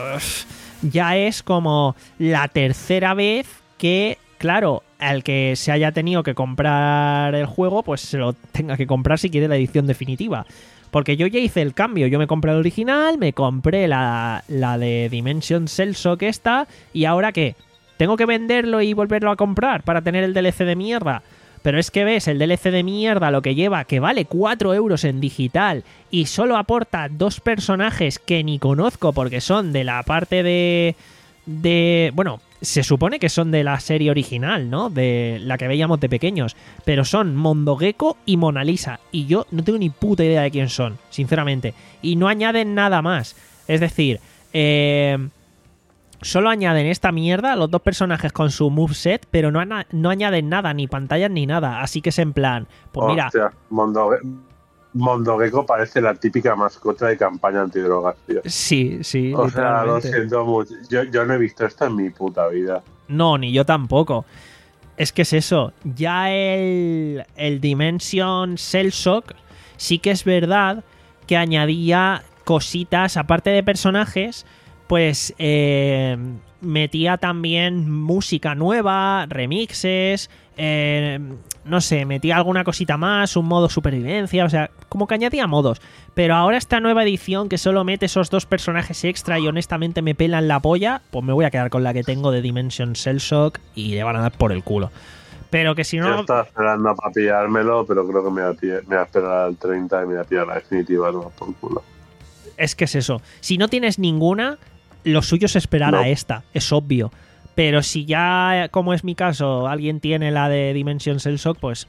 ya es como la tercera vez que, claro, al que se haya tenido que comprar el juego, pues se lo tenga que comprar si quiere la edición definitiva. Porque yo ya hice el cambio, yo me compré el original, me compré la, la de Dimension Cell Shock esta, y ¿ahora qué? ¿Tengo que venderlo y volverlo a comprar para tener el D L C de mierda? Pero es que ves, el D L C de mierda lo que lleva, que vale cuatro euros en digital, y solo aporta dos personajes que ni conozco porque son de la parte de... de bueno, se supone que son de la serie original, ¿no? De la que veíamos de pequeños. Pero son Mondogecko y Mona Lisa. Y yo no tengo ni puta idea de quién son, sinceramente. Y no añaden nada más. Es decir, eh, solo añaden esta mierda, los dos personajes con su moveset, pero no, no añaden nada, ni pantallas ni nada. Así que es en plan, pues mira... Hostia, Mondoge Mondogecko parece la típica mascota de campaña antidrogas, tío. Sí, sí, o sea, lo literalmente. siento mucho. Yo, yo no he visto esto en mi puta vida. No, ni yo tampoco. Es que es eso. Ya el, el Dimension Cell Shock sí que es verdad que añadía cositas, aparte de personajes, pues eh, metía también música nueva, remixes, eh, no sé, metía alguna cosita más, un modo supervivencia, o sea, como que añadía modos. Pero ahora esta nueva edición que solo mete esos dos personajes extra y honestamente me pelan la polla, pues me voy a quedar con la que tengo de Dimension Cell Shock y le van a dar por el culo. Pero que si no... Yo estaba esperando para pillármelo, pero creo que me voy a, pillar, me voy a esperar al treinta y me voy a pillar la definitiva, no por culo. Es que es eso. Si no tienes ninguna, lo suyo es esperar no. a esta, es obvio. Pero si ya, como es mi caso, alguien tiene la de Dimension Cell Shock, pues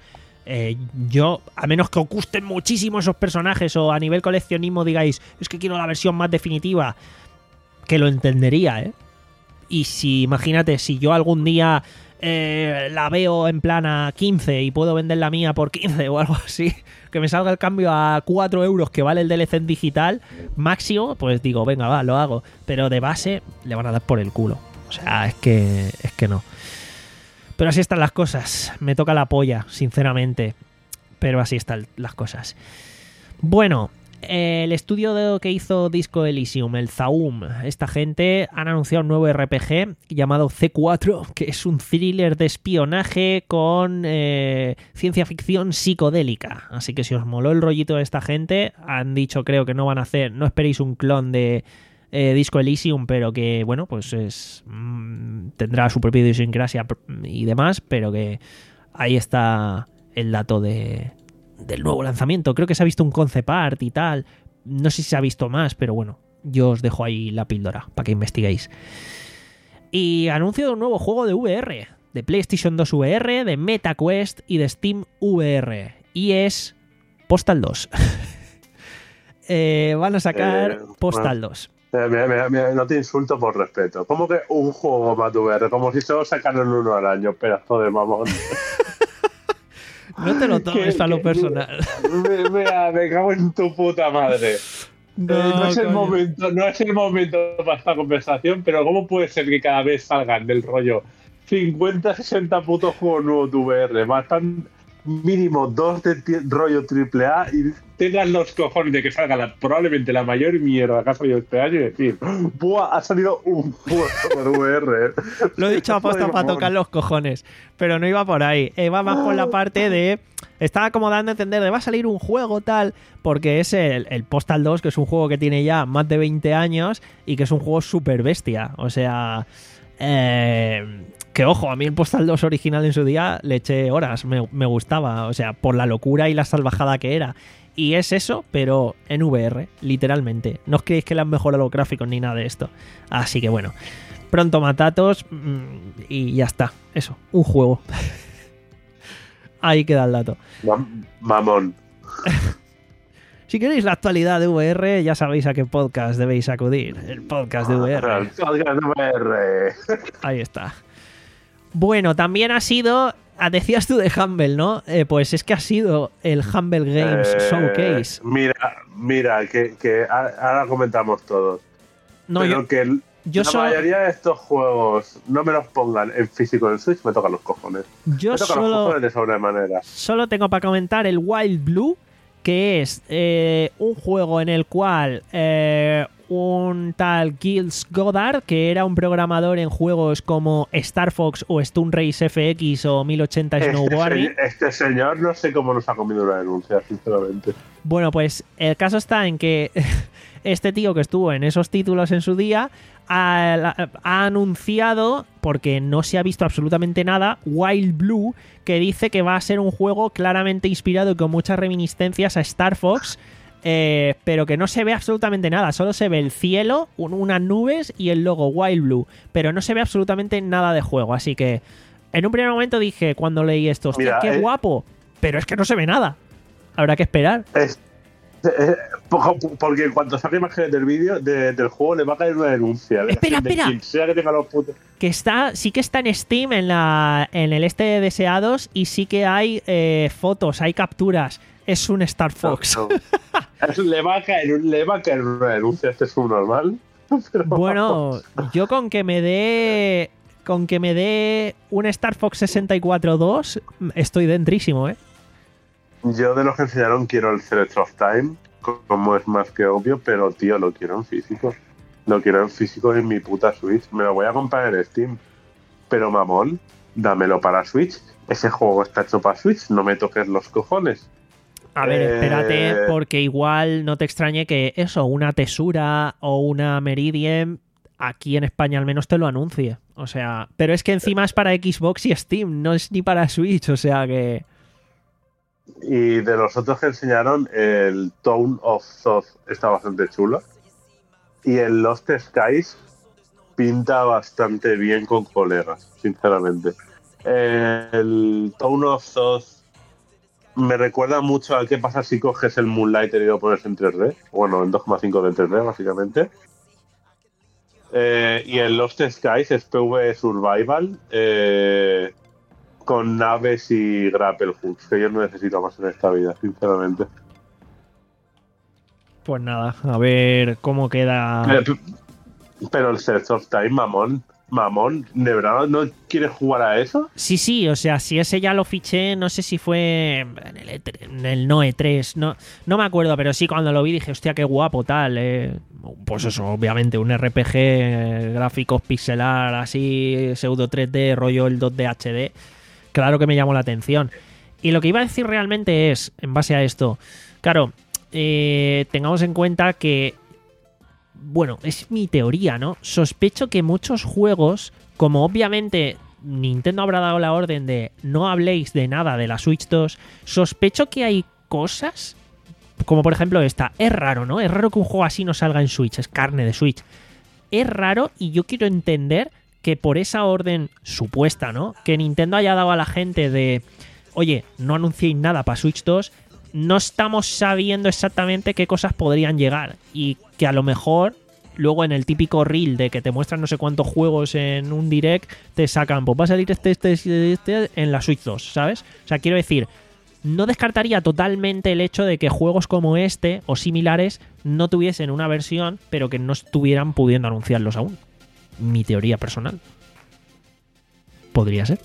Eh, yo, a menos que os gusten muchísimo esos personajes o a nivel coleccionismo digáis, es que quiero la versión más definitiva, que lo entendería, ¿eh? Y si, imagínate, si yo algún día eh, la veo en plan a quince y puedo vender la mía por quince o algo así, que me salga el cambio a cuatro euros que vale el D L C en digital máximo, pues digo, venga, va, lo hago. Pero de base le van a dar por el culo. O sea, es que, es que no. Pero así están las cosas. Me toca la polla, sinceramente. Pero así están las cosas. Bueno, el estudio de, que hizo Disco Elysium, el Zaum, esta gente han anunciado un nuevo R P G llamado C cuatro, que es un thriller de espionaje con eh, ciencia ficción psicodélica. Así que si os moló el rollito de esta gente, han dicho, creo que no van a hacer, no esperéis un clon de eh, Disco Elysium, pero que, bueno, pues es mmm, tendrá su propia idiosincrasia y demás, pero que ahí está el dato de... del nuevo lanzamiento. Creo que se ha visto un concept art y tal. No sé si se ha visto más, pero bueno, yo os dejo ahí la píldora para que investiguéis. Y anuncio de un nuevo juego de V R, de PlayStation dos V R, de MetaQuest y de Steam V R. Y es Postal dos. eh, van a sacar Eh, Postal bueno. dos. Eh, mira, mira, mira, no te insulto por respeto. ¿Cómo que un juego más de V R? Como si solo sacaran uno al año, pedazo de mamón. No te lo tomes a lo personal. Me, me, me cago en tu puta madre. No, eh, no, es el coño. momento, no es el momento para esta conversación, pero ¿cómo puede ser que cada vez salgan del rollo cincuenta, sesenta putos juegos nuevos de V R? Bastan mínimo dos de t- rollo triple A y tengan los cojones de que salga la, probablemente la mayor mierda que ha salido este año y decir, ¡buah! Ha salido un juego de V R. Lo he dicho aposta para tocar los cojones, pero no iba por ahí. Iba más por la parte de... Estaba como dando a entender de va a salir un juego tal, porque es el, el Postal dos, que es un juego que tiene ya más de veinte años y que es un juego súper bestia. O sea... Eh, que ojo, a mí el Postal dos original en su día le eché horas, me, me gustaba, o sea, por la locura y la salvajada que era. Y es eso, pero en V R, literalmente. No os creéis que le han mejorado los gráficos ni nada de esto. Así que bueno, pronto matatos mmm, y ya está. Eso, un juego. Ahí queda el dato. Mam- Mamón. Si queréis la actualidad de V R, ya sabéis a qué podcast debéis acudir. El podcast de V R. V R. Ahí está. Bueno, también ha sido... Decías tú de Humble, ¿no? Eh, pues es que ha sido el Humble Games Eh, Showcase. Mira, mira, que, que a- ahora comentamos todos. No, pero yo, que el- yo la solo- mayoría de estos juegos no me los pongan en físico en Switch, me tocan los cojones. yo me tocan los solo, cojones de sobremanera. solo tengo para comentar el Wild Blue, que es eh, un juego en el cual eh, un tal Giles Goddard, que era un programador en juegos como Star Fox o Stun Race F X o mil ochenta Este, Snowboarding. se- este señor no sé cómo nos ha comido una denuncia, sinceramente. Bueno, pues el caso está en que este tío que estuvo en esos títulos en su día ha, ha anunciado, porque no se ha visto absolutamente nada, Wild Blue, que dice que va a ser un juego claramente inspirado y con muchas reminiscencias a Star Fox, eh, pero que no se ve absolutamente nada, solo se ve el cielo, un- unas nubes y el logo Wild Blue, pero no se ve absolutamente nada de juego, así que en un primer momento dije, cuando leí esto, hostia, Mira, qué eh, guapo, pero es que no se ve nada. Habrá que esperar. Es, eh, po- porque en cuanto saque imágenes del vídeo de- del juego le va a caer una denuncia. De, Espera, de espera. quien sea que tenga los putos. Que está, sí que está en Steam, en la en el este de deseados, y sí que hay eh, fotos, hay capturas. Es un Star Fox. No, no. Es- le, va a caer, le va a caer una denuncia, este es un normal. Pero Bueno, yo con que me dé con que me dé un Star Fox sesenta y cuatro dos estoy dentrísimo, ¿eh? yo de los que enseñaron quiero el Threads of Time, como es más que obvio, pero tío, lo quiero en físico. Lo quiero en físico en mi puta Switch. Me lo voy a comprar en Steam. Pero mamón, dámelo para Switch. Ese juego está hecho para Switch, no me toques los cojones. A ver, Eh, espérate, porque igual no te extrañe que eso, una Tesura o una Meridian, aquí en España al menos te lo anuncie. O sea, pero es que encima es para Xbox y Steam, no es ni para Switch, o sea que... Y de los otros que enseñaron, el Tone of Thought está bastante chulo. Y el Lost Skies pinta bastante bien con colegas, sinceramente. El Tone of Thought me recuerda mucho a qué pasa si coges el Moonlighter y lo pones en tres D. Bueno, en dos coma cinco de tres D, básicamente. Eh, y el Lost Skies es P V Survival eh, con naves y grapple hooks, que yo no necesito más en esta vida, sinceramente. Pues nada, a ver cómo queda. Pero, pero el Search of Time, mamón, mamón, ¿de verdad no quieres jugar a eso? Sí, sí, o sea, si ese ya lo fiché, no sé si fue en el, E tres, en el no E tres, no, no me acuerdo, pero sí, cuando lo vi dije, hostia, qué guapo, tal. Eh. Pues eso, obviamente, un R P G, eh, gráficos pixelar, así, pseudo tres D, rollo el dos D H D, claro que me llamó la atención. Y lo que iba a decir realmente es, en base a esto, claro, eh, tengamos en cuenta que, bueno, es mi teoría, ¿no? Sospecho que muchos juegos, como obviamente Nintendo habrá dado la orden de no habléis de nada de la Switch dos, sospecho que hay cosas, como por ejemplo esta, es raro, ¿no? Es raro que un juego así no salga en Switch, es carne de Switch. Es raro y yo quiero entender que por esa orden supuesta, ¿no? Que Nintendo haya dado a la gente de, oye, no anunciéis nada para Switch dos, no estamos sabiendo exactamente qué cosas podrían llegar y que a lo mejor luego en el típico reel de que te muestran no sé cuántos juegos en un direct te sacan, pues va a salir este, este, este, este en la Switch dos, ¿sabes? O sea, quiero decir, no descartaría totalmente el hecho de que juegos como este o similares no tuviesen una versión, pero que no estuvieran pudiendo anunciarlos aún. Mi teoría personal. Podría ser.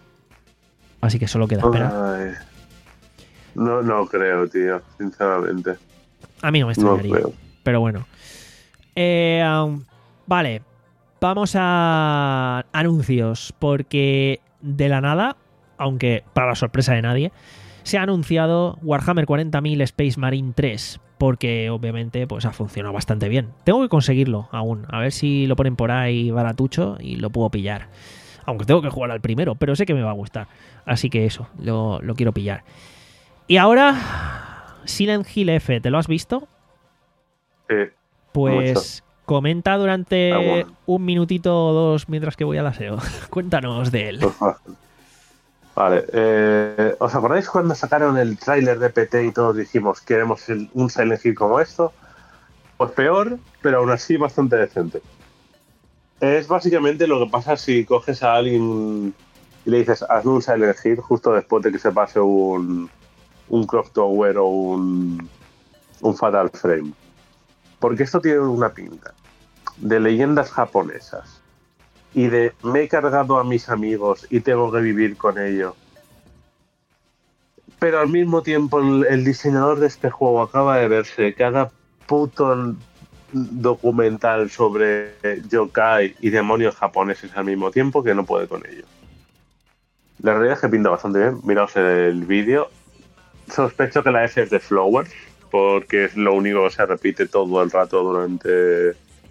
Así que solo queda esperar. Ay. No, no creo, tío, sinceramente. A mí no me extrañaría. No creo. Pero bueno. Eh, um, vale. Vamos a anuncios. Porque de la nada, aunque para la sorpresa de nadie, se ha anunciado Warhammer cuarenta mil Space Marine tres. Porque obviamente pues ha funcionado bastante bien. Tengo que conseguirlo aún. A ver si lo ponen por ahí baratucho y lo puedo pillar. Aunque tengo que jugar al primero, pero sé que me va a gustar. Así que eso, lo, lo quiero pillar. Y ahora, Silent Hill F, ¿te lo has visto? Sí. Pues mucho. Comenta durante Ah, bueno. un minutito o dos mientras que voy al aseo. Cuéntanos de él. Vale, eh, ¿os acordáis cuando sacaron el tráiler de P T y todos dijimos queremos el, un Silent Hill como esto? Pues peor, pero aún así bastante decente. Es básicamente lo que pasa si coges a alguien y le dices hazme un Silent Hill justo después de que se pase un, un Clock Tower o un, un Fatal Frame. Porque esto tiene una pinta de leyendas japonesas y de me he cargado a mis amigos y tengo que vivir con ello. Pero al mismo tiempo el, el diseñador de este juego acaba de verse cada puto documental sobre yokai y demonios japoneses al mismo tiempo que no puede con ello. La realidad es que pinta bastante bien. Miraos el vídeo. Sospecho que la F es de Flowers, porque es lo único que se repite todo el rato durante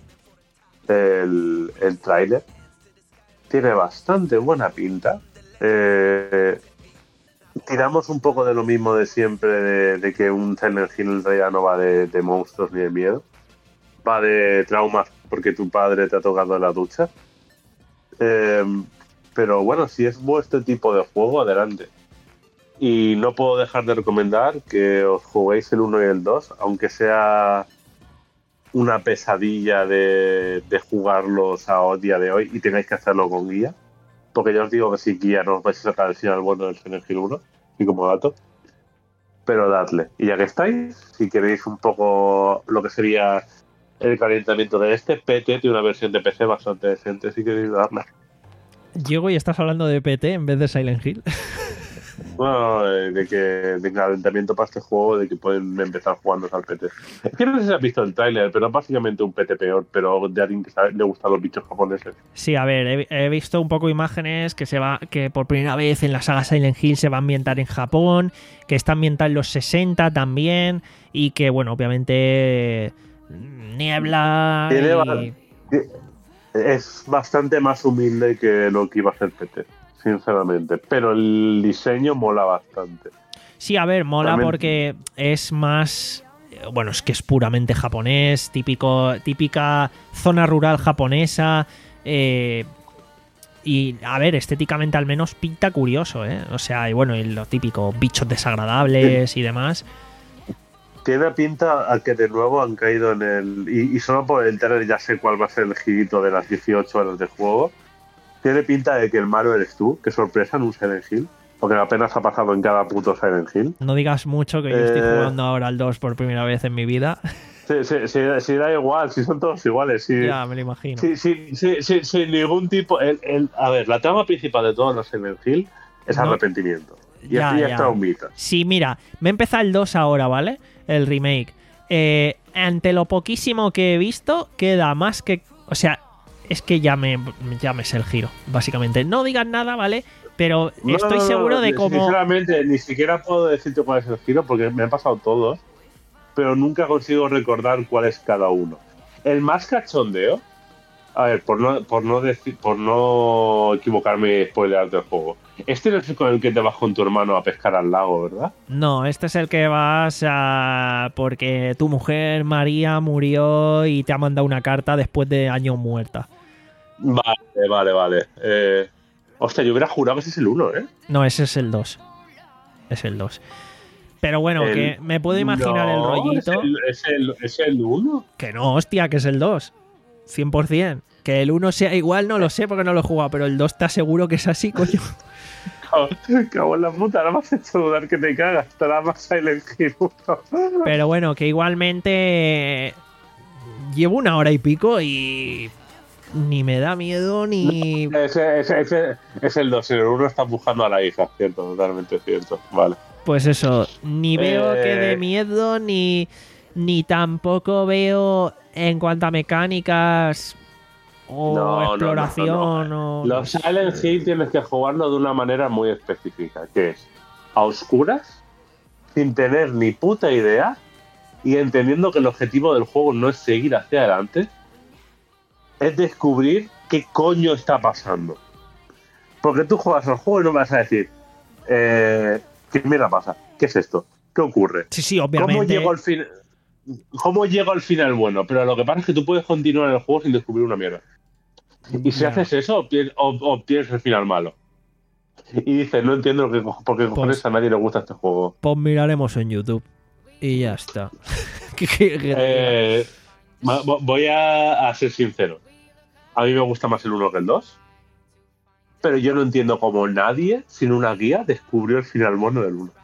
el, el tráiler. Tiene bastante buena pinta. Eh, tiramos un poco de lo mismo de siempre, de, de que un Silent Hill en realidad no va de, de monstruos ni de miedo. Va de traumas porque tu padre te ha tocado en la ducha. Eh, pero bueno, si es vuestro tipo de juego, adelante. Y no puedo dejar de recomendar que os juguéis el uno y el dos, aunque sea una pesadilla de, de jugarlos a día de hoy y tengáis que hacerlo con guía. Porque ya os digo que sin guía no os vais a sacar el final bueno del Silent Hill uno, y como dato. Pero dadle. Y ya que estáis, si queréis un poco lo que sería el calentamiento de este, P T tiene una versión de P C bastante decente, si queréis darla. Diego, ¿y estás hablando de P T en vez de Silent Hill? Bueno, de que de calentamiento para este juego, de que pueden empezar jugando al P T. Es que no sé si has visto el tráiler, pero es básicamente un P T peor, pero de alguien que sabe, le gustan los bichos japoneses. Sí, a ver, he, he visto un poco imágenes que se va, que por primera vez en la saga Silent Hill se va a ambientar en Japón, que está ambientada en los sesenta también, y que, bueno, obviamente niebla y... Es bastante más humilde que lo que iba a ser P T, sinceramente, pero el diseño mola bastante. Sí, a ver, mola También... porque es más... Bueno, es que es puramente japonés, típico, típica zona rural japonesa. Eh, Y, a ver, estéticamente al menos pinta curioso, ¿eh? O sea, y bueno, y lo típico, bichos desagradables sí. y demás. Tiene pinta a que de nuevo han caído en el... Y, y solo por el trailer ya sé cuál va a ser el girito de las dieciocho horas de juego. Tiene pinta de que el malo eres tú. Qué sorpresa en un Silent Hill. Porque apenas ha pasado en cada puto Silent Hill. No digas mucho que yo eh... estoy jugando ahora al dos por primera vez en mi vida. Sí, sí, sí, sí, da igual, si son todos iguales. Sí, ya, me lo imagino. Sí, sí, sí, sí, sin ningún tipo... El, el, a ver, la trama principal de todos los Silent Hill es no. arrepentimiento. Y ya, aquí ya ya está un mito. Sí, mira, me he empezado el dos ahora, ¿vale? El remake. Eh, ante lo poquísimo que he visto, queda más que... O sea, es que ya me, ya me sé el giro, básicamente. No digas nada, ¿vale? Pero no, estoy no, no, seguro no, de cómo... Sinceramente, ni siquiera puedo decirte cuál es el giro, porque me han pasado todos, pero nunca consigo recordar cuál es cada uno. El más cachondeo... A ver, por no, por no decir, por no equivocarme y spoilear del juego. Este no es el con el que te vas con tu hermano a pescar al lago, ¿verdad? No, este es el que vas a... porque tu mujer María murió y te ha mandado una carta después de años muerta. Vale, vale, vale. Eh... Hostia, yo hubiera jurado que ese es el uno, ¿eh? No, ese es el dos. Es el dos. Pero bueno, el... que me puedo imaginar no, el rollito. ¿Es el, es el uno? Que no, hostia, que es el dos. cien por ciento. Que el uno sea igual, no lo sé porque no lo he jugado, pero el dos te aseguro que es así, coño. Cago en la puta, ahora me has hecho dudar que te cagas. Estará más Silent Hill uno. Pero bueno, que igualmente llevo una hora y pico y ni me da miedo ni... No, ese, ese, ese es el dos, el uno está buscando a la hija, cierto, totalmente cierto. Vale. Pues eso, ni veo eh... que dé miedo, ni, ni tampoco veo en cuanto a mecánicas o no, exploración no, no, no. o... Los Silent Hill tienes que jugarlo de una manera muy específica, que es a oscuras, sin tener ni puta idea y entendiendo que el objetivo del juego no es seguir hacia adelante, es descubrir qué coño está pasando. Porque tú juegas al juego y no me vas a decir eh, ¿qué mierda pasa? ¿Qué es esto? ¿Qué ocurre? Sí, sí, obviamente. ¿Cómo llego al fin? ¿Cómo llego al final bueno? Pero lo que pasa es que tú puedes continuar el juego sin descubrir una mierda. Y si yeah. haces eso, obtienes, obtienes el final malo. Y dices, no entiendo lo que, por qué cojones pues, a nadie le gusta este juego. Pues miraremos en YouTube. Y ya está. eh, voy a, a ser sincero. A mí me gusta más el uno que el dos. Pero yo no entiendo cómo nadie, sin una guía, descubrió el final bueno del uno.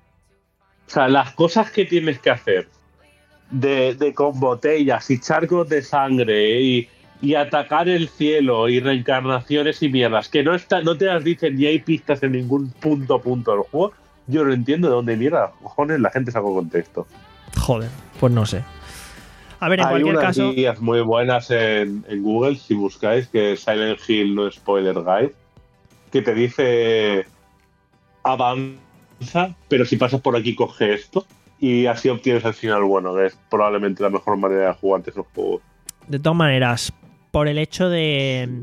O sea, las cosas que tienes que hacer de, de con botellas y charcos de sangre y, y atacar el cielo y reencarnaciones y mierdas, que no, está, no te las dicen ni hay pistas en ningún punto punto del juego, yo no entiendo de dónde mierda, cojones, la gente sacó contexto. Joder, pues no sé. A ver, en hay cualquier unas caso... guías muy buenas en, en Google, si buscáis, que es Silent Hill No Spoiler Guide, que te dice avanza, pero si pasas por aquí coge esto y así obtienes el final bueno, que es probablemente la mejor manera de jugar esos juegos. De todas maneras, por el hecho de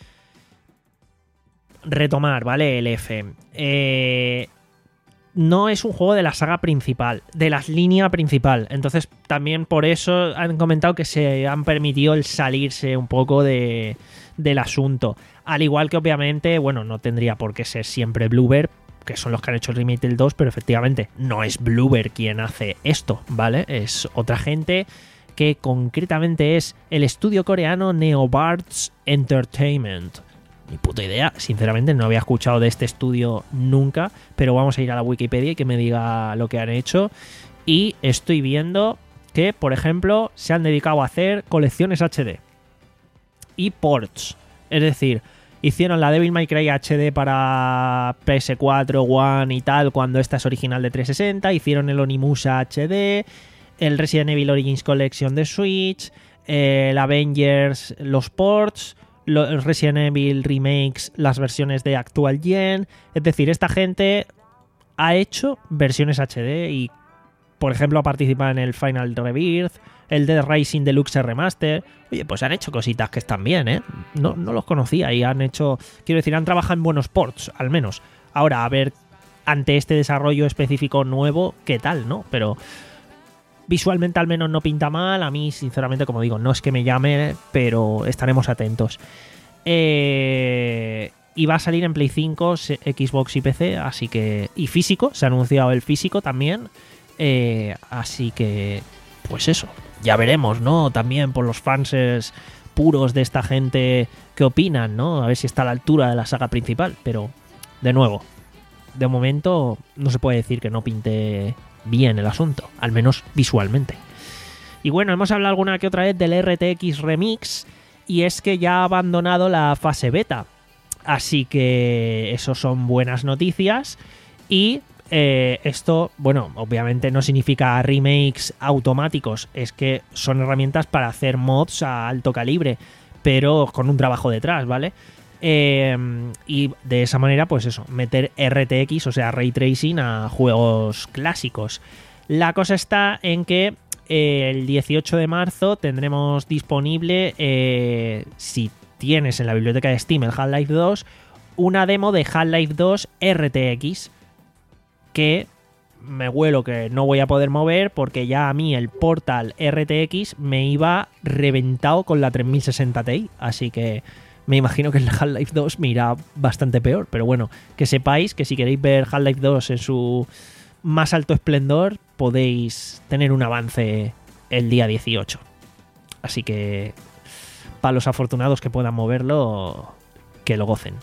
retomar, ¿vale? El F. Eh, no es un juego de la saga principal, de la línea principal. Entonces, también por eso han comentado que se han permitido el salirse un poco de, del asunto. Al igual que, obviamente, bueno, no tendría por qué ser siempre Bloober, que son los que han hecho el remake del dos, pero efectivamente no es Bloober quien hace esto, ¿vale? Es otra gente que concretamente es el estudio coreano Neobards Entertainment. Ni puta idea, sinceramente no había escuchado de este estudio nunca, pero vamos a ir a la Wikipedia y que me diga lo que han hecho. Y estoy viendo que, por ejemplo, se han dedicado a hacer colecciones H D y ports, es decir, hicieron la Devil May Cry H D para P S cuatro, One y tal, cuando esta es original de trescientos sesenta. Hicieron el Onimusha H D, el Resident Evil Origins Collection de Switch, el Avengers, los ports, los Resident Evil Remakes, las versiones de Actual Gen. Es decir, esta gente ha hecho versiones H D y, por ejemplo, ha participado en el Final Rebirth, el Dead Rising Deluxe Remaster. Oye, pues han hecho cositas que están bien, ¿eh? No, no los conocía y han hecho... Quiero decir, han trabajado en buenos ports, al menos. Ahora, a ver, ante este desarrollo específico nuevo, ¿qué tal, no? Pero visualmente al menos no pinta mal. A mí, sinceramente, como digo, no es que me llame, pero estaremos atentos. Eh, y va a salir en Play cinco, Xbox y P C, así que... Y físico, se ha anunciado el físico también. Eh, así que... Pues eso, ya veremos, ¿no? También por los fans puros de esta gente que opinan, ¿no? A ver si está a la altura de la saga principal. Pero, de nuevo, de momento no se puede decir que no pinte bien el asunto, al menos visualmente. Y bueno, hemos hablado alguna que otra vez del R T X Remix, y es que ya ha abandonado la fase beta. Así que eso son buenas noticias. Y eh, esto, bueno, obviamente no significa remakes automáticos, es que son herramientas para hacer mods a alto calibre, pero con un trabajo detrás, ¿vale? Eh, y de esa manera, pues eso, meter R T X, o sea, Ray Tracing a juegos clásicos. La cosa está en que eh, el dieciocho de marzo tendremos disponible, eh, si tienes en la biblioteca de Steam el Half-Life dos, una demo de Half-Life dos R T X, que me huelo que no voy a poder mover porque ya a mí el Portal R T X me iba reventado con la tres mil sesenta Ti, así que me imagino que el Half-Life dos me irá bastante peor, pero bueno, que sepáis que si queréis ver Half-Life dos en su más alto esplendor, podéis tener un avance el día dieciocho. Así que para los afortunados que puedan moverlo, que lo gocen.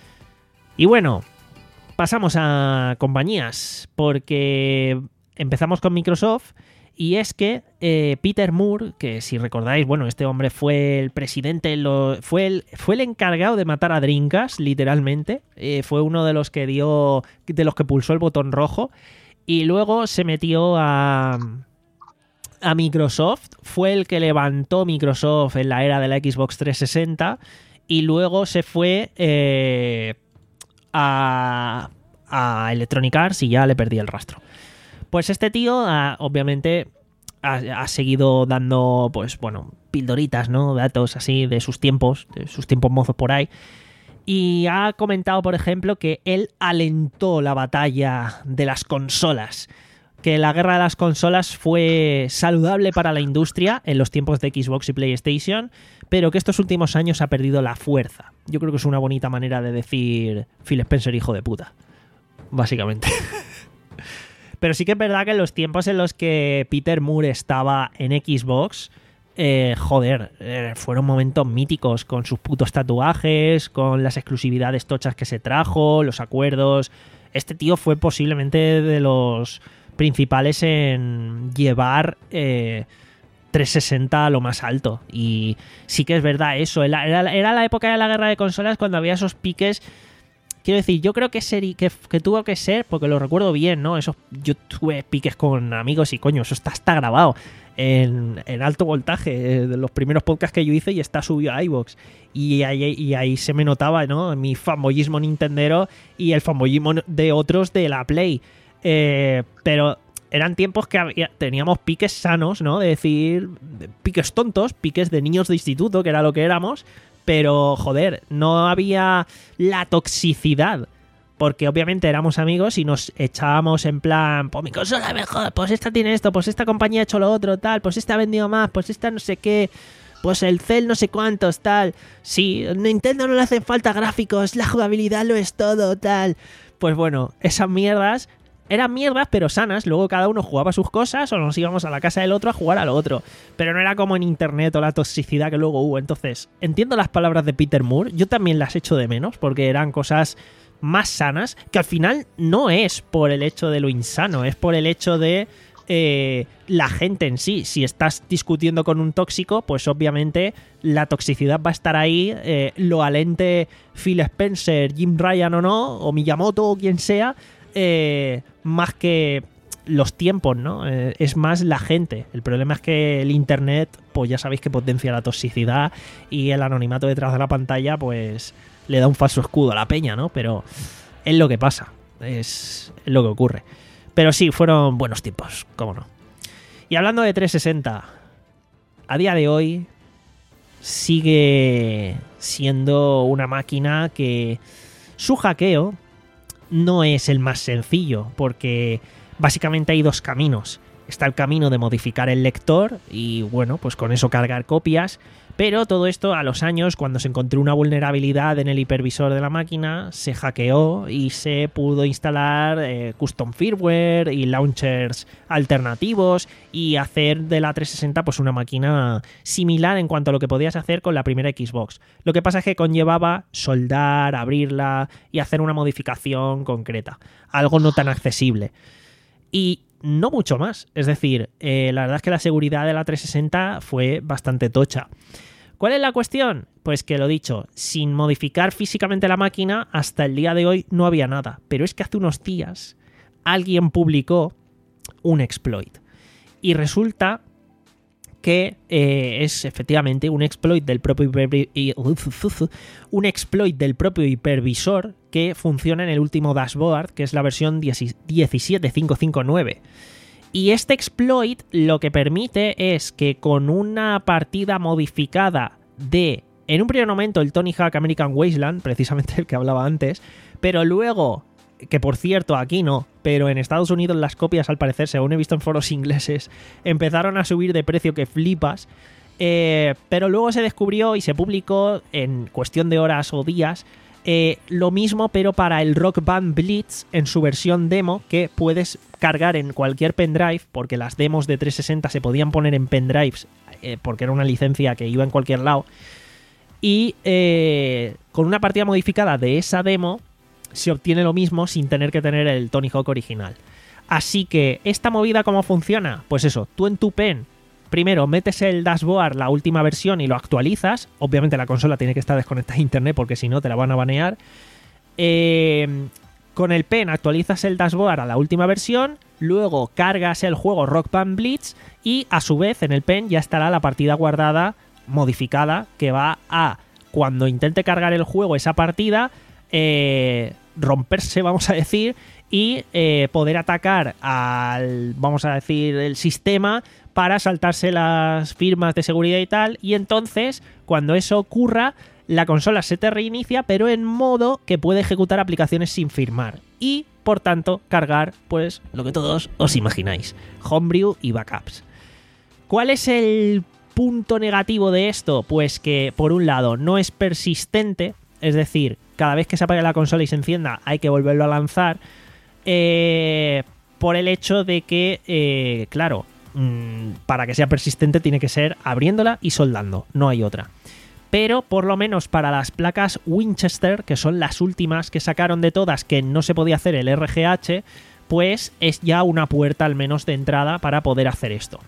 Y bueno, pasamos a compañías, porque empezamos con Microsoft. Y es que eh, Peter Moore, que si recordáis, bueno, este hombre fue el presidente, lo, fue, el, fue el encargado de matar a Dreamcast, literalmente. Eh, fue uno de los que dio, de los que pulsó el botón rojo. Y luego se metió a, a Microsoft. Fue el que levantó Microsoft en la era de la Xbox trescientos sesenta. Y luego se fue eh, a, a Electronic Arts y ya le perdí el rastro. Pues este tío, ha, obviamente, ha, ha seguido dando, pues bueno, pildoritas, ¿no? Datos así de sus tiempos, de sus tiempos mozos por ahí. Y ha comentado, por ejemplo, que él alentó la batalla de las consolas. Que la guerra de las consolas fue saludable para la industria en los tiempos de Xbox y PlayStation, pero que estos últimos años ha perdido la fuerza. Yo creo que es una bonita manera de decir Phil Spencer, hijo de puta. Básicamente. Pero sí que es verdad que en los tiempos en los que Peter Moore estaba en Xbox, eh, joder, eh, fueron momentos míticos con sus putos tatuajes, con las exclusividades tochas que se trajo, los acuerdos. Este tío fue posiblemente de los principales en llevar eh, trescientos sesenta a lo más alto. Y sí que es verdad eso, era, era la época de la guerra de consolas cuando había esos piques. Quiero decir, yo creo que, seri, que, que tuvo que ser, porque lo recuerdo bien, ¿no? Esos, yo tuve piques con amigos y coño, eso está, está grabado en, en alto voltaje, de los primeros podcasts que yo hice, y está subido a iVoox. Y ahí, y ahí se me notaba, ¿no? Mi fanboyismo nintendero y el fanboyismo de otros de la Play. Eh, pero eran tiempos que había, teníamos piques sanos, ¿no? De decir, piques tontos, piques de niños de instituto, que era lo que éramos. Pero, joder, no había la toxicidad. Porque obviamente éramos amigos y nos echábamos en plan, pues mi consola mejor, pues esta tiene esto, pues esta compañía ha hecho lo otro, tal, pues esta ha vendido más, pues esta no sé qué, pues el Cell no sé cuántos, tal. Sí, Nintendo no le hacen falta gráficos, la jugabilidad lo es todo, tal. Pues bueno, esas mierdas eran mierdas, pero sanas. Luego cada uno jugaba sus cosas o nos íbamos a la casa del otro a jugar al otro. Pero no era como en internet o la toxicidad que luego hubo. Entonces, entiendo las palabras de Peter Moore. Yo también las echo de menos porque eran cosas más sanas, que al final no es por el hecho de lo insano, es por el hecho de eh, la gente en sí. Si estás discutiendo con un tóxico, pues obviamente la toxicidad va a estar ahí, eh, lo alente Phil Spencer, Jim Ryan o no, o Miyamoto o quien sea. Eh, más que los tiempos, ¿no? Eh, es más la gente. El problema es que el internet, pues ya sabéis que potencia la toxicidad y el anonimato detrás de la pantalla, pues le da un falso escudo a la peña, ¿no? Pero es lo que pasa, es, es lo que ocurre. Pero sí, fueron buenos tiempos, cómo no. Y hablando de trescientos sesenta, a día de hoy sigue siendo una máquina que su hackeo no es el más sencillo, porque básicamente hay dos caminos. está el camino de modificar el lector y bueno, pues con eso cargar copias. Pero todo esto a los años, cuando se encontró una vulnerabilidad en el hipervisor de la máquina, se hackeó y se pudo instalar eh, custom firmware y launchers alternativos y hacer de la trescientos sesenta pues una máquina similar en cuanto a lo que podías hacer con la primera Xbox. Lo que pasa es que conllevaba soldar, abrirla y hacer una modificación concreta. Algo no tan accesible. Y no mucho más. Es decir, eh, la verdad es que la seguridad de la trescientos sesenta fue bastante tocha. ¿Cuál es la cuestión? Pues que lo dicho, sin modificar físicamente la máquina, hasta el día de hoy no había nada. Pero es que hace unos días alguien publicó un exploit. Y resulta que eh, es efectivamente un exploit del propio hiper- un exploit del propio hipervisor que funciona en el último dashboard, que es la versión diecisiete punto quinientos cincuenta y nueve. Y este exploit lo que permite es que con una partida modificada de, en un primer momento, el Tony Hawk American Wasteland, precisamente el que hablaba antes, pero luego, que por cierto aquí no, pero en Estados Unidos las copias al parecer, según he visto en foros ingleses, empezaron a subir de precio que flipas, eh, pero luego se descubrió y se publicó en cuestión de horas o días Eh, lo mismo pero para el Rock Band Blitz en su versión demo, que puedes cargar en cualquier pendrive, porque las demos de trescientos sesenta se podían poner en pendrives eh, porque era una licencia que iba en cualquier lado, y eh, con una partida modificada de esa demo se obtiene lo mismo sin tener que tener el Tony Hawk original. Así que esta movida, ¿cómo funciona? Pues eso, tú en tu pen primero metes el dashboard, la última versión, y lo actualizas. Obviamente la consola tiene que estar desconectada a internet porque si no te la van a banear. Eh, con el pen actualizas el dashboard a la última versión, luego cargas el juego Rock Band Blitz y a su vez en el pen ya estará la partida guardada modificada que va a, cuando intente cargar el juego esa partida, eh, romperse, vamos a decir, y eh, poder atacar al, vamos a decir, el sistema para saltarse las firmas de seguridad y tal, y entonces, cuando eso ocurra, la consola se te reinicia, pero en modo que puede ejecutar aplicaciones sin firmar, y, por tanto, cargar, pues, lo que todos os imagináis, homebrew y backups. ¿Cuál es el punto negativo de esto? Pues que, por un lado, no es persistente, es decir, cada vez que se apague la consola y se encienda hay que volverlo a lanzar, eh, por el hecho de que, eh, claro, para que sea persistente tiene que ser abriéndola y soldando, no hay otra. Pero por lo menos para las placas Winchester, que son las últimas que sacaron de todas, que no se podía hacer el R G H, pues es ya una puerta al menos de entrada para poder hacer esto.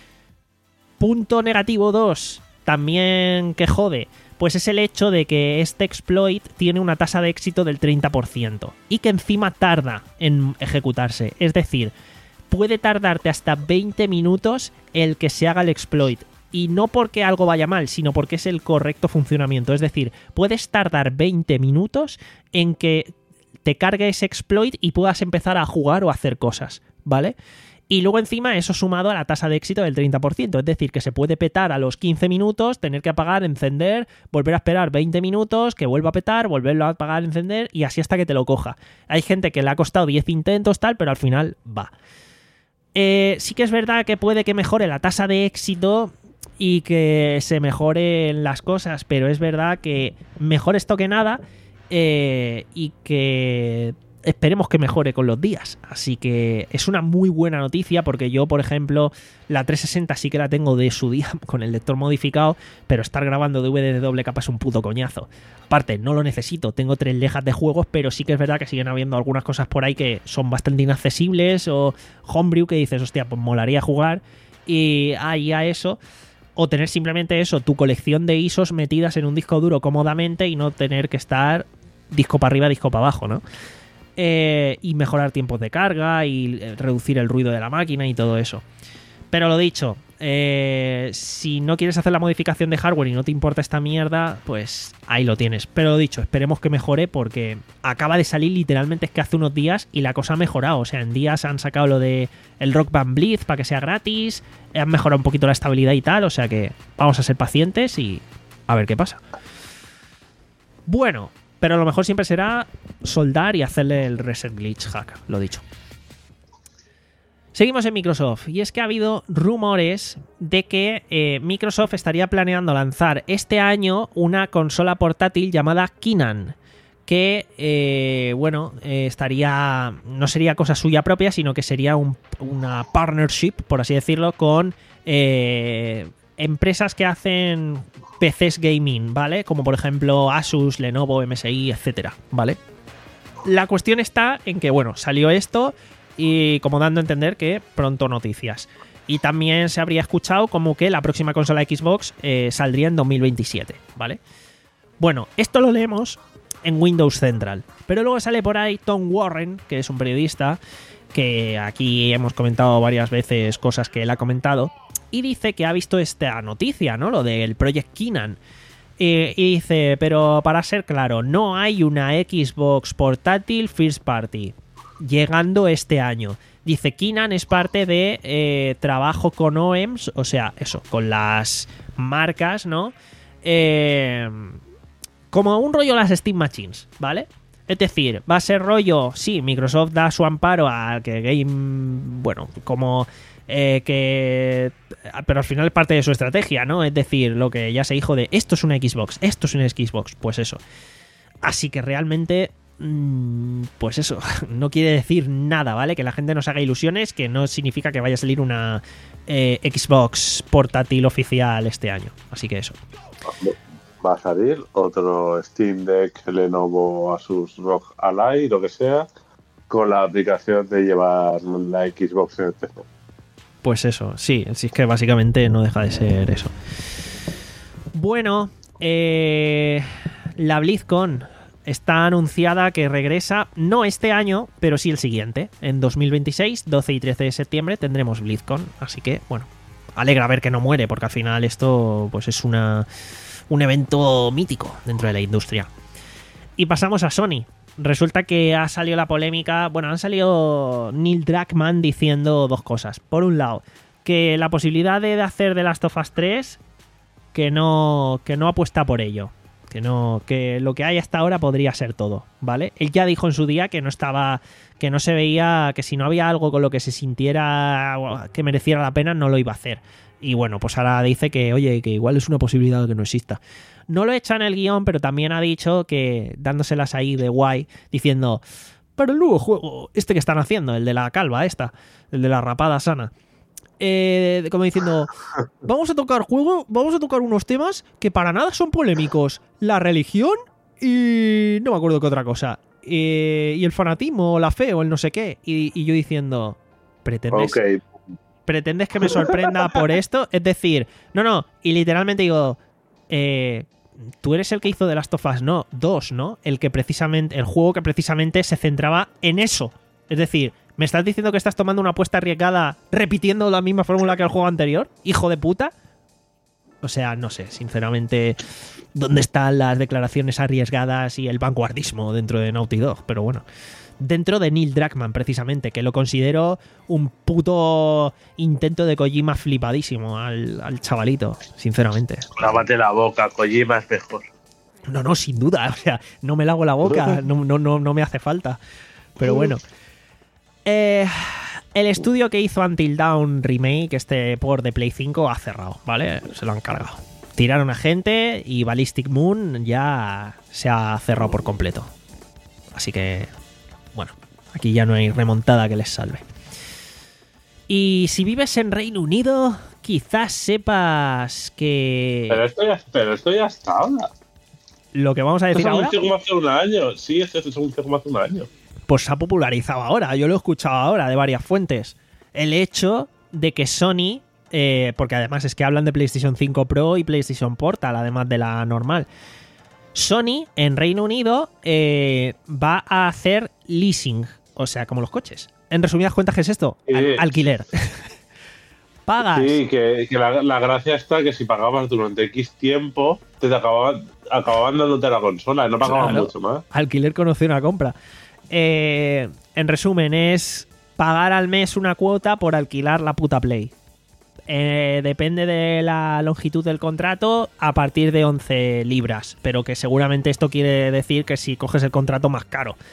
Punto negativo dos, también que jode, pues es el hecho de que este exploit tiene una tasa de éxito del treinta por ciento y que encima tarda en ejecutarse, es decir, puede tardarte hasta veinte minutos el que se haga el exploit. Y no porque algo vaya mal, sino porque es el correcto funcionamiento. Es decir, puedes tardar veinte minutos en que te cargue ese exploit y puedas empezar a jugar o a hacer cosas, ¿vale? Y luego encima eso sumado a la tasa de éxito del treinta por ciento. Es decir, que se puede petar a los quince minutos, tener que apagar, encender, volver a esperar veinte minutos, que vuelva a petar, volverlo a apagar, encender y así hasta que te lo coja. Hay gente que le ha costado diez intentos, tal, pero al final va. Eh, sí que es verdad que puede que mejore la tasa de éxito y que se mejoren las cosas, pero es verdad que mejor esto que nada, eh, y que esperemos que mejore con los días. Así que es una muy buena noticia, porque yo, por ejemplo, la trescientos sesenta sí que la tengo de su día con el lector modificado, pero estar grabando D V D de doble capa es un puto coñazo. Aparte, no lo necesito, tengo tres lejas de juegos, pero sí que es verdad que siguen habiendo algunas cosas por ahí que son bastante inaccesibles, o homebrew que dices, hostia, pues molaría jugar, y ahí a eso, o tener simplemente eso, tu colección de I S Os metidas en un disco duro cómodamente y no tener que estar disco para arriba, disco para abajo, ¿no? Eh, y mejorar tiempos de carga y reducir el ruido de la máquina y todo eso. Pero lo dicho, eh, si no quieres hacer la modificación de hardware y no te importa esta mierda, pues ahí lo tienes. Pero lo dicho, esperemos que mejore, porque acaba de salir literalmente, es que hace unos días, y la cosa ha mejorado. O sea, en días han sacado lo de el Rock Band Blitz para que sea gratis, han mejorado un poquito la estabilidad y tal, o sea que vamos a ser pacientes y a ver qué pasa. Bueno, pero lo mejor siempre será soldar y hacerle el reset glitch hack, lo dicho. Seguimos en Microsoft, y es que ha habido rumores de que eh, Microsoft estaría planeando lanzar este año una consola portátil llamada Kinan, que, eh, bueno, eh, estaría, no sería cosa suya propia, sino que sería un, una partnership, por así decirlo, con eh, empresas que hacen P Cs gaming, ¿vale? Como por ejemplo Asus, Lenovo, M S I, etcétera, ¿vale? La cuestión está en que, bueno, salió esto y como dando a entender que pronto noticias. Y también se habría escuchado como que la próxima consola Xbox eh, saldría en dos mil veintisiete, ¿vale? Bueno, esto lo leemos en Windows Central, pero luego sale por ahí Tom Warren, que es un periodista que aquí hemos comentado varias veces cosas que él ha comentado, y dice que ha visto esta noticia, ¿no? Lo del Project Kinan. Eh, y dice, pero para ser claro, no hay una Xbox portátil First Party llegando este año. Dice, Kinan es parte de eh, trabajo con O E Ms, o sea, eso, con las marcas, ¿no? Eh, como un rollo las Steam Machines, ¿vale? Es decir, va a ser rollo, sí, Microsoft da su amparo a que Game, bueno, como eh, que... Pero al final es parte de su estrategia, ¿no? Es decir, lo que ya se dijo de esto es una Xbox, esto es una Xbox, pues eso. Así que realmente... pues eso, no quiere decir nada, ¿vale? Que la gente nos haga ilusiones, que no significa que vaya a salir una eh, Xbox portátil oficial este año. Así que eso. Va a salir otro Steam Deck, Lenovo, Asus, R O G Ally, lo que sea, con la aplicación de llevar la Xbox en el P C. Pues eso, sí, sí es que básicamente no deja de ser eso. Bueno, eh, la BlizzCon está anunciada que regresa, no este año, pero sí el siguiente. En dos mil veintiséis, doce y trece de septiembre, tendremos BlizzCon. Así que, bueno, alegra ver que no muere, porque al final esto pues es una, un evento mítico dentro de la industria. Y pasamos a Sony. Resulta que ha salido la polémica, bueno, han salido Neil Druckmann diciendo dos cosas. Por un lado, que la posibilidad de hacer The Last of Us tres, que no, que no apuesta por ello. Que no, que lo que hay hasta ahora podría ser todo, ¿vale? Él ya dijo en su día que no estaba, que no se veía, que si no había algo con lo que se sintiera que mereciera la pena, no lo iba a hacer. Y bueno, pues ahora dice que, oye, que igual es una posibilidad que no exista. No lo echa en el guión, pero también ha dicho que, dándoselas ahí de guay, diciendo, pero el nuevo juego, este que están haciendo, el de la calva esta, el de la rapada sana, Eh, como diciendo, vamos a tocar juego, vamos a tocar unos temas que para nada son polémicos, la religión y no me acuerdo qué otra cosa, eh, y el fanatismo, la fe o el no sé qué, y, y yo diciendo, ¿pretendes, okay. ¿pretendes que me sorprenda por esto? Es decir, no, no, y literalmente digo, eh, tú eres el que hizo The Last of Us, no, dos, ¿no? El que precisamente, el juego que precisamente se centraba en eso, es decir, ¿me estás diciendo que estás tomando una apuesta arriesgada repitiendo la misma fórmula que el juego anterior? ¡Hijo de puta! O sea, no sé, sinceramente, dónde están las declaraciones arriesgadas y el vanguardismo dentro de Naughty Dog. Pero bueno, dentro de Neil Druckmann, precisamente, que lo considero un puto intento de Kojima flipadísimo al, al chavalito, sinceramente. Lávate la boca, Kojima es mejor. No, no, sin duda. O sea, no me lavo la boca, no, no, no, no me hace falta. Pero bueno. Eh, el estudio que hizo Until Dawn Remake, este por de Play cinco, ha cerrado, ¿vale? Se lo han cargado. Tiraron a gente y Ballistic Moon ya se ha cerrado por completo. Así que, bueno, aquí ya no hay remontada que les salve. Y si vives en Reino Unido, quizás sepas que... Pero esto ya, pero esto ya está ahora. Lo que vamos a decir ahora... Esto es un hace un año. Sí, esto es un hace un año. Pues se ha popularizado ahora, yo lo he escuchado ahora de varias fuentes. El hecho de que Sony, eh, porque además es que hablan de PlayStation cinco Pro y PlayStation Portal, además de la normal. Sony en Reino Unido eh, va a hacer leasing, o sea, como los coches. En resumidas cuentas, ¿qué es esto? Sí. Al- alquiler. Pagas. Sí, que, que la, la gracia está que si pagabas durante X tiempo, te, te acababan, acababan dándote la consola y no pagaban Claro. mucho más. Alquiler con opción a compra. Eh, en resumen, es pagar al mes una cuota por alquilar la puta Play. Eh, depende de la longitud del contrato, a partir de once libras. Pero que seguramente esto quiere decir que si coges el contrato más caro.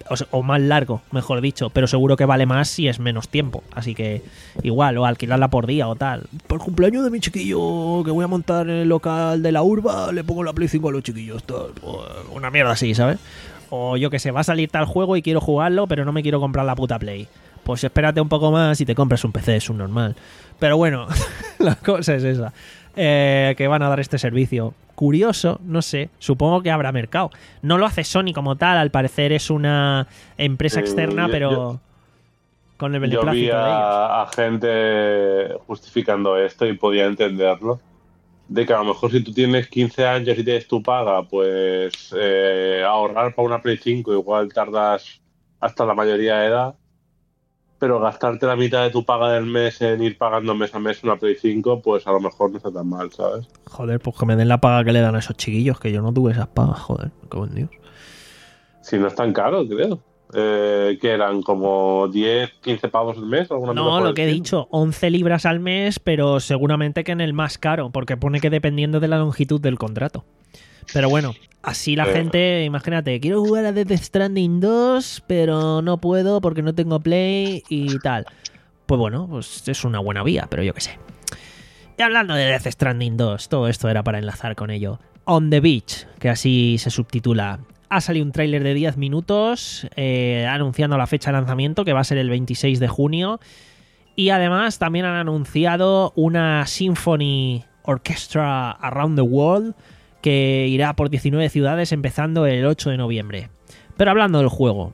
o, o más largo, mejor dicho, pero seguro que vale más si es menos tiempo, así que igual, o alquilarla por día o tal. Por el cumpleaños de mi chiquillo que voy a montar en el local de la urba, le pongo la Play cinco a los chiquillos, tal, una mierda así, ¿sabes? O yo que sé, va a salir tal juego y quiero jugarlo, pero no me quiero comprar la puta Play. Pues espérate un poco más y te compras un P C, es un normal. Pero bueno, la cosa es esa. Eh, que van a dar este servicio. Curioso, no sé, supongo que habrá mercado. No lo hace Sony como tal, al parecer es una empresa externa, eh, pero yo, con el yo vi beneplácito de ellos. a, a gente justificando esto y podía entenderlo. De que a lo mejor si tú tienes quince años y tienes tu paga, pues eh, ahorrar para una Play cinco igual tardas hasta la mayoría de edad. Pero gastarte la mitad de tu paga del mes en ir pagando mes a mes una Play cinco, pues a lo mejor no está tan mal, ¿sabes? Joder, pues que me den la paga que le dan a esos chiquillos, que yo no tuve esas pagas, joder, qué buen Dios. Si no es tan caro, creo. Eh, que eran como diez, quince pavos al mes. ¿Alguna cosa No, por lo el que he estilo? dicho, once libras al mes, pero seguramente que en el más caro, porque pone que dependiendo de la longitud del contrato. Pero bueno, así la Eh. gente, imagínate, quiero jugar a Death Stranding dos, pero no puedo porque no tengo Play y tal. Pues bueno, pues es una buena vía, pero yo qué sé. Y hablando de Death Stranding dos, todo esto era para enlazar con ello. On the Beach, que así se subtitula. Ha salido un tráiler de diez minutos eh, anunciando la fecha de lanzamiento, que va a ser el veintiséis de junio. Y además también han anunciado una Symphony Orchestra Around the World, que irá por diecinueve ciudades empezando el ocho de noviembre. Pero hablando del juego,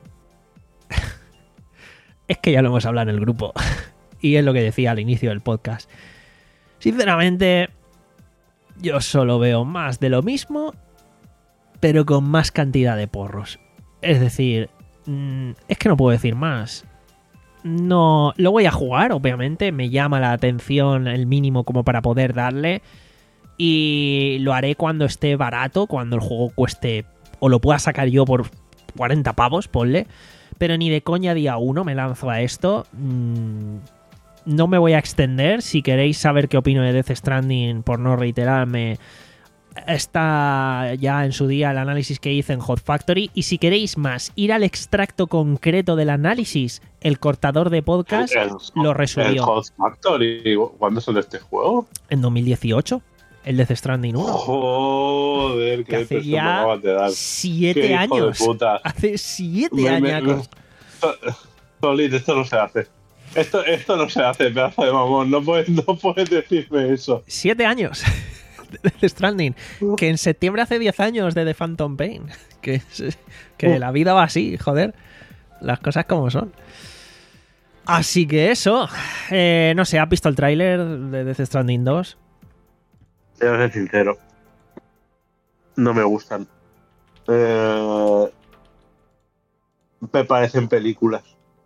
es que ya lo hemos hablado en el grupo y es lo que decía al inicio del podcast. Sinceramente, yo solo veo más de lo mismo, pero con más cantidad de porros. Es decir, es que no puedo decir más. No, lo voy a jugar, obviamente, me llama la atención el mínimo como para poder darle. Y lo haré cuando esté barato, cuando el juego cueste, o lo pueda sacar yo por cuarenta pavos, ponle. Pero ni de coña día uno me lanzo a esto. Mm, no me voy a extender. Si queréis saber qué opino de Death Stranding, por no reiterarme, está ya en su día el análisis que hice en Hot Factory. Y si queréis más, ir al extracto concreto del análisis, el cortador de podcast El- lo El resumió Hot Factory, ¿cuándo sale este juego? en dos mil dieciocho. El Death Stranding uno. Joder, Que qué hace impresión me ya acabas de dar. siete Qué hijo años. de puta. Hace siete Me- me- años. me- Solid, esto no se hace. Esto, esto no se hace, pedazo de mamón. No puedes, no puedes decirme eso. Siete años de Death Stranding. Que en septiembre hace diez años de The Phantom Pain. Que, es- que la vida va así, joder. Las cosas como son. Así que eso. Eh, no sé, ¿has visto el tráiler de Death Stranding dos? Te voy a ser sincero. No me gustan. Eh, me parecen películas.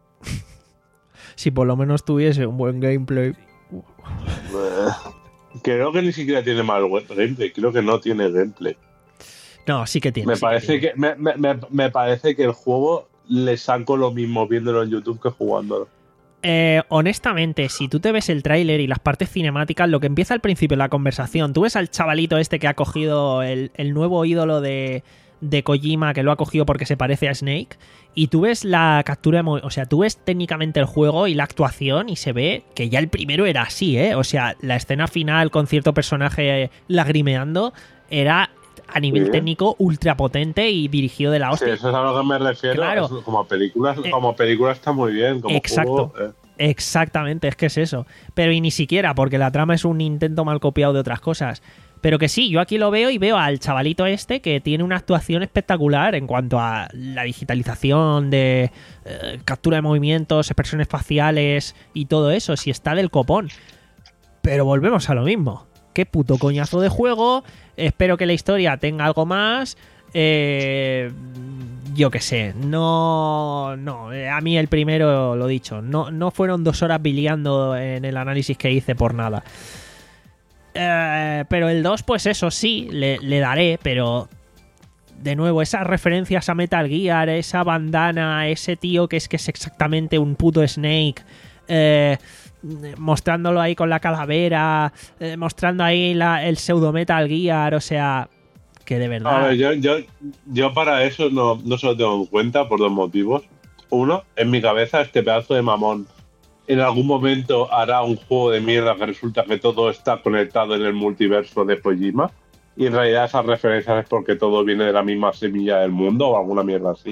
Si por lo menos tuviese un buen gameplay. Eh, creo que ni siquiera tiene mal gameplay. Creo que no tiene gameplay. No, sí que tiene. Me sí parece tiene. que, me, me- me- me parece que el juego le saco lo mismo viéndolo en YouTube que jugándolo. Eh, honestamente, si tú te ves el tráiler y las partes cinemáticas, lo que empieza al principio de la conversación, tú ves al chavalito este que ha cogido el, el nuevo ídolo de, de Kojima, que lo ha cogido porque se parece a Snake, y tú ves la captura de mo- o sea, tú ves técnicamente el juego y la actuación y se ve que ya el primero era así, ¿eh? O sea, la escena final con cierto personaje lagrimeando era a nivel Sí. técnico ultra potente y dirigido de la Sí, hostia. eso es a lo que me refiero. Claro. Es como película, Eh, como película está muy bien. Como exacto. juego, eh. Exactamente, es que es eso. Pero y ni siquiera, porque la trama es un intento mal copiado de otras cosas. Pero que sí, yo aquí lo veo y veo al chavalito este que tiene una actuación espectacular en cuanto a la digitalización de eh, captura de movimientos, expresiones faciales y todo eso. Si está del copón. Pero volvemos a lo mismo. Qué puto coñazo de juego. Espero que la historia tenga algo más. Eh, yo qué sé, no, no, eh, a mí el primero, lo dicho, no, no fueron dos horas biliando en el análisis que hice por nada. Eh, pero el dos, pues eso sí, le, le daré, pero de nuevo, esas referencias a Metal Gear, esa bandana, ese tío que es que es exactamente un puto Snake, eh, mostrándolo ahí con la calavera, eh, mostrando ahí la, el pseudo Metal Gear, o sea... que de verdad... A ver, yo, yo, yo para eso no, no se lo tengo en cuenta por dos motivos. Uno, en mi cabeza este pedazo de mamón en algún momento hará un juego de mierda que resulta que todo está conectado en el multiverso de Kojima y en realidad esas referencias es porque todo viene de la misma semilla del mundo o alguna mierda así.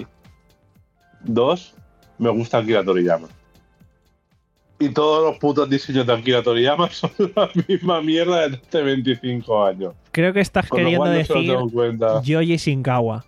Dos, me gusta Akira Toriyama. Y todos los putos diseños de Akira Toriyama son la misma mierda desde hace veinticinco años. Creo que estás Con lo queriendo cual no se lo decir tengo en cuenta. Yoji Shinkawa.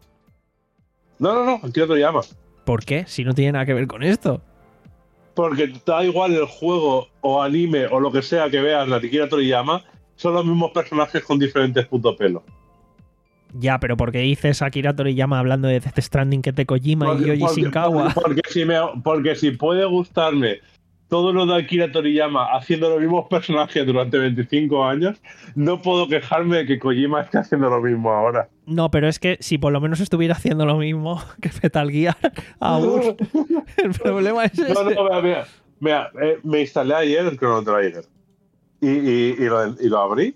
No, no, no, Akira Toriyama. ¿Por qué? Si no tiene nada que ver con esto. Porque da igual el juego o anime o lo que sea que veas la Akira Toriyama, son los mismos personajes con diferentes putos pelos. Ya, pero porque dices Akira Toriyama hablando de Death Stranding que te Kojima Porque, y Yoji porque, Shinkawa. porque, porque, si me, porque si puede gustarme todo lo de Akira Toriyama haciendo los mismos personajes durante veinticinco años, no puedo quejarme de que Kojima esté haciendo lo mismo ahora. No, pero es que si por lo menos estuviera haciendo lo mismo que Metal Gear aún, el problema es este. No, no, mira, mira, mira eh, me instalé ayer el Chrono Trigger y, y, y, lo, y lo abrí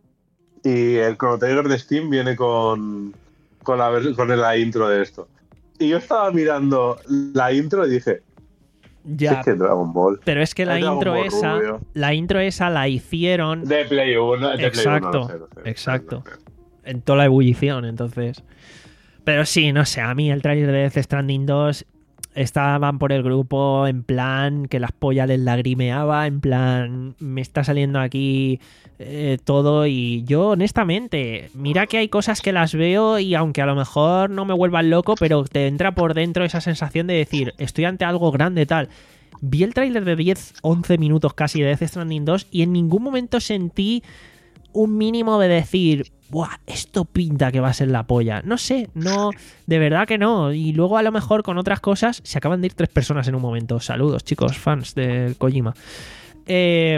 y el Chrono Trigger de Steam viene con, con, la, con la intro de esto. Y yo estaba mirando la intro y dije, ya, es que Dragon Ball. Pero es que la Dragon intro Ball esa, rubio. la intro esa la hicieron De Play uno, de Exacto, Play uno, no sé, no sé, exacto. no sé. en toda la ebullición, entonces. Pero sí, no sé, a mí el tráiler de Death Stranding dos estaban por el grupo en plan que las pollas les lagrimeaba, en plan me está saliendo aquí eh, todo y yo honestamente, mira que hay cosas que las veo y aunque a lo mejor no me vuelvan loco, pero te entra por dentro esa sensación de decir, estoy ante algo grande tal. Vi el tráiler de diez once minutos casi de Death Stranding dos y en ningún momento sentí un mínimo de decir, buah, esto pinta que va a ser la polla. No sé, no, de verdad que no. Y luego a lo mejor con otras cosas se acaban de ir tres personas en un momento. Saludos, chicos, fans de Kojima. Eh,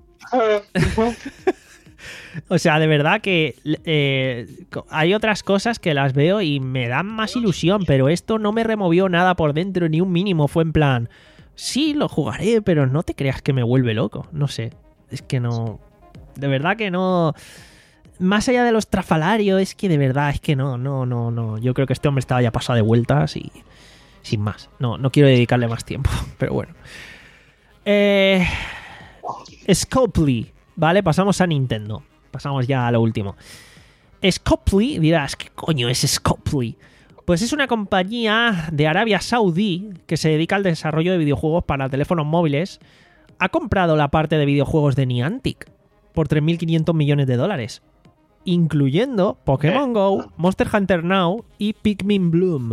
o sea, de verdad que eh, hay otras cosas que las veo y me dan más ilusión, pero esto no me removió nada por dentro, ni un mínimo. Fue en plan, sí, lo jugaré, pero no te creas que me vuelve loco. No sé, es que no... De verdad que no... Más allá de los trafalarios, es que de verdad, es que no, no, no, no. Yo creo que este hombre estaba ya pasado de vueltas y... Sin más. No, no quiero dedicarle más tiempo, pero bueno. Eh... Scopely, ¿vale? Pasamos a Nintendo. Pasamos ya a lo último. Scopely, dirás, ¿qué coño es Scopely? Pues es una compañía de Arabia Saudí que se dedica al desarrollo de videojuegos para teléfonos móviles. Ha comprado la parte de videojuegos de Niantic por tres mil quinientos millones de dólares, incluyendo Pokémon Go, Monster Hunter Now y Pikmin Bloom.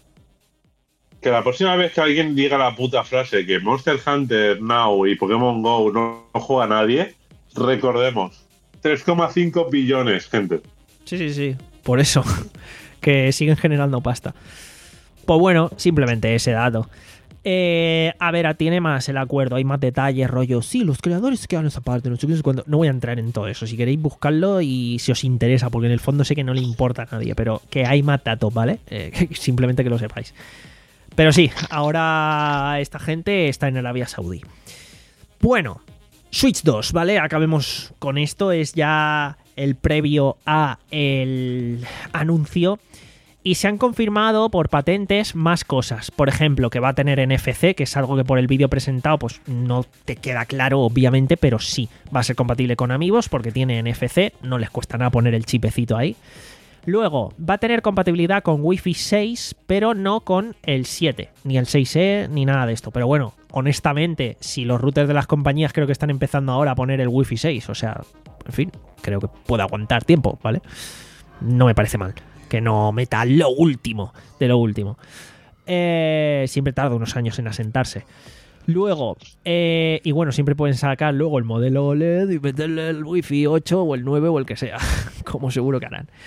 Que la próxima vez que alguien diga la puta frase que Monster Hunter Now y Pokémon Go no, no juega a nadie, recordemos, tres coma cinco billones, gente. Sí, sí, sí, por eso, que siguen generando pasta. Pues bueno, simplemente ese dato. Eh, a ver, tiene más el acuerdo, hay más detalles, rollo. Sí, los creadores se quedan esa parte, no sé cuándo. No voy a entrar en todo eso. Si queréis buscarlo y si os interesa, porque en el fondo sé que no le importa a nadie, pero que hay más datos, ¿vale? Eh, simplemente que lo sepáis. Pero sí, ahora esta gente está en Arabia Saudí. Bueno, Switch dos, ¿vale? Acabemos con esto. Es ya el previo a el anuncio. Y se han confirmado por patentes más cosas. Por ejemplo, que va a tener N F C, que es algo que por el vídeo presentado pues no te queda claro, obviamente, pero sí, va a ser compatible con Amigos porque tiene N F C, no les cuesta nada poner el chipecito ahí. Luego, va a tener compatibilidad con Wi-Fi seis, pero no con el siete, ni el seis E, ni nada de esto. Pero bueno, honestamente, si los routers de las compañías creo que están empezando ahora a poner el Wi-Fi seis, o sea, en fin, creo que puede aguantar tiempo, ¿vale? No me parece mal que no meta lo último de lo último. Eh, siempre tarda unos años en asentarse. Luego, eh, y bueno, siempre pueden sacar luego el modelo O L E D y meterle el Wi-Fi ocho o el nueve o el que sea, como seguro que harán.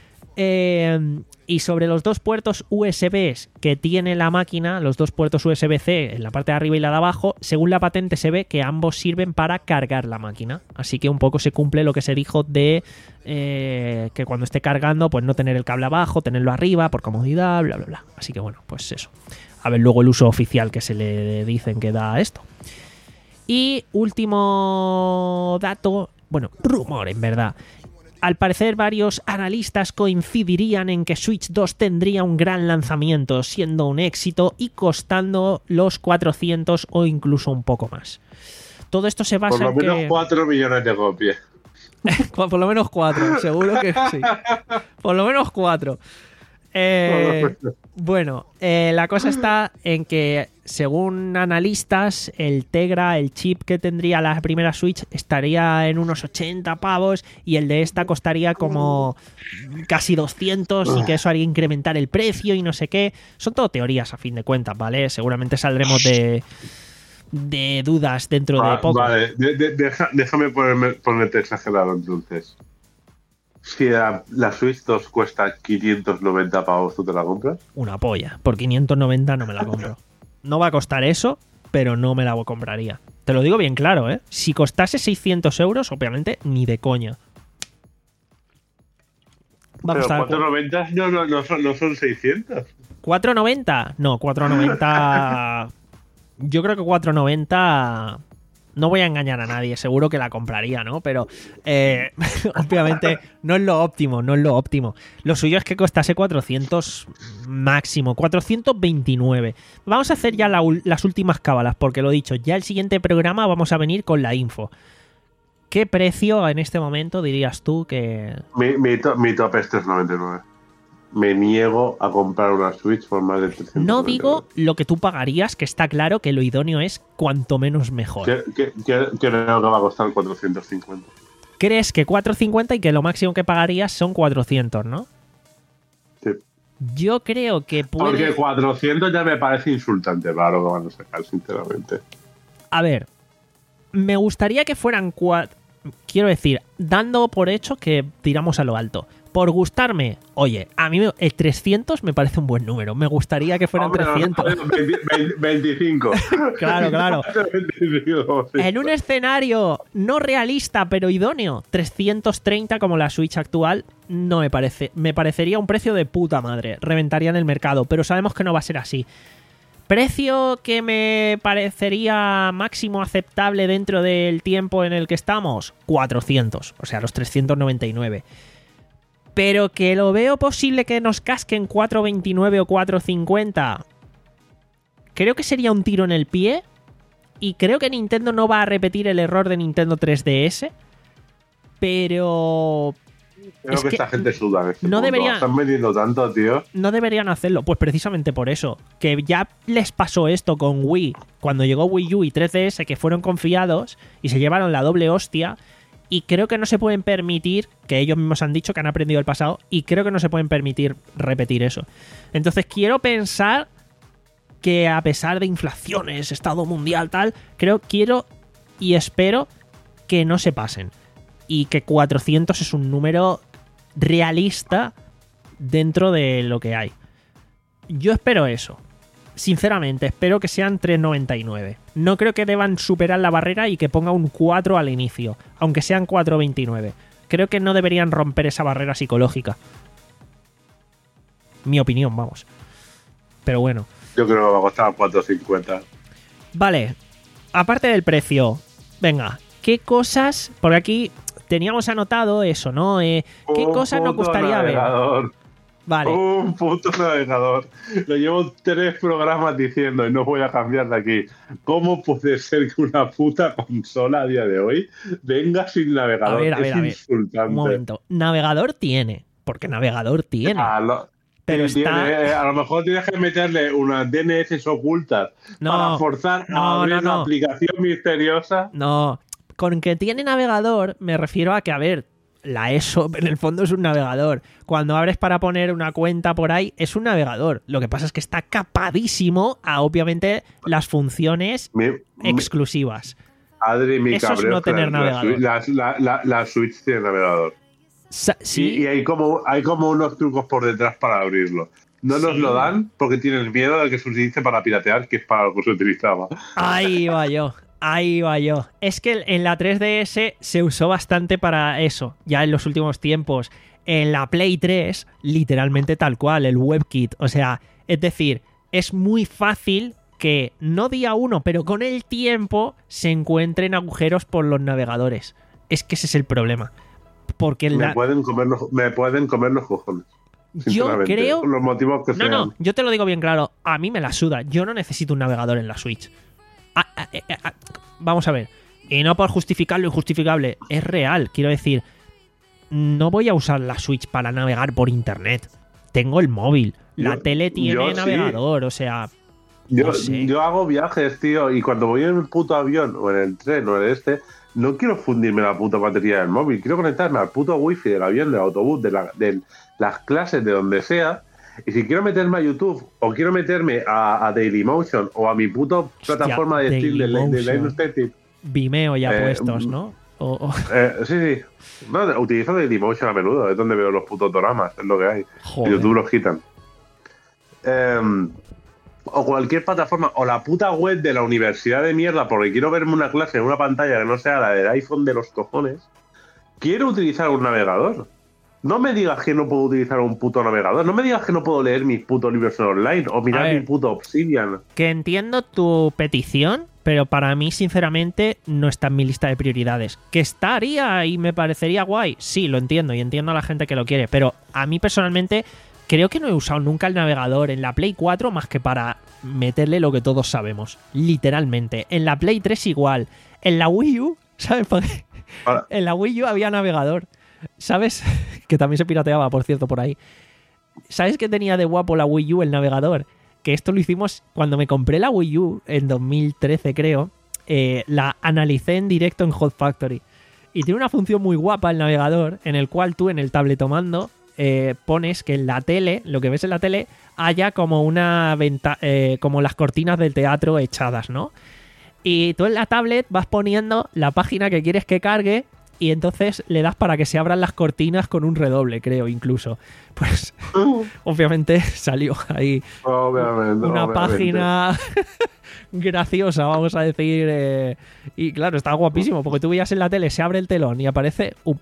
Eh, y sobre los dos puertos U S B que tiene la máquina, los dos puertos U S B C en la parte de arriba y la de abajo, según la patente se ve que ambos sirven para cargar la máquina. Así que un poco se cumple lo que se dijo de eh, que cuando esté cargando, pues no tener el cable abajo, tenerlo arriba por comodidad, bla, bla, bla. Así que bueno, pues eso. A ver luego el uso oficial que se le dicen que da a esto. Y último dato, bueno, rumor en verdad. al parecer varios analistas coincidirían en que Switch dos tendría un gran lanzamiento, siendo un éxito y costando los cuatrocientos o incluso un poco más. Todo esto se basa Por lo en menos que... cuatro millones de copias. Por lo menos cuatro, seguro que sí. Por lo menos cuatro. Eh, bueno, eh, la cosa está en que, según analistas, el Tegra, el chip que tendría la primera Switch, estaría en unos ochenta pavos y el de esta costaría como casi doscientos y que eso haría incrementar el precio y no sé qué. Son todo teorías a fin de cuentas, ¿vale? Seguramente saldremos de, de dudas dentro de Ah, poco. Vale, de- de- deja- déjame ponerme, ponerte exagerado entonces. Si la, la Switch dos cuesta quinientos noventa pavos, ¿tú te la compras? Una polla. Por quinientos noventa no me la compro. No va a costar eso, pero no me la compraría. Te lo digo bien claro, ¿eh? Si costase seiscientos euros, obviamente, ni de coña. Va a Pero costar cuatrocientos noventa no, no, no, son, no son seiscientos. ¿cuatro noventa? No, cuatro noventa... Yo creo que cuatro noventa... No voy a engañar a nadie, seguro que la compraría, ¿no? Pero eh, obviamente no es lo óptimo, no es lo óptimo. Lo suyo es que costase cuatrocientos máximo, cuatrocientos veintinueve. Vamos a hacer ya la, las últimas cábalas, porque lo dicho, ya el siguiente programa vamos a venir con la info. ¿Qué precio en este momento dirías tú que...? Mi, mi, to- mi top es trescientos noventa y nueve. Me niego a comprar una Switch por más de trescientos noventa y nueve. No digo lo que tú pagarías, que está claro que lo idóneo es cuanto menos mejor. Que, que, que, que creo que va a costar cuatrocientos cincuenta. ¿Crees que cuatrocientos cincuenta y que lo máximo que pagarías son cuatrocientos, no? Sí. Yo creo que puede... Porque cuatrocientos ya me parece insultante para lo que van a sacar, sinceramente. A ver, me gustaría que fueran cuatro... Quiero decir, dando por hecho que tiramos a lo alto. Por gustarme, oye, a mí me- el trescientos me parece un buen número. Me gustaría que fueran Hombre, trescientos. veinte, veinte, veinticinco. Claro, claro. veinticinco, sí. En un escenario no realista pero idóneo, trescientos treinta como la Switch actual, no me parece. Me parecería un precio de puta madre. Reventaría en el mercado, pero sabemos que no va a ser así. Precio que me parecería máximo aceptable dentro del tiempo en el que estamos, cuatrocientos, o sea, los trescientos noventa y nueve. Pero que lo veo posible que nos casquen cuatrocientos veintinueve o cuatrocientos cincuenta. Creo que sería un tiro en el pie. Y creo que Nintendo no va a repetir el error de Nintendo tres D S. Pero Creo es que, que esta gente suda en este no punto. debería- Están vendiendo tanto, tío. no deberían hacerlo. Pues precisamente por eso. Que ya les pasó esto con Wii. Cuando llegó Wii U y tres D S, que fueron confiados y se llevaron la doble hostia. Y creo que no se pueden permitir, que ellos mismos han dicho que han aprendido el pasado, y creo que no se pueden permitir repetir eso. Entonces quiero pensar que a pesar de inflaciones, estado mundial, tal, creo, quiero y espero que no se pasen. Y que cuatrocientos es un número realista dentro de lo que hay. Yo espero eso. Sinceramente, espero que sean tres noventa y nueve. No creo que deban superar la barrera y que ponga un cuatro al inicio, aunque sean cuatro veintinueve. Creo que no deberían romper esa barrera psicológica. Mi opinión, vamos. Pero bueno. Yo creo que va a costar cuatrocientos cincuenta. Vale, aparte del precio, venga, ¿qué cosas? Porque aquí teníamos anotado eso, ¿no? Eh, ¿Qué Un cosas nos puto gustaría ver? navegador. Vale, Un puto navegador. Lo llevo tres programas diciendo y no voy a cambiar de aquí. ¿Cómo puede ser que una puta consola a día de hoy venga sin navegador? a ver, a es ver, a ver. insultante. Un momento. Navegador tiene, porque navegador tiene. Ah, lo- Pero tiene- está- eh, a lo mejor tienes que meterle unas D N S ocultas No, para forzar no, a abrir no, no. la aplicación misteriosa. No, con que tiene navegador me refiero a que, a ver, la E S O P en el fondo es un navegador. Cuando abres para poner una cuenta por ahí, es un navegador. Lo que pasa es que está capadísimo a, obviamente, las funciones Mi- mi- exclusivas. Adri, mi Eso es cabreo no es que tener la- navegador. La, la, la, la Switch tiene navegador. Sa- Y, sí, y hay, como, hay como unos trucos por detrás para abrirlo. No nos Sí. lo dan porque tienen miedo de que se utilice para piratear, que es para lo que se utilizaba. ahí va yo. Ahí va yo. Es que en la tres D S se usó bastante para eso, ya en los últimos tiempos. En la Play tres, literalmente tal cual, el WebKit. O sea, es decir, es muy fácil que no día uno, pero con el tiempo se encuentren agujeros por los navegadores. Es que ese es el problema. Porque Me la... pueden comer los, me pueden comer los cojones. Yo sinceramente, creo... por los motivos que No, sean. no, yo te lo digo bien claro. A mí me la suda. Yo no necesito un navegador en la Switch. Ah, ah, eh, ah, vamos a ver. Y no por justificar lo injustificable. Es real. Quiero decir, no voy a usar la Switch para navegar por internet. Tengo el móvil. La Yo- tele tiene yo sí. navegador. O sea, Yo, no sé. yo hago viajes, tío, y cuando voy en el puto avión o en el tren o en este, no quiero fundirme la puta batería del móvil. Quiero conectarme al puto wifi del avión, del autobús, de, la, de las clases, de donde sea. Y si quiero meterme a YouTube o quiero meterme a, a Dailymotion o a mi puto Hostia, plataforma de stream de, de Dailymotion. Illustrated. Vimeo ya Eh, puestos, ¿no? O- o- Eh, sí, sí. No, utilizo Dailymotion a menudo, es donde veo los putos doramas, es lo que hay. Joder. YouTube los quitan. Eh, o cualquier plataforma, o la puta web de la universidad de mierda, porque quiero verme una clase en una pantalla que no sea la del iPhone de los cojones. Quiero utilizar un navegador. No me digas que no puedo utilizar un puto navegador. No me digas que no puedo leer mis putos libros en online o A mirar ver. mi puto Obsidian. Que entiendo tu petición, pero para mí, sinceramente, no está en mi lista de prioridades. ¿Que estaría y me parecería guay? Sí, lo entiendo y entiendo a la gente que lo quiere, pero a mí personalmente creo que no he usado nunca el navegador en la Play cuatro más que para meterle lo que todos sabemos, literalmente. En la Play tres igual. En la Wii U, ¿sabes por qué? Ahora, En la Wii U había navegador. ¿Sabes? Que también se pirateaba, por cierto, por ahí. ¿Sabes qué tenía de guapo la Wii U, el navegador? Que esto lo hicimos cuando me compré la Wii U en dos mil trece, creo. Eh, la analicé en directo en Hot Factory. Y tiene una función muy guapa el navegador, en el cual tú en el tabletomando eh, pones que en la tele, lo que ves en la tele, haya como una venta eh, como las cortinas del teatro echadas, ¿no? Y tú en la tablet vas poniendo la página que quieres que cargue y entonces le das para que se abran las cortinas con un redoble, creo, incluso. Pues obviamente salió ahí obviamente, una obviamente. página graciosa, vamos a decir. eh, y claro, está guapísimo, porque tú veías en la tele, se abre el telón y aparece un...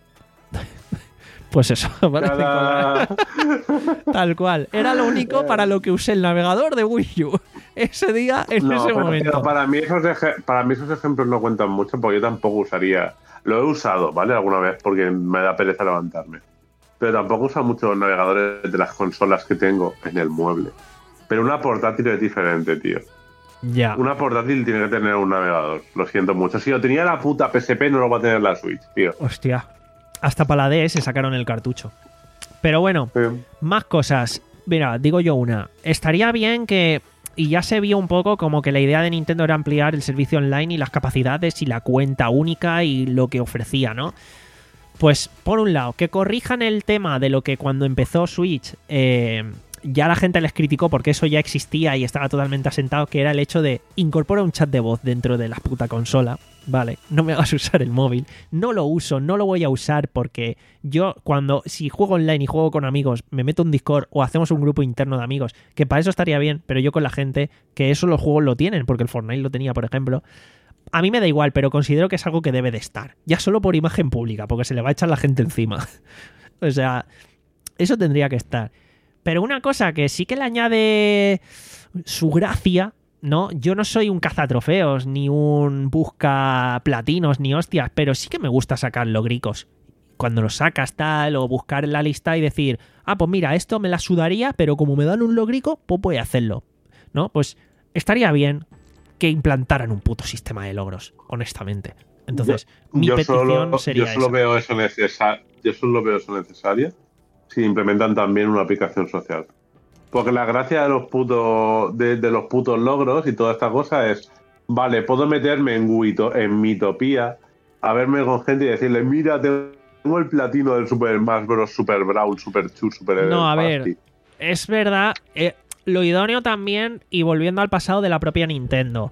Pues eso, aparece con la- Cada- tal cual. Era lo único para lo que usé el navegador de Wii U. Ese día, en No, ese pero, momento. tío, para, mí esos eje- para mí esos ejemplos no cuentan mucho porque yo tampoco usaría. Lo he usado, ¿vale? Alguna vez porque me da pereza levantarme. Pero tampoco uso mucho los navegadores de las consolas que tengo en el mueble. Pero una portátil es diferente, tío. Ya. Una portátil tiene que tener un navegador. Lo siento mucho. Si lo tenía la puta P S P, no lo va a tener la Switch, tío. Hostia. Hasta para la D S sacaron el cartucho. Pero bueno, Sí. más cosas. Mira, digo yo una. Estaría bien que... Y ya se vio un poco como que la idea de Nintendo era ampliar el servicio online y las capacidades y la cuenta única y lo que ofrecía, ¿no? Pues, por un lado, que corrijan el tema de lo que cuando empezó Switch eh, ya la gente les criticó porque eso ya existía y estaba totalmente asentado, que era el hecho de incorporar un chat de voz dentro de la puta consola. Vale, no me hagas usar el móvil. No lo uso, no lo voy a usar porque yo cuando, si juego online y juego con amigos, me meto en Discord o hacemos un grupo interno de amigos, que para eso estaría bien, pero yo con la gente, que eso los juegos lo tienen, porque el Fortnite lo tenía, por ejemplo, a mí me da igual, pero considero que es algo que debe de estar. Ya solo por imagen pública, porque se le va a echar la gente encima. O sea, eso tendría que estar. Pero una cosa que sí que le añade su gracia, ¿no? Yo no soy un cazatrofeos, ni un busca platinos, ni hostias, pero sí que me gusta sacar logricos. Cuando los sacas tal, o buscar en la lista y decir, ah, pues mira, esto me la sudaría, pero como me dan un logrico, pues voy a hacerlo, ¿no? Pues estaría bien que implantaran un puto sistema de logros, honestamente. Entonces, mi yo petición solo, sería yo solo esa. veo eso necesario. Yo solo veo eso necesario si implementan también una aplicación social. Porque la gracia de los putos de, de los putos logros y toda esta cosa es, vale, puedo meterme en Wito, en Mitopía, a verme con gente y decirle, mira, tengo el platino del Super Smash Bros, Super Brawl, Super Chu, Super No, a Party. ver, es verdad, eh, lo idóneo también, y volviendo al pasado de la propia Nintendo,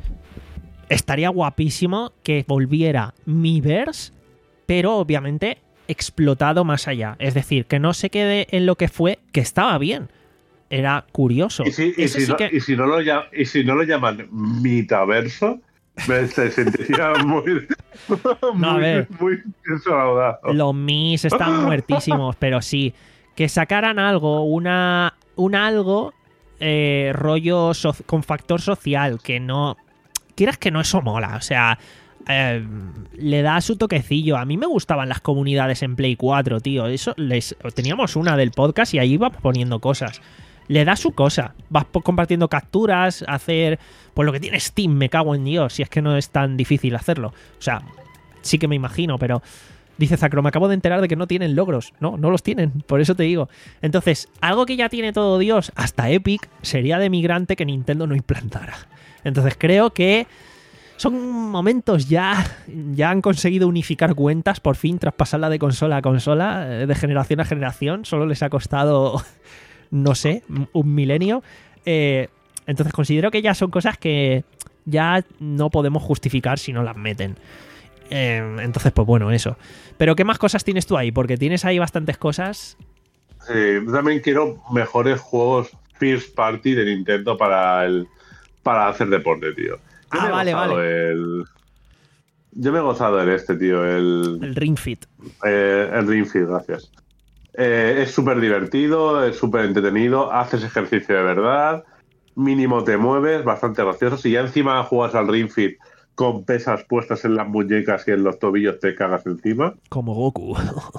estaría guapísimo que volviera Miiverse, pero obviamente explotado más allá. Es decir, que no se quede en lo que fue, que estaba bien. Era curioso. Y si, y Ese si sí no, que- y si no lo llaman, y si no lo llaman metaverso, me se sentiría muy, No, a muy, ver. muy desaudado. Los Mis están muertísimos, pero sí, que sacaran algo, una, un algo eh, rollo so- con factor social, que no... Quieras que no, eso mola. O sea, eh, le da su toquecillo. A mí me gustaban las comunidades en Play cuatro, tío. Eso les teníamos una del podcast y ahí iba poniendo cosas. Le da su cosa. Vas compartiendo capturas, hacer... Pues lo que tiene Steam, me cago en Dios, si es que no es tan difícil hacerlo. O sea, sí que me imagino, pero... Dice Zacro, me acabo de enterar de que no tienen logros. No, no los tienen, por eso te digo. Entonces, algo que ya tiene todo Dios, hasta Epic, sería de migrante que Nintendo no implantara. Entonces creo que son momentos ya... Ya han conseguido unificar cuentas, por fin, traspasarla de consola a consola, de generación a generación. Solo les ha costado, no sé, un milenio. Eh, entonces considero que ya son cosas que ya no podemos justificar si no las meten. Eh, entonces, pues bueno, eso. Pero ¿qué más cosas tienes tú ahí? Porque tienes ahí bastantes cosas. Sí, yo también quiero mejores juegos first party de Nintendo para el para hacer deporte, tío. Yo ah, me he vale, gozado vale. El... Yo me he gozado en este, tío. El, el Ring Fit. Eh, el Ring Fit, gracias. Eh, es súper divertido, es súper entretenido, haces ejercicio de verdad, mínimo te mueves, bastante gracioso. Si ya encima juegas al Ring Fit con pesas puestas en las muñecas y en los tobillos te cagas encima. Como Goku.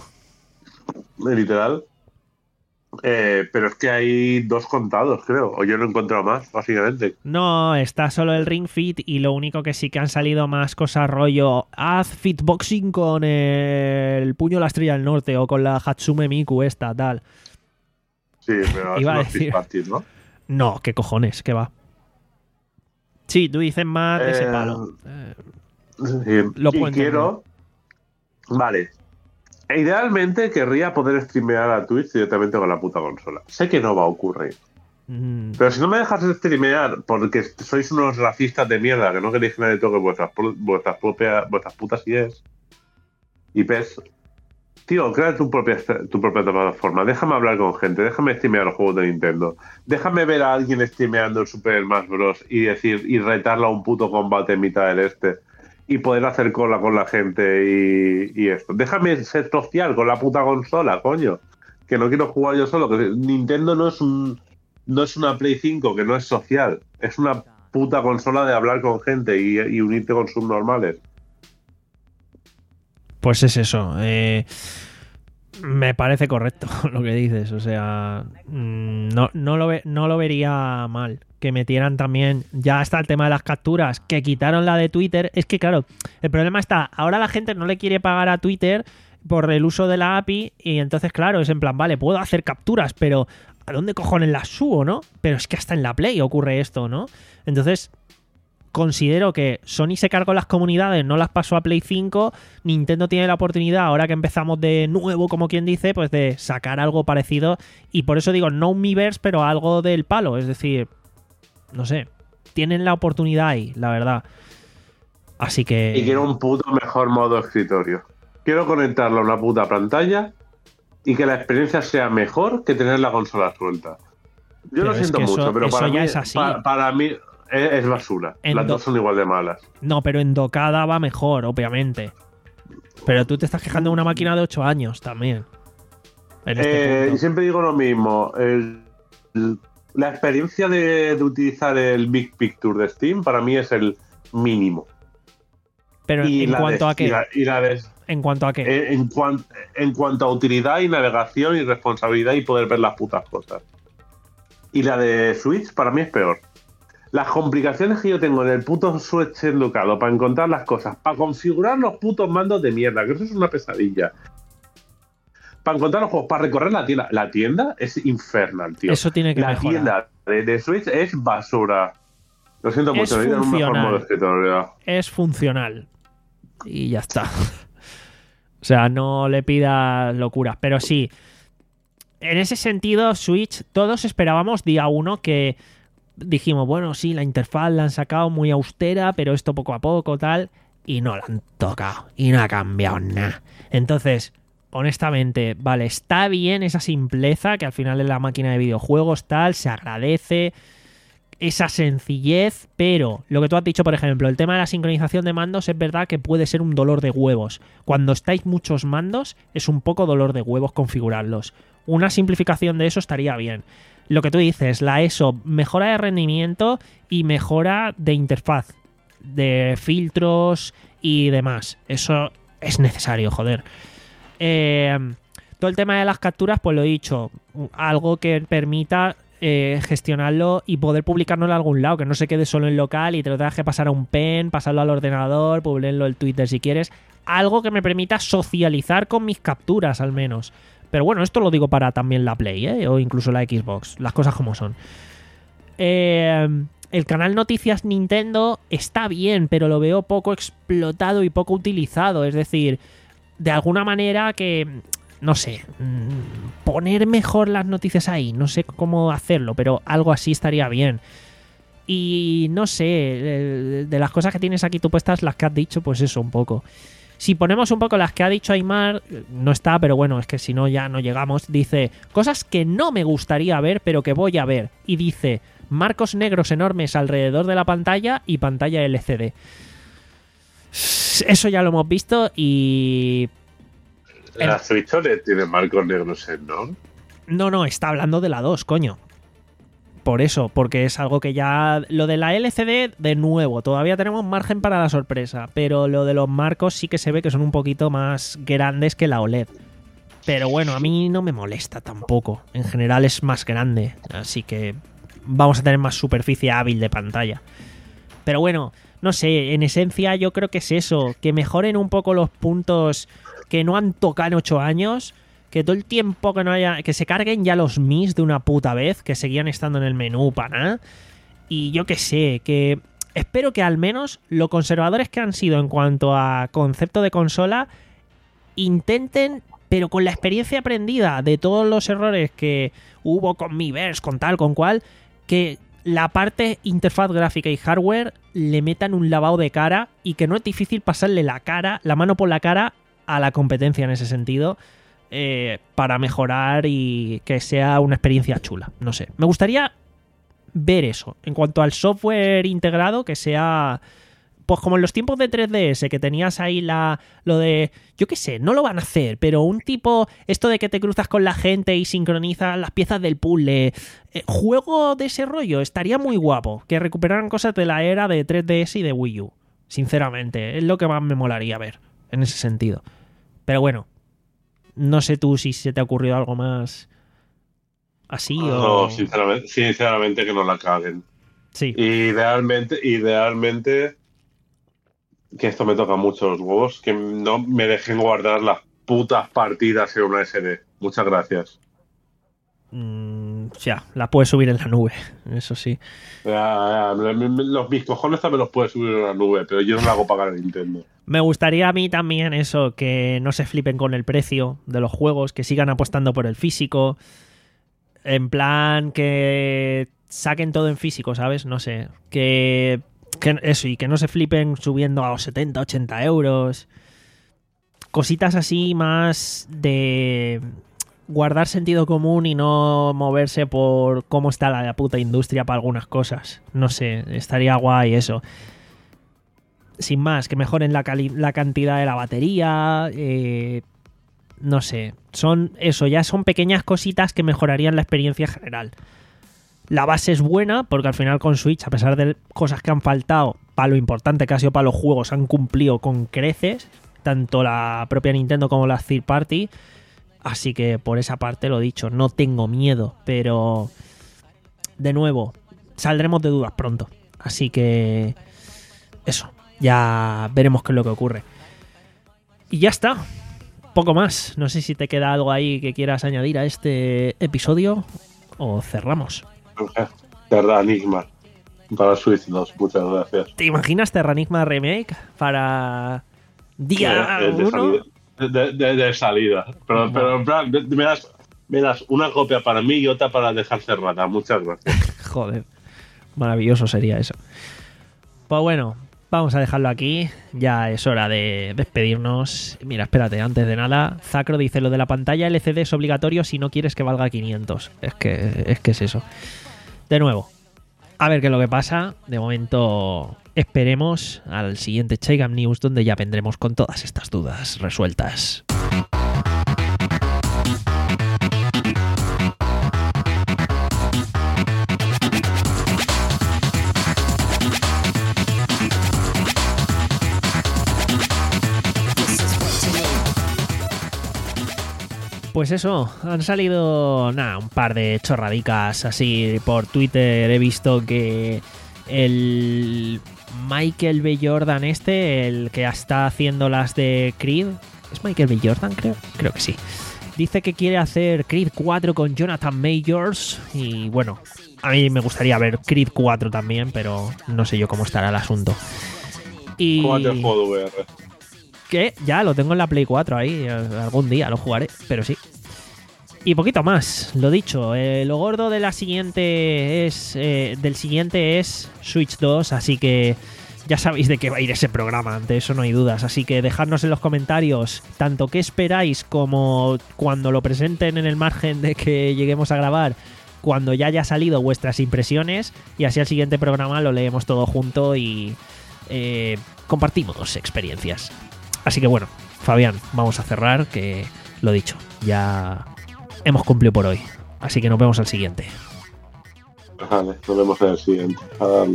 Literal. Eh, pero es que hay dos contados, creo. O yo no he encontrado más, básicamente. No, está solo el Ring Fit y lo único que sí que han salido más cosas rollo haz fitboxing con el puño de la estrella del norte o con la Hatsume Miku esta, tal. Sí, pero Iba eso a no es decir... fit party, ¿no? No, qué cojones, qué va. Sí, tú dices más de ese Eh, palo. Eh, sí. lo Y puedo quiero... Vale. Idealmente querría poder streamear a Twitch directamente con la puta consola. Sé que no va a ocurrir. mm, Pero si no me dejas streamear porque sois unos racistas de mierda que no queréis que nadie toque vuestras, vuestras, propias, vuestras putas I Ds, I Ps, tío, crea tu propia, tu propia plataforma. Déjame hablar con gente, déjame streamear los juegos de Nintendo. Déjame ver a alguien streameando el Super Smash Bros. Y decir y retarla a un puto combate en mitad del este. Y poder hacer cola con la gente y, y esto. Déjame ser social con la puta consola, coño. Que no quiero jugar yo solo. Que Nintendo no es un no es una Play cinco, que no es social. Es una puta consola de hablar con gente y, y unirte con subnormales. Pues es eso. Eh, me parece correcto lo que dices. O sea, no, no, lo ve, no lo vería mal. Que metieran también, ya está el tema de las capturas, que quitaron la de Twitter. Es que claro, el problema está, ahora la gente no le quiere pagar a Twitter por el uso de la A P I y entonces claro, es en plan, vale, puedo hacer capturas, pero ¿a dónde cojones las subo, no? Pero es que hasta en la Play ocurre esto, ¿no? Entonces, considero que Sony se cargó las comunidades, no las pasó a Play cinco, Nintendo tiene la oportunidad, ahora que empezamos de nuevo, como quien dice, pues de sacar algo parecido y por eso digo, no un Miiverse, pero algo del palo, es decir... No sé, tienen la oportunidad ahí, la verdad. Así que... Y quiero un puto mejor modo escritorio. Quiero conectarlo a una puta pantalla y que la experiencia sea mejor que tener la consola suelta. Yo Pero lo es siento que eso- mucho, pero eso para ya mí, es así. pa- para mí es, es basura. En Las do- dos son igual de malas. No, pero en docada va mejor, obviamente. Pero tú te estás quejando de una máquina de ocho años también. En este Eh, punto. y siempre digo lo mismo. El, el- la experiencia de, de utilizar el Big Picture de Steam para mí es el mínimo. Pero Y en la cuanto de- a qué... Y la, y la de- ¿En cuanto a qué? en, en cuan- en cuanto a utilidad y navegación y responsabilidad y poder ver las putas cosas. Y la de Switch para mí es peor. Las complicaciones que yo tengo en el puto Switch educado para encontrar las cosas, para configurar los putos mandos de mierda, que eso es una pesadilla. Para encontrar los juegos, para recorrer la tienda. La tienda es infernal, tío. Eso tiene que La mejorar. tienda de, de Switch es basura. Lo siento Es mucho, necesitan un mejor funcional. modo escritorio. Es funcional. Y ya está. O sea, no le pidas locuras. Pero sí, en ese sentido, Switch, todos esperábamos día uno que dijimos, bueno, sí, la interfaz la han sacado muy austera, pero esto poco a poco, tal. Y no la han tocado. Y no ha cambiado nada. Entonces, honestamente, vale, está bien esa simpleza que al final es la máquina de videojuegos, tal, se agradece esa sencillez, pero lo que tú has dicho, por ejemplo, el tema de la sincronización de mandos es verdad que puede ser un dolor de huevos. Cuando estáis muchos mandos es un poco dolor de huevos configurarlos. Una simplificación de eso estaría bien. Lo que tú dices, la E S O, mejora de rendimiento y mejora de interfaz, de filtros y demás. Eso es necesario, joder. Eh, todo el tema de las capturas, pues lo he dicho, algo que permita eh, gestionarlo y poder publicarlo en algún lado, que no se quede solo en local y te lo tengas que pasar a un pen, pasarlo al ordenador, publicarlo en Twitter si quieres. Algo que me permita socializar con mis capturas, al menos. Pero bueno, esto lo digo para también la Play, ¿eh? O incluso la Xbox, las cosas como son. Eh, el canal Noticias Nintendo está bien, pero lo veo poco explotado y poco utilizado. Es decir, de alguna manera que, no sé, poner mejor las noticias ahí. No sé cómo hacerlo, pero algo así estaría bien. Y no sé, de las cosas que tienes aquí tú puestas, las que has dicho, pues eso, un poco. Si ponemos un poco las que ha dicho Aymar, no está, pero bueno, es que si no ya no llegamos. Dice, cosas que no me gustaría ver, pero que voy a ver. Y dice, marcos negros enormes alrededor de la pantalla y pantalla L C D. Eso ya lo hemos visto y... ¿La Switch O L E D tiene marcos negros enormes? No, no, está hablando de la dos, coño. Por eso, porque es algo que ya... Lo de la L C D, de nuevo, todavía tenemos margen para la sorpresa, pero lo de los marcos sí que se ve que son un poquito más grandes que la O L E D. Pero bueno, a mí no me molesta tampoco. En general es más grande, así que vamos a tener más superficie hábil de pantalla. Pero bueno, no sé, en esencia yo creo que es eso, que mejoren un poco los puntos que no han tocado en ocho años... Que todo el tiempo que no haya... Que se carguen ya los Mis de una puta vez, que seguían estando en el menú para nada. Y yo qué sé, que... Espero que al menos los conservadores que han sido en cuanto a concepto de consola intenten, pero con la experiencia aprendida de todos los errores que hubo con Miiverse, con tal, con cual, que la parte interfaz gráfica y hardware le metan un lavado de cara y que no es difícil pasarle la cara, la mano por la cara a la competencia en ese sentido. Eh, para mejorar y que sea una experiencia chula. No sé. Me gustaría ver eso. En cuanto al software integrado, que sea... Pues como en los tiempos de tres D S, que tenías ahí la lo de... Yo qué sé, no lo van a hacer, pero un tipo... Esto de que te cruzas con la gente y sincronizas las piezas del puzzle. Eh, juego de ese rollo. Estaría muy guapo. Que recuperaran cosas de la era de tres D S y de Wii U. Sinceramente. Es lo que más me molaría ver. En ese sentido. Pero bueno. No sé tú si se te ha ocurrido algo más así no, o... sinceramente, sinceramente que no la caguen. Sí. Idealmente, idealmente, que esto me toca mucho los huevos, que no me dejen guardar las putas partidas en una S D. Muchas gracias. Mm, ya, la puedes subir en la nube, eso sí. Ya, ya, los mis cojones también los puedes subir en la nube, pero yo no lo hago pagar a Nintendo. Me gustaría a mí también eso, que no se flipen con el precio de los juegos, que sigan apostando por el físico. En plan, que saquen todo en físico, ¿sabes? No sé. Que, que eso, y que no se flipen subiendo a setenta, ochenta euros. Cositas así más de guardar sentido común y no moverse por cómo está la puta industria para algunas cosas. No sé, estaría guay eso. Sin más, que mejoren la, cali- la cantidad de la batería, eh, no sé, son eso, ya son pequeñas cositas que mejorarían la experiencia general. La base es buena, porque al final con Switch, a pesar de cosas que han faltado, para lo importante que ha sido para los juegos, han cumplido con creces, tanto la propia Nintendo como la third party, así que por esa parte lo dicho, no tengo miedo, pero de nuevo, saldremos de dudas pronto, así que eso. Ya veremos qué es lo que ocurre. Y ya está. Poco más. No sé si te queda algo ahí que quieras añadir a este episodio o cerramos. Terranigma para Switch dos. Muchas gracias. ¿Te imaginas Terranigma Remake para día de, de, uno? salida, de, de, de salida. Pero, no. pero en plan, me das, me das una copia para mí y otra para dejar cerrada. Muchas gracias. Joder. Maravilloso sería eso. Pues bueno. Vamos a dejarlo aquí, ya es hora de despedirnos. Mira, espérate, antes de nada, Zacro dice, lo de la pantalla L C D es obligatorio si no quieres que valga quinientos. Es que es, que es eso. De nuevo, a ver qué es lo que pasa. De momento, esperemos al siguiente Chaigam News, donde ya vendremos con todas estas dudas resueltas. Pues eso, han salido nada, un par de chorradicas así por Twitter. He visto que el Michael B. Jordan este, el que está haciendo las de Creed, ¿es Michael B. Jordan? Creo, creo que sí. Dice que quiere hacer Creed cuatro con Jonathan Majors y bueno, a mí me gustaría ver Creed cuatro también, pero no sé yo cómo estará el asunto. Y... ¿Cómo te el juego de V R? Que ya lo tengo en la Play cuatro ahí, algún día lo jugaré, pero sí. Y poquito más, lo dicho, eh, lo gordo de la siguiente es eh, del siguiente es Switch dos, así que ya sabéis de qué va a ir ese programa, ante eso no hay dudas, así que dejadnos en los comentarios tanto qué esperáis como cuando lo presenten en el margen de que lleguemos a grabar, cuando ya haya salido vuestras impresiones y así al siguiente programa lo leemos todo junto y eh, compartimos experiencias. Así que bueno, Fabián, vamos a cerrar, que lo dicho, ya hemos cumplido por hoy. Así que nos vemos al siguiente. Vale, nos vemos en el siguiente. A darle.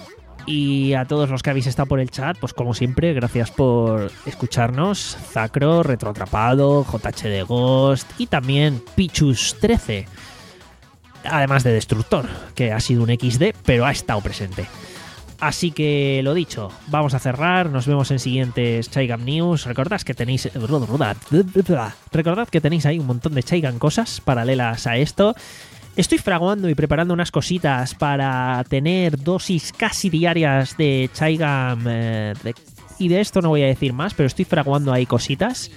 Y a todos los que habéis estado por el chat, pues como siempre, gracias por escucharnos. Zacro, Retroatrapado, J H D Ghost y también Pichus trece. Además de Destructor, que ha sido un equis de, pero ha estado presente. Así que lo dicho, vamos a cerrar, nos vemos en siguientes Chaigam News. Recordad que tenéis recordad que tenéis ahí un montón de Chaigam cosas paralelas a esto. Estoy fraguando y preparando unas cositas para tener dosis casi diarias de Chaigam eh, de, y de esto no voy a decir más, pero estoy fraguando ahí cositas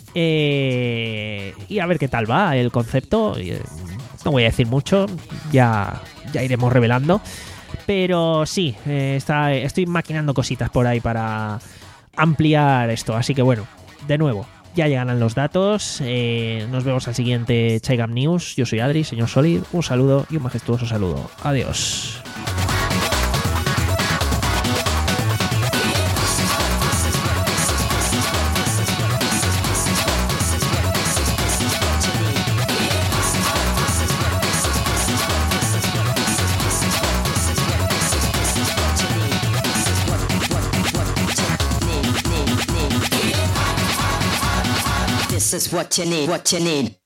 eh, y a ver qué tal va el concepto. No voy a decir mucho, ya, ya iremos revelando. Pero sí, eh, está, estoy maquinando cositas por ahí para ampliar esto. Así que bueno, de nuevo, ya llegarán los datos. Eh, nos vemos al siguiente Chaigam News. Yo soy Adri, señor Solid. Un saludo y un majestuoso saludo. Adiós. This is what you need, what you need.